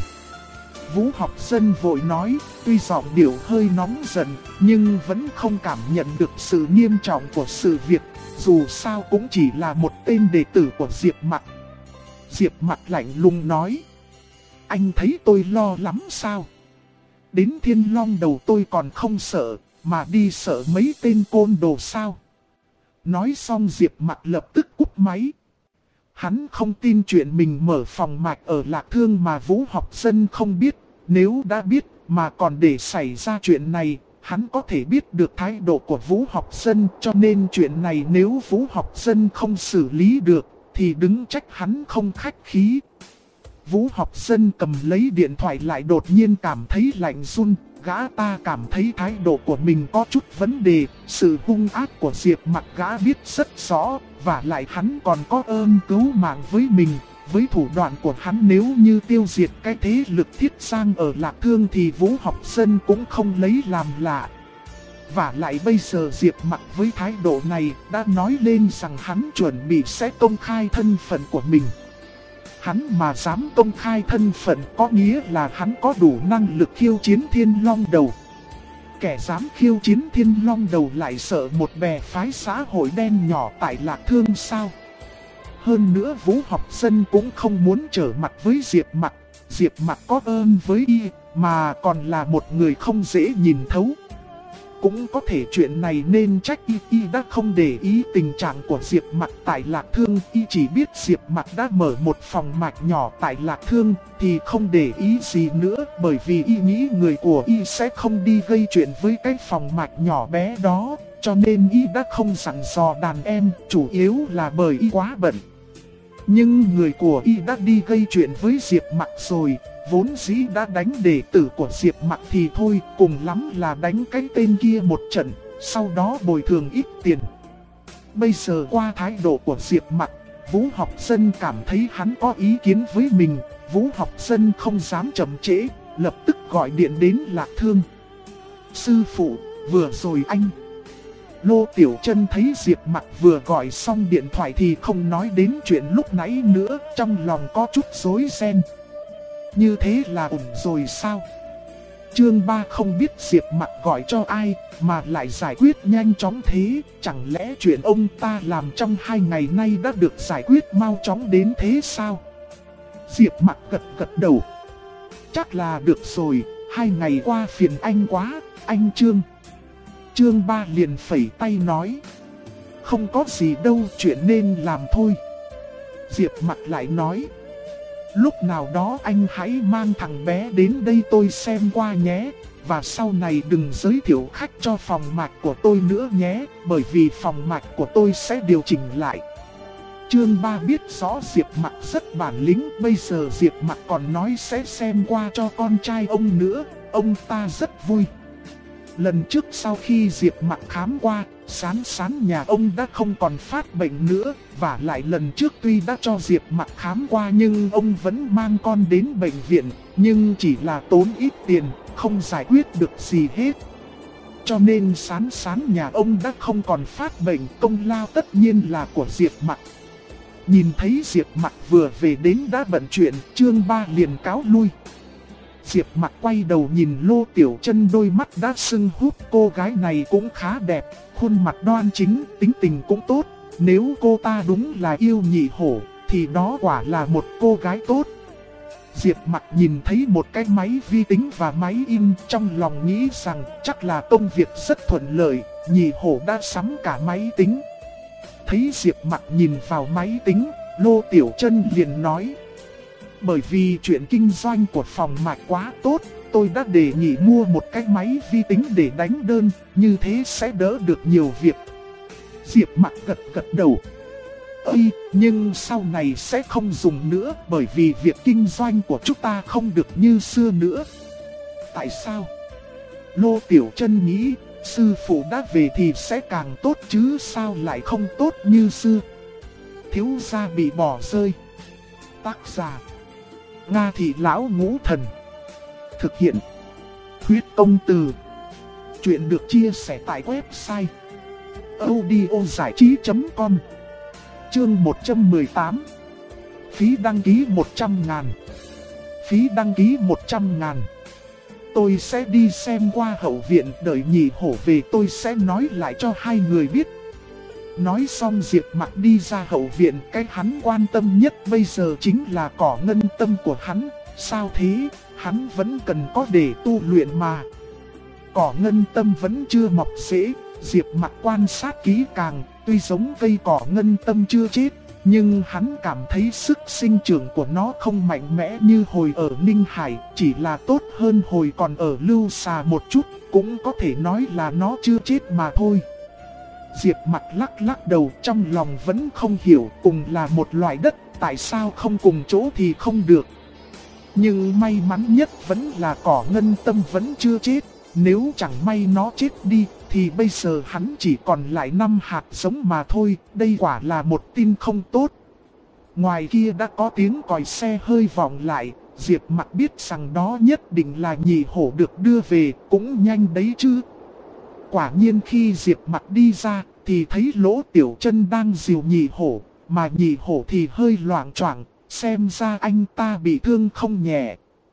Vũ Học Sân vội nói, tuy giọng điệu hơi nóng giận, nhưng vẫn không cảm nhận được sự nghiêm trọng của sự việc, dù sao cũng chỉ là một tên đệ tử của Diệp Mặc. Diệp Mặc lạnh lùng nói, anh thấy tôi lo lắm sao? Đến Thiên Long đầu tôi còn không sợ, mà đi sợ mấy tên côn đồ sao? Nói xong Diệp Mặc lập tức cúp máy. Hắn không tin chuyện mình mở phòng mạch ở Lạc Thương mà Vũ Học Sân không biết. Nếu đã biết mà còn để xảy ra chuyện này, hắn có thể biết được thái độ của Vũ Học Sân. Cho nên chuyện này nếu Vũ Học Sân không xử lý được, thì đứng trách hắn không khách khí. Vũ Học Sân cầm lấy điện thoại lại đột nhiên cảm thấy lạnh run, gã ta cảm thấy thái độ của mình có chút vấn đề, sự hung ác của Diệp Mặc gã biết rất rõ, và lại hắn còn có ơn cứu mạng với mình. Với thủ đoạn của hắn nếu như tiêu diệt cái thế lực Thiết Giang ở Lạc Thương thì Vũ Học Dân cũng không lấy làm lạ. Và lại bây giờ Diệp Mặc với thái độ này đã nói lên rằng hắn chuẩn bị sẽ công khai thân phận của mình. Hắn mà dám công khai thân phận có nghĩa là hắn có đủ năng lực khiêu chiến Thiên Long Đầu. Kẻ dám khiêu chiến Thiên Long Đầu lại sợ một bè phái xã hội đen nhỏ tại Lạc Thương sao? Hơn nữa Vũ Học Dân cũng không muốn trở mặt với Diệp Mặc. Diệp Mặc có ơn với y, mà còn là một người không dễ nhìn thấu. Cũng có thể chuyện này nên trách y đã không để ý tình trạng của Diệp Mặc tại Lạc Thương. Y chỉ biết Diệp Mặc đã mở một phòng mạch nhỏ tại Lạc Thương thì không để ý gì nữa, bởi vì y nghĩ người của y sẽ không đi gây chuyện với cái phòng mạch nhỏ bé đó. Cho nên y đã không dặn dò đàn em, chủ yếu là bởi y quá bận. Nhưng người của y đã đi gây chuyện với Diệp Mặc rồi, vốn dĩ đã đánh đệ tử của Diệp Mặc thì thôi, cùng lắm là đánh cái tên kia một trận, sau đó bồi thường ít tiền. Bây giờ qua thái độ của Diệp Mặc, Vũ Học Dân cảm thấy hắn có ý kiến với mình. Vũ Học Dân không dám chậm trễ, lập tức gọi điện đến Lạc Thương. Sư phụ, vừa rồi anh. Lô Tiểu Chân thấy Diệp Mặc vừa gọi xong điện thoại thì không nói đến chuyện lúc nãy nữa, trong lòng có chút rối ren. Như thế là ổn rồi sao? Chương 3 không biết Diệp Mặc gọi cho ai mà lại giải quyết nhanh chóng thế, chẳng lẽ chuyện ông ta làm trong 2 ngày nay đã được giải quyết mau chóng đến thế sao? Diệp Mặc gật đầu. Chắc là được rồi, 2 ngày qua phiền anh quá, anh Trương. Chương 3 liền phẩy tay nói. Không có gì đâu, chuyện nên làm thôi. Diệp Mặc lại nói. Lúc nào đó anh hãy mang thằng bé đến đây tôi xem qua nhé. Và sau này đừng giới thiệu khách cho phòng mạch của tôi nữa nhé, bởi vì phòng mạch của tôi sẽ điều chỉnh lại. Chương 3 biết rõ Diệp Mặc rất bản lĩnh, bây giờ Diệp Mặc còn nói sẽ xem qua cho con trai ông nữa, ông ta rất vui. Lần trước sau khi Diệp Mặc khám qua, Sán nhà ông đã không còn phát bệnh nữa, và lại lần trước tuy đã cho Diệp Mặc khám qua nhưng ông vẫn mang con đến bệnh viện, nhưng chỉ là tốn ít tiền, không giải quyết được gì hết. Cho nên Sán nhà ông đã không còn phát bệnh, công lao tất nhiên là của Diệp Mặc. Nhìn thấy Diệp Mặc vừa về đến đã bận chuyện, Chương 3 liền cáo lui. Diệp Mặc quay đầu nhìn Lô Tiểu Chân, đôi mắt đã sưng húp, cô gái này cũng khá đẹp, khuôn mặt đoan chính, tính tình cũng tốt. Nếu cô ta đúng là yêu nhị hổ, thì đó quả là một cô gái tốt. Diệp Mặc nhìn thấy một cái máy vi tính và máy in, trong lòng nghĩ rằng chắc là công việc rất thuận lợi, nhị hổ đã sắm cả máy tính. Thấy Diệp Mặc nhìn vào máy tính, Lô Tiểu Chân liền nói. Bởi vì chuyện kinh doanh của phòng mạch quá tốt, tôi đã đề nghị mua một cái máy vi tính để đánh đơn, như thế sẽ đỡ được nhiều việc. Diệp Mặc gật đầu. Ây, nhưng sau này sẽ không dùng nữa, bởi vì việc kinh doanh của chúng ta không được như xưa nữa. Tại sao? Lô Tiểu Chân nghĩ, sư phụ đã về thì sẽ càng tốt chứ sao lại không tốt như xưa. Thiếu gia bị bỏ rơi. Tác giả Nga Thị Lão Ngũ Thần. Thực hiện Huyết Công Từ. Chuyện được chia sẻ tại website audiozảichí.com. Chương 118. Phí đăng ký 100.000. Phí đăng ký 100.000. Tôi sẽ đi xem qua hậu viện, đợi nhị hổ về tôi sẽ nói lại cho hai người biết. Nói xong Diệp Mặc đi ra hậu viện, cái hắn quan tâm nhất bây giờ chính là cỏ ngân tâm của hắn. Sao thế, hắn vẫn cần có để tu luyện mà. Cỏ ngân tâm vẫn chưa mọc rễ, Diệp Mặc quan sát kỹ càng, tuy giống cây cỏ ngân tâm chưa chết, nhưng hắn cảm thấy sức sinh trưởng của nó không mạnh mẽ như hồi ở Ninh Hải, chỉ là tốt hơn hồi còn ở Lưu Xà một chút, cũng có thể nói là nó chưa chết mà thôi. Diệp Mặc lắc đầu, trong lòng vẫn không hiểu, cùng là một loại đất, tại sao không cùng chỗ thì không được. Nhưng may mắn nhất vẫn là Cỏ Ngân Tâm vẫn chưa chết. Nếu chẳng may nó chết đi, thì bây giờ hắn chỉ còn lại 5 hạt giống mà thôi. Đây quả là một tin không tốt. Ngoài kia đã có tiếng còi xe hơi vọng lại. Diệp Mặc biết rằng đó nhất định là nhị hổ được đưa về, cũng nhanh đấy chứ. Quả nhiên khi Diệp Mặc đi ra, thì thấy Lỗ Tiểu Chân đang dìu nhị hổ, mà nhị hổ thì hơi loạng choạng, xem ra anh ta bị thương không nhẹ.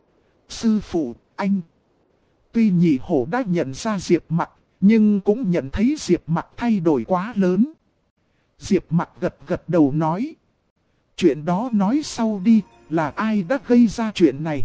Sư phụ, anh. Tuy nhị hổ đã nhận ra Diệp Mặc, nhưng cũng nhận thấy Diệp Mặc thay đổi quá lớn. Diệp Mặc gật gật đầu nói. Chuyện đó nói sau đi, là ai đã gây ra chuyện này?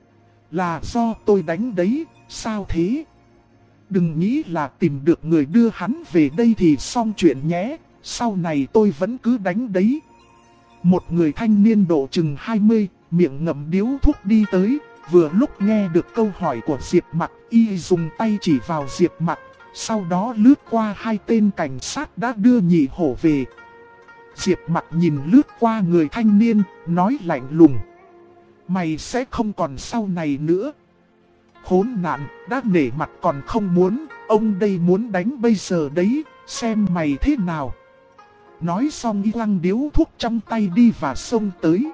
Là do tôi đánh đấy, sao thế? Đừng nghĩ là tìm được người đưa hắn về đây thì xong chuyện nhé, sau này tôi vẫn cứ đánh đấy. Một người thanh niên độ chừng 20, miệng ngậm điếu thuốc đi tới, vừa lúc nghe được câu hỏi của Diệp Mặc, y dùng tay chỉ vào Diệp Mặc, sau đó lướt qua 2 tên cảnh sát đã đưa nhị hổ về. Diệp Mặc nhìn lướt qua người thanh niên, nói lạnh lùng. Mày sẽ không còn sau này nữa. Khốn nạn, đã nể mặt còn không muốn, ông đây muốn đánh bây giờ đấy, xem mày thế nào. Nói xong y quăng điếu thuốc trong tay đi và xông tới.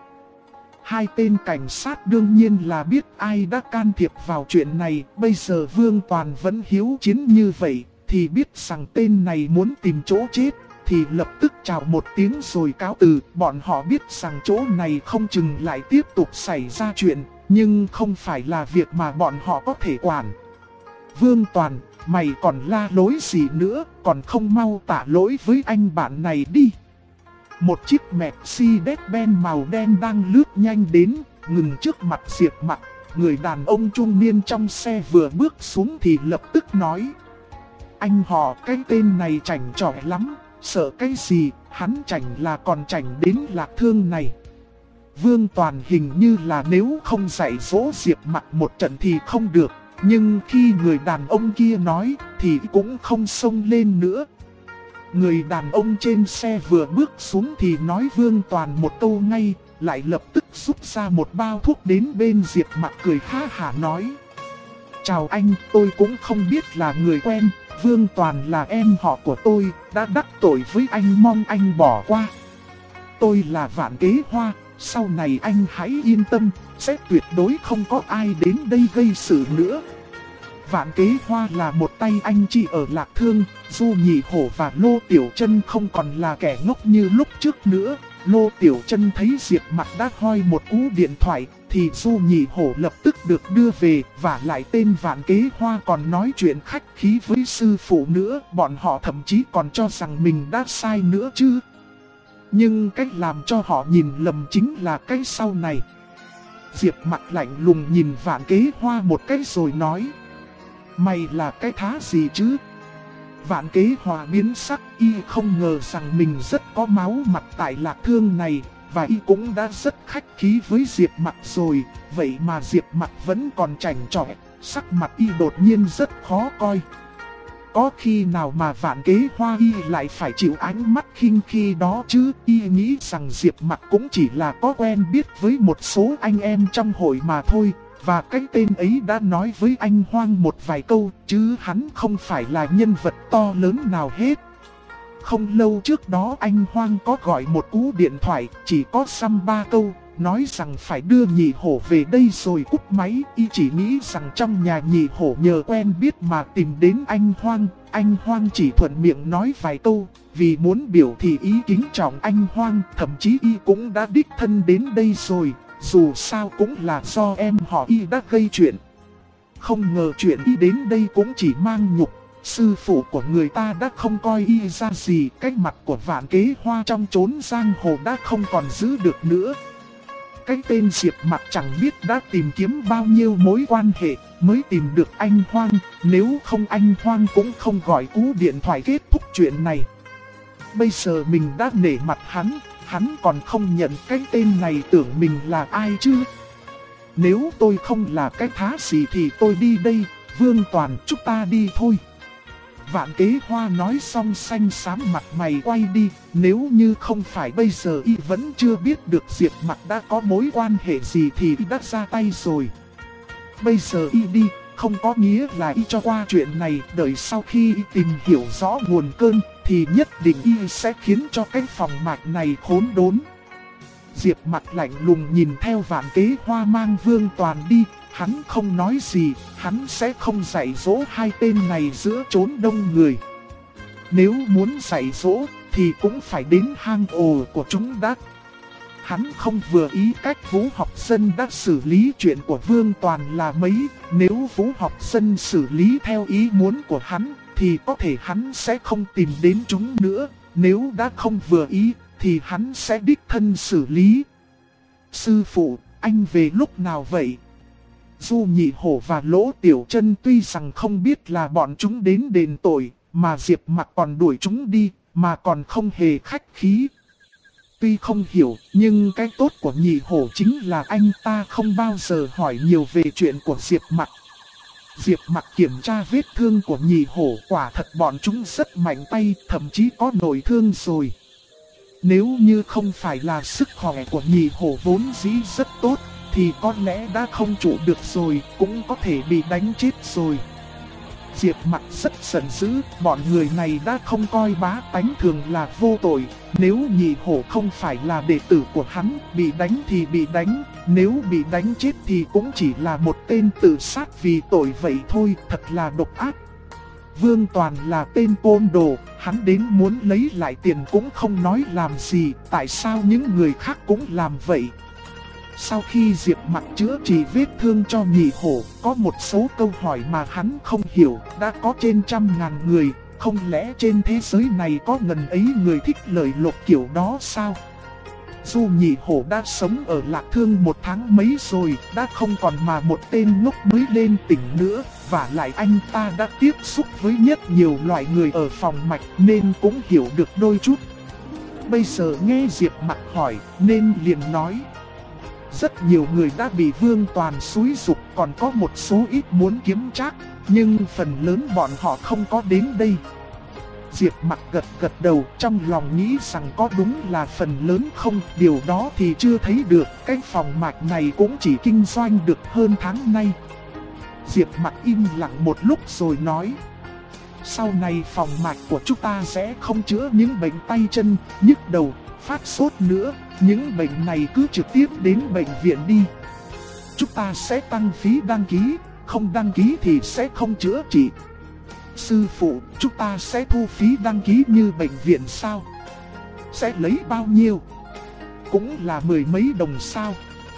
2 tên cảnh sát đương nhiên là biết ai đã can thiệp vào chuyện này, bây giờ Vương Toàn vẫn hiếu chiến như vậy, thì biết rằng tên này muốn tìm chỗ chết, thì lập tức chào một tiếng rồi cáo từ. Bọn họ biết rằng chỗ này không chừng lại tiếp tục xảy ra chuyện, nhưng không phải là việc mà bọn họ có thể quản. Vương Toàn, mày còn la lối gì nữa, còn không mau tạ lỗi với anh bạn này đi. Một chiếc Mercedes-Benz màu đen đang lướt nhanh đến, ngừng trước mặt Diệp Mặc. Người đàn ông trung niên trong xe vừa bước xuống thì lập tức nói. Anh họ, cái tên này chảnh chọe lắm, sợ cái gì, hắn chảnh là còn chảnh đến Lạc Thương này. Vương Toàn hình như là nếu không dạy dỗ Diệp Mặc một trận thì không được, nhưng khi người đàn ông kia nói thì cũng không xông lên nữa. Người đàn ông trên xe vừa bước xuống thì nói Vương Toàn một câu ngay, lại lập tức rút ra một bao thuốc đến bên Diệp Mặc cười ha hả nói. Chào anh, tôi cũng không biết là người quen, Vương Toàn là em họ của tôi, đã đắc tội với anh, mong anh bỏ qua. Tôi là Vạn Kế Hoa, sau này anh hãy yên tâm, sẽ tuyệt đối không có ai đến đây gây sự nữa. Vạn Kế Hoa là một tay anh chị ở Lạc Thương, Du Nhị Hổ và Lô Tiểu Chân không còn là kẻ ngốc như lúc trước nữa. Lô Tiểu Chân thấy Diệp Mặc đã hoi một cú điện thoại, thì Du Nhị Hổ lập tức được đưa về, và lại tên Vạn Kế Hoa còn nói chuyện khách khí với sư phụ nữa, bọn họ thậm chí còn cho rằng mình đã sai nữa chứ. Nhưng cách làm cho họ nhìn lầm chính là cái sau này. Diệp Mặc lạnh lùng nhìn Vạn Kế Hoa một cái rồi nói. Mày là cái thá gì chứ? Vạn Kế Hoa biến sắc, y không ngờ rằng mình rất có máu mặt tại Lạc Thương này, và y cũng đã rất khách khí với Diệp Mặc rồi, vậy mà Diệp Mặc vẫn còn chảnh chọe, sắc mặt y đột nhiên rất khó coi. Có khi nào mà Vạn Kế Hoa y lại phải chịu ánh mắt khinh khi đó chứ? Y nghĩ rằng Diệp Mặc cũng chỉ là có quen biết với một số anh em trong hội mà thôi. Và cái tên ấy đã nói với anh Hoang một vài câu, chứ hắn không phải là nhân vật to lớn nào hết. Không lâu trước đó anh Hoang có gọi một cú điện thoại, chỉ có xăm 3 câu, nói rằng phải đưa Nhị Hổ về đây rồi cúp máy. Y chỉ nghĩ rằng trong nhà Nhị Hổ nhờ quen biết mà tìm đến anh Hoang chỉ thuận miệng nói vài câu, vì muốn biểu thị ý kính trọng anh Hoang, thậm chí y cũng đã đích thân đến đây rồi. Dù sao cũng là do em họ y đã gây chuyện. Không ngờ chuyện y đến đây cũng chỉ mang nhục. Sư phụ của người ta đã không coi y ra gì. Cái mặt của Vạn Kế Hoa trong chốn giang hồ đã không còn giữ được nữa. Cái tên Diệp Mặc chẳng biết đã tìm kiếm bao nhiêu mối quan hệ mới tìm được anh Hoang. Nếu không anh Hoang cũng không gọi cú điện thoại kết thúc chuyện này. Bây giờ mình đã nể mặt hắn còn không nhận cái tên này, tưởng mình là ai chứ? Nếu tôi không là cái thá gì thì tôi đi đây, Vương Toàn, chúng ta đi thôi. Vạn Kế Hoa nói xong xanh xám mặt mày quay đi, nếu như không phải bây giờ y vẫn chưa biết được Diệp Mặc đã có mối quan hệ gì thì y đã ra tay rồi. Bây giờ y đi, không có nghĩa là y cho qua chuyện này, đợi sau khi y tìm hiểu rõ nguồn cơn, thì nhất định y sẽ khiến cho cái phòng mạch này khốn đốn. Diệp Mặc lạnh lùng nhìn theo Vạn Kế Hoa mang Vương Toàn đi, hắn không nói gì, hắn sẽ không dạy dỗ hai tên này giữa chốn đông người. Nếu muốn dạy dỗ, thì cũng phải đến hang ổ của chúng đã. Hắn không vừa ý cách Vũ Học Dân đã xử lý chuyện của Vương Toàn là mấy, nếu Vũ Học Dân xử lý theo ý muốn của hắn, thì có thể hắn sẽ không tìm đến chúng nữa, nếu đã không vừa ý, thì hắn sẽ đích thân xử lý. Sư phụ, anh về lúc nào vậy? Du Nhị Hổ và Lỗ Tiểu Chân tuy rằng không biết là bọn chúng đến đền tội, mà Diệp Mặc còn đuổi chúng đi, mà còn không hề khách khí. Tuy không hiểu, nhưng cái tốt của Nhị Hổ chính là anh ta không bao giờ hỏi nhiều về chuyện của Diệp Mặc. Diệp Mặc kiểm tra vết thương của Nhị Hổ, quả thật bọn chúng rất mạnh tay, thậm chí có nội thương rồi. Nếu như không phải là sức khỏe của Nhị Hổ vốn dĩ rất tốt, thì có lẽ đã không trụ được rồi, cũng có thể bị đánh chết rồi. Diệp Mặc rất giận dữ, bọn người này đã không coi bá tánh thường là vô tội. Nếu Nhị Hổ không phải là đệ tử của hắn, bị đánh thì bị đánh, nếu bị đánh chết thì cũng chỉ là một tên tự sát vì tội vậy thôi, thật là độc ác. Vương Toàn là tên côn đồ, hắn đến muốn lấy lại tiền cũng không nói làm gì, tại sao những người khác cũng làm vậy? Sau khi Diệp Mặc chữa trị vết thương cho Nhị Hổ, có một số câu hỏi mà hắn không hiểu, đã có trên 100.000 người, không lẽ trên thế giới này có ngần ấy người thích lời lộc kiểu đó sao? Du Nhị Hổ đã sống ở Lạc Thương 1 tháng mấy rồi, đã không còn mà một tên ngốc mới lên tỉnh nữa, và lại anh ta đã tiếp xúc với rất nhiều loại người ở phòng mạch nên cũng hiểu được đôi chút. Bây giờ nghe Diệp Mặc hỏi nên liền nói. Rất nhiều người đã bị Vương Toàn xúi giục, còn có một số ít muốn kiếm trác, nhưng phần lớn bọn họ không có đến đây. Diệp Mặc gật gật đầu, trong lòng nghĩ rằng có đúng là phần lớn không, điều đó thì chưa thấy được, cái phòng mạch này cũng chỉ kinh doanh được hơn tháng nay. Diệp Mặc im lặng một lúc rồi nói. Sau này phòng mạch của chúng ta sẽ không chữa những bệnh tay chân, nhức đầu, phát sốt nữa, những bệnh này cứ trực tiếp đến bệnh viện đi. Chúng ta sẽ tăng phí đăng ký, không đăng ký thì sẽ không chữa trị. Sư phụ, chúng ta sẽ thu phí đăng ký như bệnh viện sao? Sẽ lấy bao nhiêu? Cũng là 10 mấy đồng sao?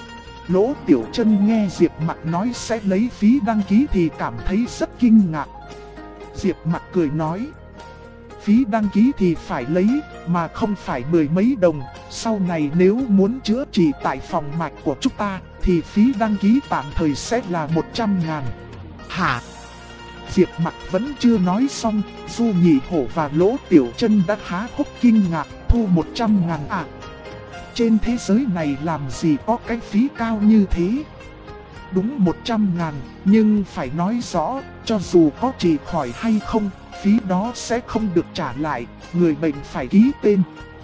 Lỗ Tiểu Chân nghe Diệp Mặc nói sẽ lấy phí đăng ký thì cảm thấy rất kinh ngạc. Diệp Mặc cười nói. Phí đăng ký thì phải lấy, mà không phải 10 mấy đồng. Sau này nếu muốn chữa trị tại phòng mạch của chúng ta, thì phí đăng ký tạm thời sẽ là 100.000. Hả? Diệp Mặc vẫn chưa nói xong, Du Nhị Hổ và Lỗ Tiểu Chân đã há hốc kinh ngạc, thu 100.000 à? Trên thế giới này làm gì có cái phí cao như thế? Đúng 100.000, nhưng phải nói rõ, cho dù có trị khỏi hay không, phí đó sẽ không được trả lại, người bệnh phải ký tên.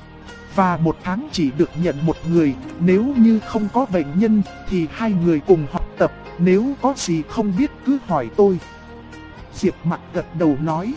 Và 1 tháng chỉ được nhận 1 người, nếu như không có bệnh nhân thì 2 người cùng học tập, nếu có gì không biết cứ hỏi tôi. Diệp Mặc gật đầu nói.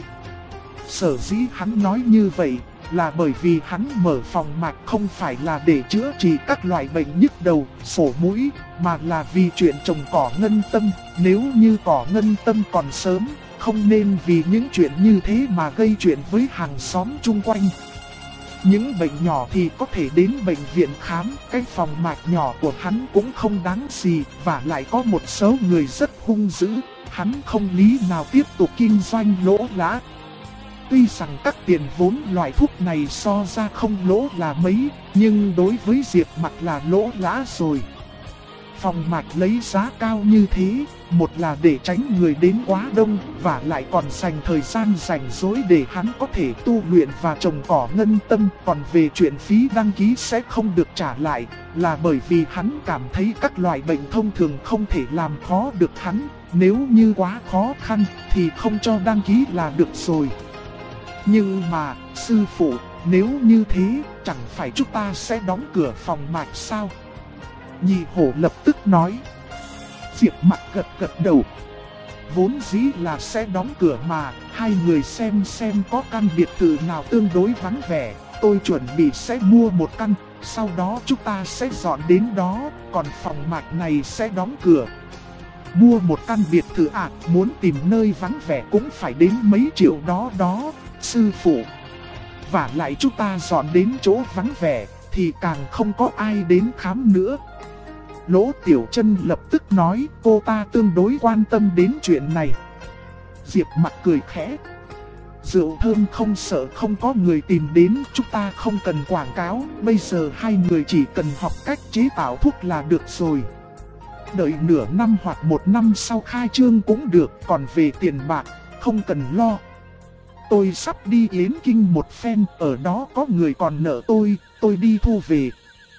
Sở dĩ hắn nói như vậy là bởi vì hắn mở phòng mạch không phải là để chữa trị các loại bệnh nhức đầu, sổ mũi, mà là vì chuyện trồng cỏ ngân tâm. Nếu như cỏ ngân tâm còn sớm, không nên vì những chuyện như thế mà gây chuyện với hàng xóm chung quanh. Những bệnh nhỏ thì có thể đến bệnh viện khám, cái phòng mạch nhỏ của hắn cũng không đáng gì, và lại có một số người rất hung dữ, hắn không lý nào tiếp tục kinh doanh lỗ lã. Tuy rằng các tiền vốn loại thuốc này so ra không lỗ là mấy, nhưng đối với Diệp Mặc là lỗ lã rồi. Phòng mạch lấy giá cao như thế, một là để tránh người đến quá đông, và lại còn dành thời gian rảnh rỗi để hắn có thể tu luyện và trồng cỏ ngân tâm. Còn về chuyện phí đăng ký sẽ không được trả lại, là bởi vì hắn cảm thấy các loại bệnh thông thường không thể làm khó được hắn, nếu như quá khó khăn thì không cho đăng ký là được rồi. Nhưng mà, sư phụ, nếu như thế, chẳng phải chúng ta sẽ đóng cửa phòng mạch sao? Nhị hổ lập tức nói. Diệp Mặc gật gật đầu. Vốn dĩ là sẽ đóng cửa mà, hai người xem có căn biệt thự nào tương đối vắng vẻ, tôi chuẩn bị sẽ mua một căn, sau đó chúng ta sẽ dọn đến đó, còn phòng mạch này sẽ đóng cửa. Mua một căn biệt thự à, muốn tìm nơi vắng vẻ cũng phải đến mấy triệu đó, sư phụ. Và lại chúng ta dọn đến chỗ vắng vẻ, thì càng không có ai đến khám nữa. Lỗ Tiểu Chân lập tức nói cô ta tương đối quan tâm đến chuyện này. Diệp Mặc cười khẽ. Rượu thơm không sợ không có người tìm đến, chúng ta không cần quảng cáo, bây giờ hai người chỉ cần học cách chế tạo thuốc là được rồi. Đợi nửa năm hoặc một năm sau khai trương cũng được, còn về tiền bạc, không cần lo. Tôi sắp đi Yến Kinh một phen, ở đó có người còn nợ tôi đi thu về.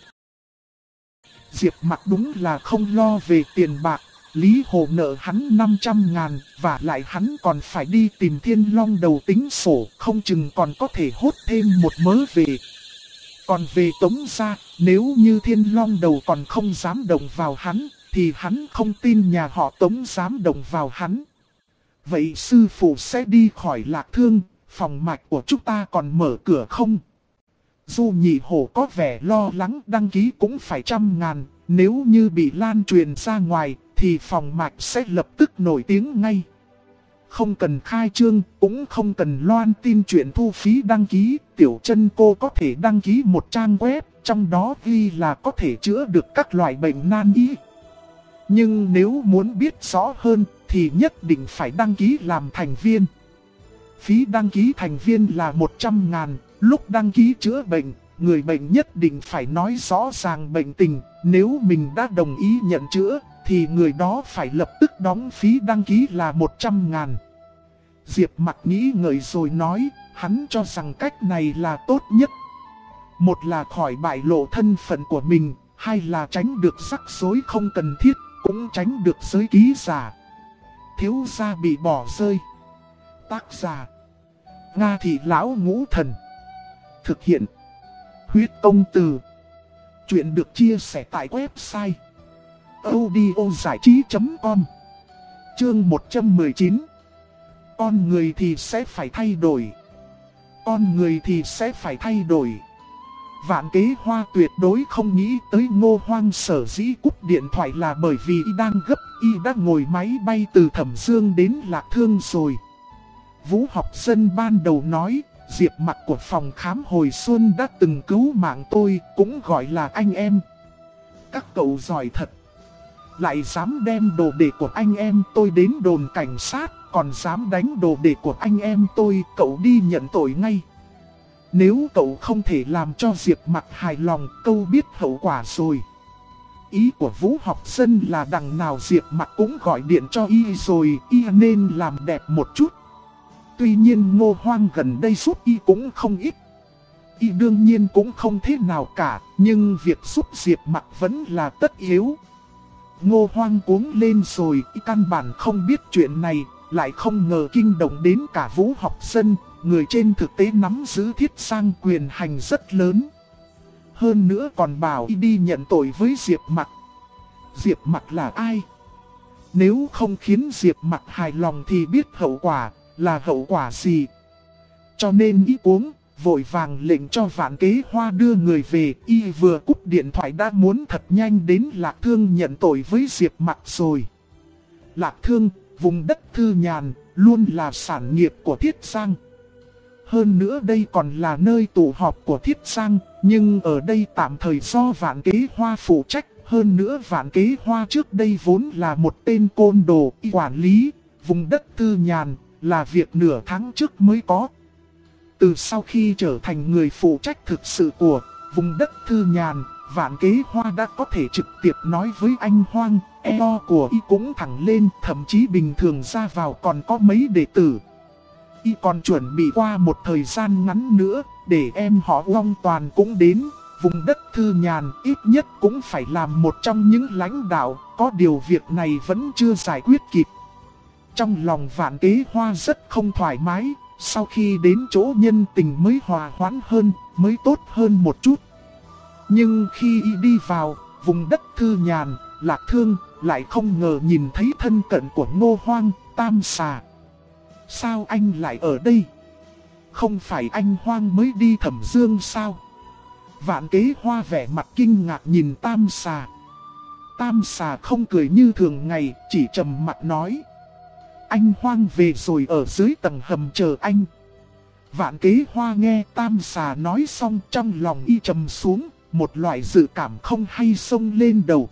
Diệp Mặc đúng là không lo về tiền bạc, Lý Hồ nợ hắn 500.000, và lại hắn còn phải đi tìm Thiên Long Đầu tính sổ, không chừng còn có thể hốt thêm một mớ về. Còn về Tống gia, nếu như Thiên Long Đầu còn không dám động vào hắn, thì hắn không tin nhà họ Tống dám động vào hắn. Vậy sư phụ sẽ đi khỏi Lạc Thương, phòng mạch của chúng ta còn mở cửa không? Du Nhị Hổ có vẻ lo lắng, đăng ký cũng phải 100.000, nếu như bị lan truyền ra ngoài thì phòng mạch sẽ lập tức nổi tiếng ngay. Không cần khai trương, cũng không cần loan tin chuyện thu phí đăng ký, Tiểu Chân cô có thể đăng ký một trang web, trong đó ghi là có thể chữa được các loại bệnh nan y. Nhưng nếu muốn biết rõ hơn thì nhất định phải đăng ký làm thành viên. Phí đăng ký thành viên là 100.000, lúc đăng ký chữa bệnh, người bệnh nhất định phải nói rõ ràng bệnh tình, nếu mình đã đồng ý nhận chữa thì người đó phải lập tức đóng phí đăng ký là 100.000. Diệp Mặc nghĩ ngợi rồi nói, hắn cho rằng cách này là tốt nhất. Một là khỏi bại lộ thân phận của mình, hai là tránh được rắc rối không cần thiết, cũng tránh được giới ký giả. Thiếu gia bị bỏ rơi. Tác giả Nga Thị Lão Ngũ Thần. Thực hiện Huyết Công Từ. Chuyện được chia sẻ tại website audiozảichí.com. Chương 119. Con người thì sẽ phải thay đổi. Con người thì sẽ phải thay đổi. Vạn Kế Hoa tuyệt đối không nghĩ tới Ngô Hoang sở dĩ cúp điện thoại là bởi vì y đang gấp, y đã ngồi máy bay từ Thẩm Dương đến Lạc Thương rồi. Vũ Học Dân ban đầu nói, Diệp Mặc của phòng khám hồi xuân đã từng cứu mạng tôi, cũng gọi là anh em. Các cậu giỏi thật. Lại dám đem đồ đệ của anh em tôi đến đồn cảnh sát, còn dám đánh đồ đệ của anh em tôi, cậu đi nhận tội ngay. Nếu cậu không thể làm cho Diệp Mặc hài lòng, câu biết hậu quả rồi. Ý của Vũ Học Dân là đằng nào Diệp Mặc cũng gọi điện cho y rồi, y nên làm đẹp một chút. Tuy nhiên Ngô Hoang gần đây giúp y cũng không ít. Y đương nhiên cũng không thế nào cả, nhưng việc giúp Diệp Mặc vẫn là tất yếu. Ngô Hoang cuống lên rồi, y căn bản không biết chuyện này, lại không ngờ kinh động đến cả Vũ Học Dân, người trên thực tế nắm giữ Thiết Sang quyền hành rất lớn. Hơn nữa còn bảo y đi nhận tội với Diệp Mặc. Diệp Mặc là ai? Nếu không khiến Diệp Mặc hài lòng thì biết hậu quả là hậu quả gì. Cho nên y cuống, vội vàng lệnh cho Vạn Kế Hoa đưa người về. Y vừa cúp điện thoại đã muốn thật nhanh đến Lạc Thương nhận tội với Diệp Mặc rồi. Lạc Thương, vùng đất thư nhàn, luôn là sản nghiệp của Thiết Sang. Hơn nữa đây còn là nơi tụ họp của Thiết Sang, nhưng ở đây tạm thời do Vạn Kế Hoa phụ trách. Hơn nữa Vạn Kế Hoa trước đây vốn là một tên côn đồ, y quản lý vùng đất thư nhàn là việc nửa tháng trước mới có. Từ sau khi trở thành người phụ trách thực sự của vùng đất thư nhàn, Vạn Kế Hoa đã có thể trực tiếp nói với anh Hoang, eo của y cũng thẳng lên, thậm chí bình thường ra vào còn có mấy đệ tử. Y còn chuẩn bị qua một thời gian ngắn nữa, để em họ Long Toàn cũng đến, vùng đất thư nhàn ít nhất cũng phải làm một trong những lãnh đạo, có điều việc này vẫn chưa giải quyết kịp. trong lòng Vạn Kế Hoa rất không thoải mái, sau khi đến chỗ nhân tình mới hòa hoãn hơn, mới tốt hơn một chút. Nhưng khi y đi vào vùng đất thư nhàn, Lạc Thương lại không ngờ nhìn thấy thân cận của Ngô Hoang, Tam Xà. Sao anh lại ở đây? Không phải anh Hoang mới đi Thẩm Dương sao? Vạn Kế Hoa vẻ mặt kinh ngạc nhìn Tam Xà. Tam Xà không cười như thường ngày, chỉ trầm mặt nói. Anh Hoang về rồi, ở dưới tầng hầm chờ anh. Vạn Kế Hoa nghe Tam Xà nói xong, trong lòng y trầm xuống, một loại dự cảm không hay xông lên đầu.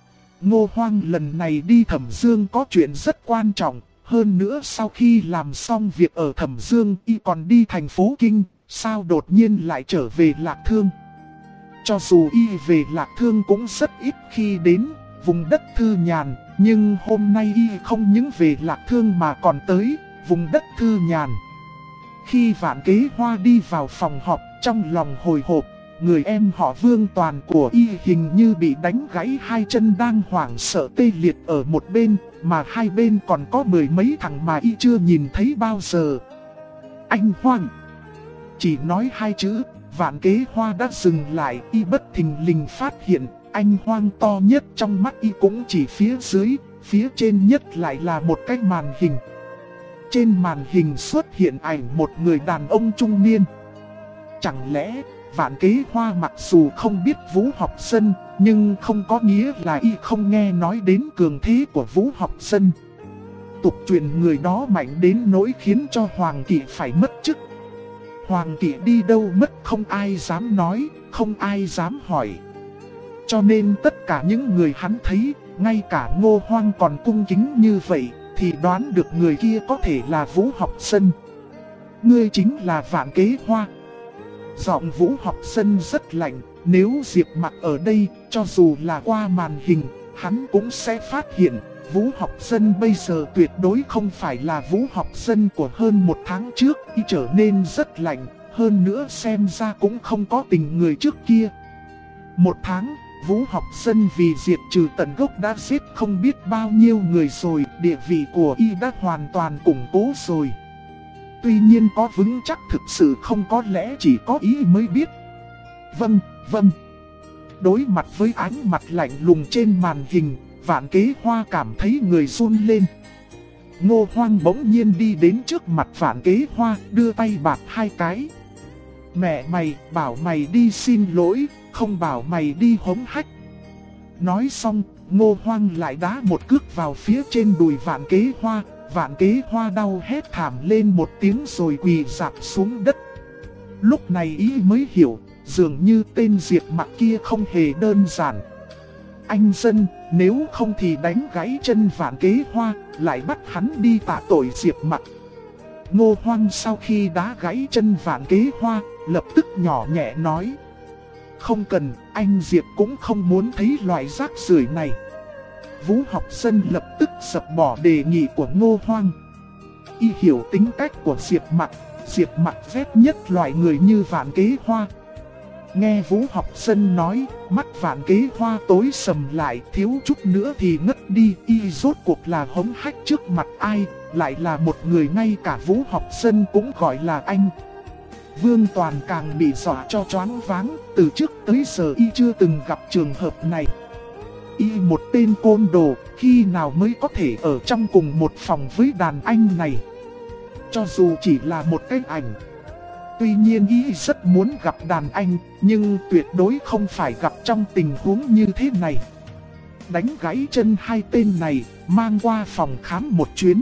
Ngô Hoang lần này đi Thẩm Dương có chuyện rất quan trọng, hơn nữa sau khi làm xong việc ở Thẩm Dương y còn đi thành phố Kinh, sao đột nhiên lại trở về Lạc Thương. Cho dù y về Lạc Thương cũng rất ít khi đến vùng đất thư nhàn, nhưng hôm nay y không những về Lạc Thương mà còn tới vùng đất thư nhàn. Khi Vạn Kế Hoa đi vào phòng họp, trong lòng hồi hộp, người em họ Vương Toàn của y hình như bị đánh gãy hai chân đang hoảng sợ tê liệt ở một bên, mà hai bên còn có mười mấy thằng mà y chưa nhìn thấy bao giờ. Anh Hoang. Chỉ nói hai chữ, Vạn Kế Hoa đã dừng lại, y bất thình lình phát hiện, anh Hoang to nhất trong mắt y cũng chỉ phía dưới, phía trên nhất lại là một cái màn hình. Trên màn hình xuất hiện ảnh một người đàn ông trung niên. Chẳng lẽ Vạn Kế Hoa mặc dù không biết Vũ Học Dân, nhưng không có nghĩa là y không nghe nói đến cường thế của Vũ Học Dân. Tục truyền người đó mạnh đến nỗi khiến cho Hoàng Kỵ phải mất chức. Hoàng Kỵ đi đâu mất không ai dám nói, không ai dám hỏi. Cho nên tất cả những người hắn thấy, ngay cả Ngô Hoang còn cung kính như vậy, thì đoán được người kia có thể là Vũ Học Dân. Ngươi chính là Vạn Kế Hoa. Giọng Vũ Học Dân rất lạnh, nếu Diệp Mặc ở đây, cho dù là qua màn hình, hắn cũng sẽ phát hiện, Vũ Học Dân bây giờ tuyệt đối không phải là Vũ Học Dân của hơn một tháng trước, y trở nên rất lạnh, hơn nữa xem ra cũng không có tình người trước kia. Một tháng, Vũ Học Dân vì diệt trừ tận gốc đã giết không biết bao nhiêu người rồi, địa vị của y đã hoàn toàn củng cố rồi. Tuy nhiên có vững chắc thực sự không, có lẽ chỉ có ý mới biết. Vâng, vâng. Đối mặt với ánh mặt lạnh lùng trên màn hình, Vạn Kế Hoa cảm thấy người run lên. Ngô Hoang bỗng nhiên đi đến trước mặt Vạn Kế Hoa, đưa tay bạt hai cái. Mẹ mày, bảo mày đi xin lỗi, không bảo mày đi hống hách. Nói xong, Ngô Hoang lại đá một cước vào phía trên đùi Vạn Kế Hoa. Vạn Kế Hoa đau hét thảm lên một tiếng rồi quỳ rạp xuống đất. Lúc này ý mới hiểu, dường như tên Diệp Mặc kia không hề đơn giản. Anh dân, nếu không thì đánh gãy chân Vạn Kế Hoa, lại bắt hắn đi tạ tội Diệp Mặc. Ngô Hoang sau khi đá gãy chân Vạn Kế Hoa, lập tức nhỏ nhẹ nói. Không cần, anh Diệp cũng không muốn thấy loại rác rưởi này. Vũ Học Dân lập tức sập bỏ đề nghị của Ngô Hoang. Y hiểu tính cách của Diệp Mặc ghét nhất loại người như Vạn Kế Hoa. Nghe Vũ Học Dân nói, mắt Vạn Kế Hoa tối sầm lại, thiếu chút nữa thì ngất đi. Y rốt cuộc là hống hách trước mặt ai, lại là một người ngay cả Vũ Học Dân cũng gọi là anh. Vương Toàn càng bị dọa cho choáng váng, từ trước tới giờ y chưa từng gặp trường hợp này. Y một tên côn đồ, khi nào mới có thể ở trong cùng một phòng với đàn anh này. Cho dù chỉ là một cái ảnh. Tuy nhiên y rất muốn gặp đàn anh, nhưng tuyệt đối không phải gặp trong tình huống như thế này. Đánh gãy chân hai tên này, mang qua phòng khám một chuyến.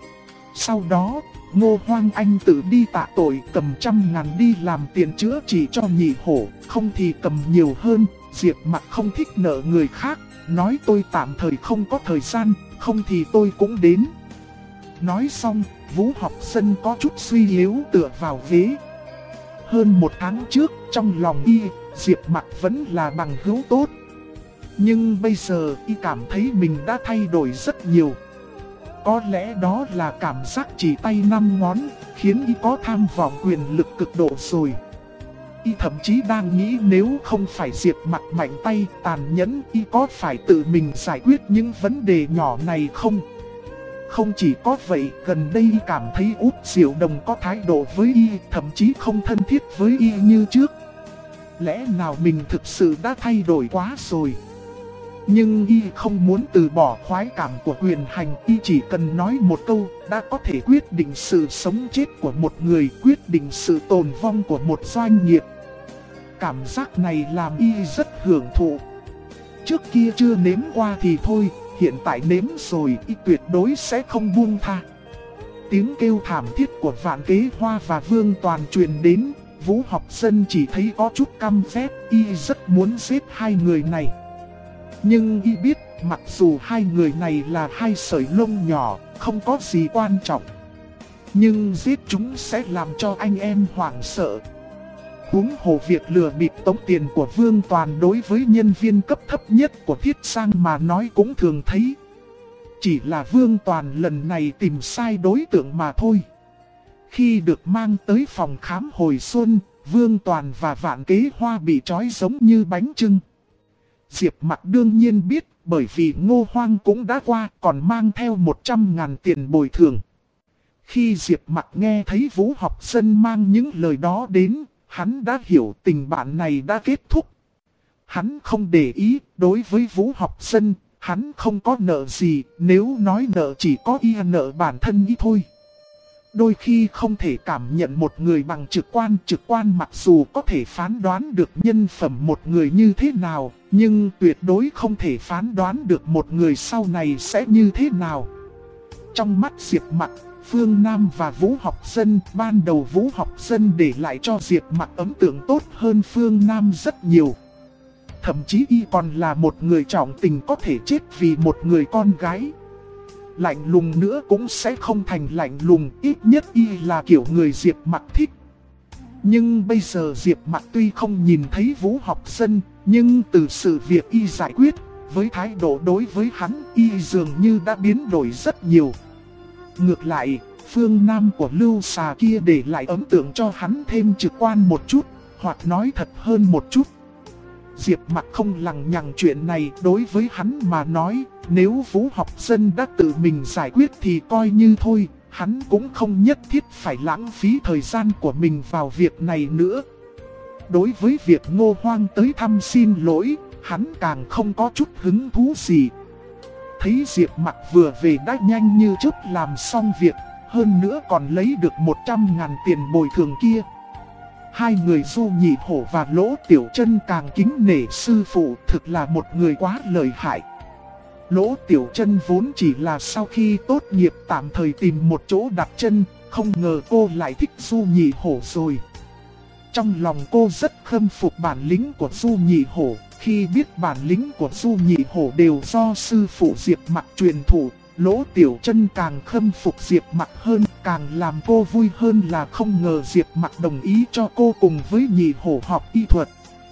Sau đó, Ngô Hoang Anh tự đi tạ tội, cầm 100.000 đi làm tiền chữa trị cho nhị hổ, không thì cầm nhiều hơn. Diệp Mặc không thích nợ người khác, nói tôi tạm thời không có thời gian, không thì tôi cũng đến. Nói xong, Vũ Học Dân có chút suy yếu tựa vào ghế. Hơn một tháng trước, trong lòng y, Diệp Mặc vẫn là bằng hữu tốt. Nhưng bây giờ y cảm thấy mình đã thay đổi rất nhiều. Có lẽ đó là cảm giác chỉ tay 5 ngón, khiến y có tham vọng quyền lực cực độ rồi. Y thậm chí đang nghĩ nếu không phải Diệp Mặc mạnh tay tàn nhẫn, y có phải tự mình giải quyết những vấn đề nhỏ này không? Không chỉ có vậy, gần đây cảm thấy Út Diệu Đồng có thái độ với y, thậm chí không thân thiết với y như trước. Lẽ nào mình thực sự đã thay đổi quá rồi? Nhưng y không muốn từ bỏ khoái cảm của quyền hành, y chỉ cần nói một câu, đã có thể quyết định sự sống chết của một người, quyết định sự tồn vong của một doanh nghiệp. Cảm giác này làm y rất hưởng thụ. Trước kia chưa nếm qua thì thôi, hiện tại nếm rồi, y tuyệt đối sẽ không buông tha. Tiếng kêu thảm thiết của Vạn Kế Hoa và Vương Toàn truyền đến, Vũ Học Dân chỉ thấy có chút căm ghét, y rất muốn giết hai người này. Nhưng y biết, mặc dù hai người này là hai sợi lông nhỏ, không có gì quan trọng, nhưng giết chúng sẽ làm cho anh em hoảng sợ. Huống hồ việc lừa bịp tống tiền của Vương Toàn đối với nhân viên cấp thấp nhất của Thiết Sang mà nói cũng thường thấy. Chỉ là Vương Toàn lần này tìm sai đối tượng mà thôi. Khi được mang tới phòng khám hồi xuân, Vương Toàn và Vạn Kế Hoa bị trói giống như bánh chưng. Diệp Mặc đương nhiên biết, bởi vì Ngô Hoang cũng đã qua, còn mang theo 100.000 tiền bồi thường. Khi Diệp Mặc nghe thấy Vũ Học Dân mang những lời đó đến, hắn đã hiểu tình bạn này đã kết thúc. Hắn không để ý, đối với Vũ Học Dân, hắn không có nợ gì, nếu nói nợ chỉ có y nợ bản thân y thôi. Đôi khi không thể cảm nhận một người bằng trực quan mặc dù có thể phán đoán được nhân phẩm một người như thế nào, nhưng tuyệt đối không thể phán đoán được một người sau này sẽ như thế nào. Trong mắt Diệp Mặc, Phương Nam và Vũ Học Dân, ban đầu Vũ Học Dân để lại cho Diệp Mặc ấn tượng tốt hơn Phương Nam rất nhiều. Thậm chí y còn là một người trọng tình có thể chết vì một người con gái. Lạnh lùng nữa cũng sẽ không thành lạnh lùng, ít nhất y là kiểu người Diệp Mặc thích. Nhưng bây giờ Diệp Mặc tuy không nhìn thấy Vũ Học Dân, nhưng từ sự việc y giải quyết, với thái độ đối với hắn, y dường như đã biến đổi rất nhiều. Ngược lại, phương Nam của Lưu Xà kia để lại ấn tượng cho hắn thêm trực quan một chút, hoặc nói thật hơn một chút. Diệp Mặc không lằng nhằng chuyện này, đối với hắn mà nói, nếu Vũ Học Dân đã tự mình giải quyết thì coi như thôi, hắn cũng không nhất thiết phải lãng phí thời gian của mình vào việc này nữa. Đối với việc Ngô Hoang tới thăm xin lỗi, hắn càng không có chút hứng thú gì. Thấy Diệp Mặc vừa về đã nhanh như chớp làm xong việc, hơn nữa còn lấy được 100.000 tiền bồi thường kia. Hai người Du Nhị Hổ và Lỗ Tiểu Chân càng kính nể sư phụ, thực là một người quá lợi hại. Lỗ Tiểu Chân vốn chỉ là sau khi tốt nghiệp tạm thời tìm một chỗ đặt chân, không ngờ cô lại thích Du Nhị Hổ rồi. Trong lòng cô rất khâm phục bản lĩnh của Du Nhị Hổ, khi biết bản lĩnh của Du Nhị Hổ đều do sư phụ Diệp Mặc truyền thụ. Lỗ Tiểu Chân càng khâm phục Diệp Mặc hơn, càng làm cô vui hơn là không ngờ Diệp Mặc đồng ý cho cô cùng với Nhị Hổ học y thuật.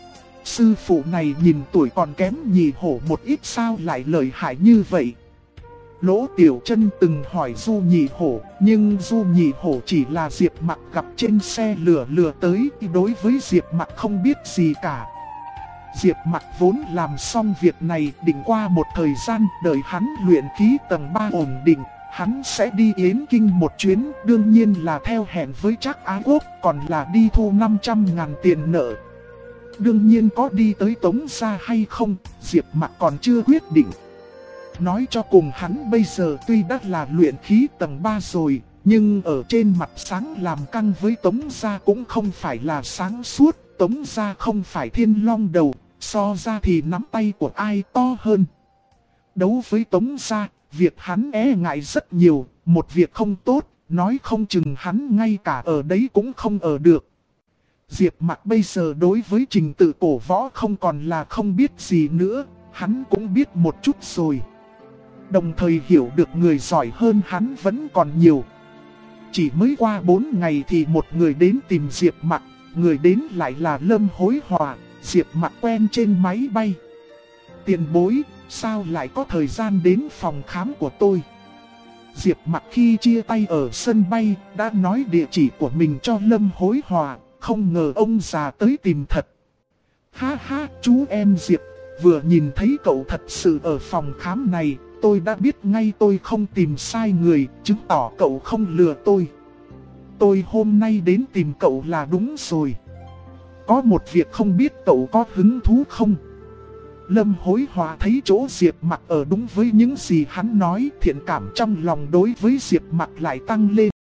Sư phụ này nhìn tuổi còn kém Nhị Hổ một ít sao lại lợi hại như vậy. Lỗ Tiểu Chân từng hỏi Du Nhị Hổ, nhưng Du Nhị Hổ chỉ là Diệp Mặc gặp trên xe lừa tới, đối với Diệp Mặc không biết gì cả. Diệp Mặc vốn làm xong việc này, định qua một thời gian đợi hắn luyện khí tầng 3 ổn định, hắn sẽ đi Yến Kinh một chuyến, đương nhiên là theo hẹn với Trác Á Quốc, còn là đi thu 500.000 tiền nợ. Đương nhiên có đi tới Tống Gia hay không, Diệp Mặc còn chưa quyết định. Nói cho cùng hắn bây giờ tuy đã là luyện khí tầng 3 rồi, nhưng ở trên mặt sáng làm căng với Tống Gia cũng không phải là sáng suốt. Tống Gia không phải thiên long đầu, so ra thì nắm tay của ai to hơn. Đấu với Tống Gia, việc hắn e ngại rất nhiều, một việc không tốt, nói không chừng hắn ngay cả ở đấy cũng không ở được. Diệp Mặc bây giờ đối với trình tự cổ võ không còn là không biết gì nữa, hắn cũng biết một chút rồi. Đồng thời hiểu được người giỏi hơn hắn vẫn còn nhiều. Chỉ mới qua 4 ngày thì một người đến tìm Diệp Mặc. Người đến lại là Lâm Hối Hòa, Diệp Mặc quen trên máy bay. Tiền bối, sao lại có thời gian đến phòng khám của tôi? Diệp Mặc khi chia tay ở sân bay, đã nói địa chỉ của mình cho Lâm Hối Hòa, không ngờ ông già tới tìm thật. Ha ha, chú em Diệp, vừa nhìn thấy cậu thật sự ở phòng khám này, tôi đã biết ngay tôi không tìm sai người, chứng tỏ cậu không lừa tôi. Tôi hôm nay đến tìm cậu là đúng rồi. Có một việc không biết cậu có hứng thú không? Lâm Hối Hòa thấy chỗ Diệp Mặc ở đúng với những gì hắn nói, thiện cảm trong lòng đối với Diệp Mặc lại tăng lên.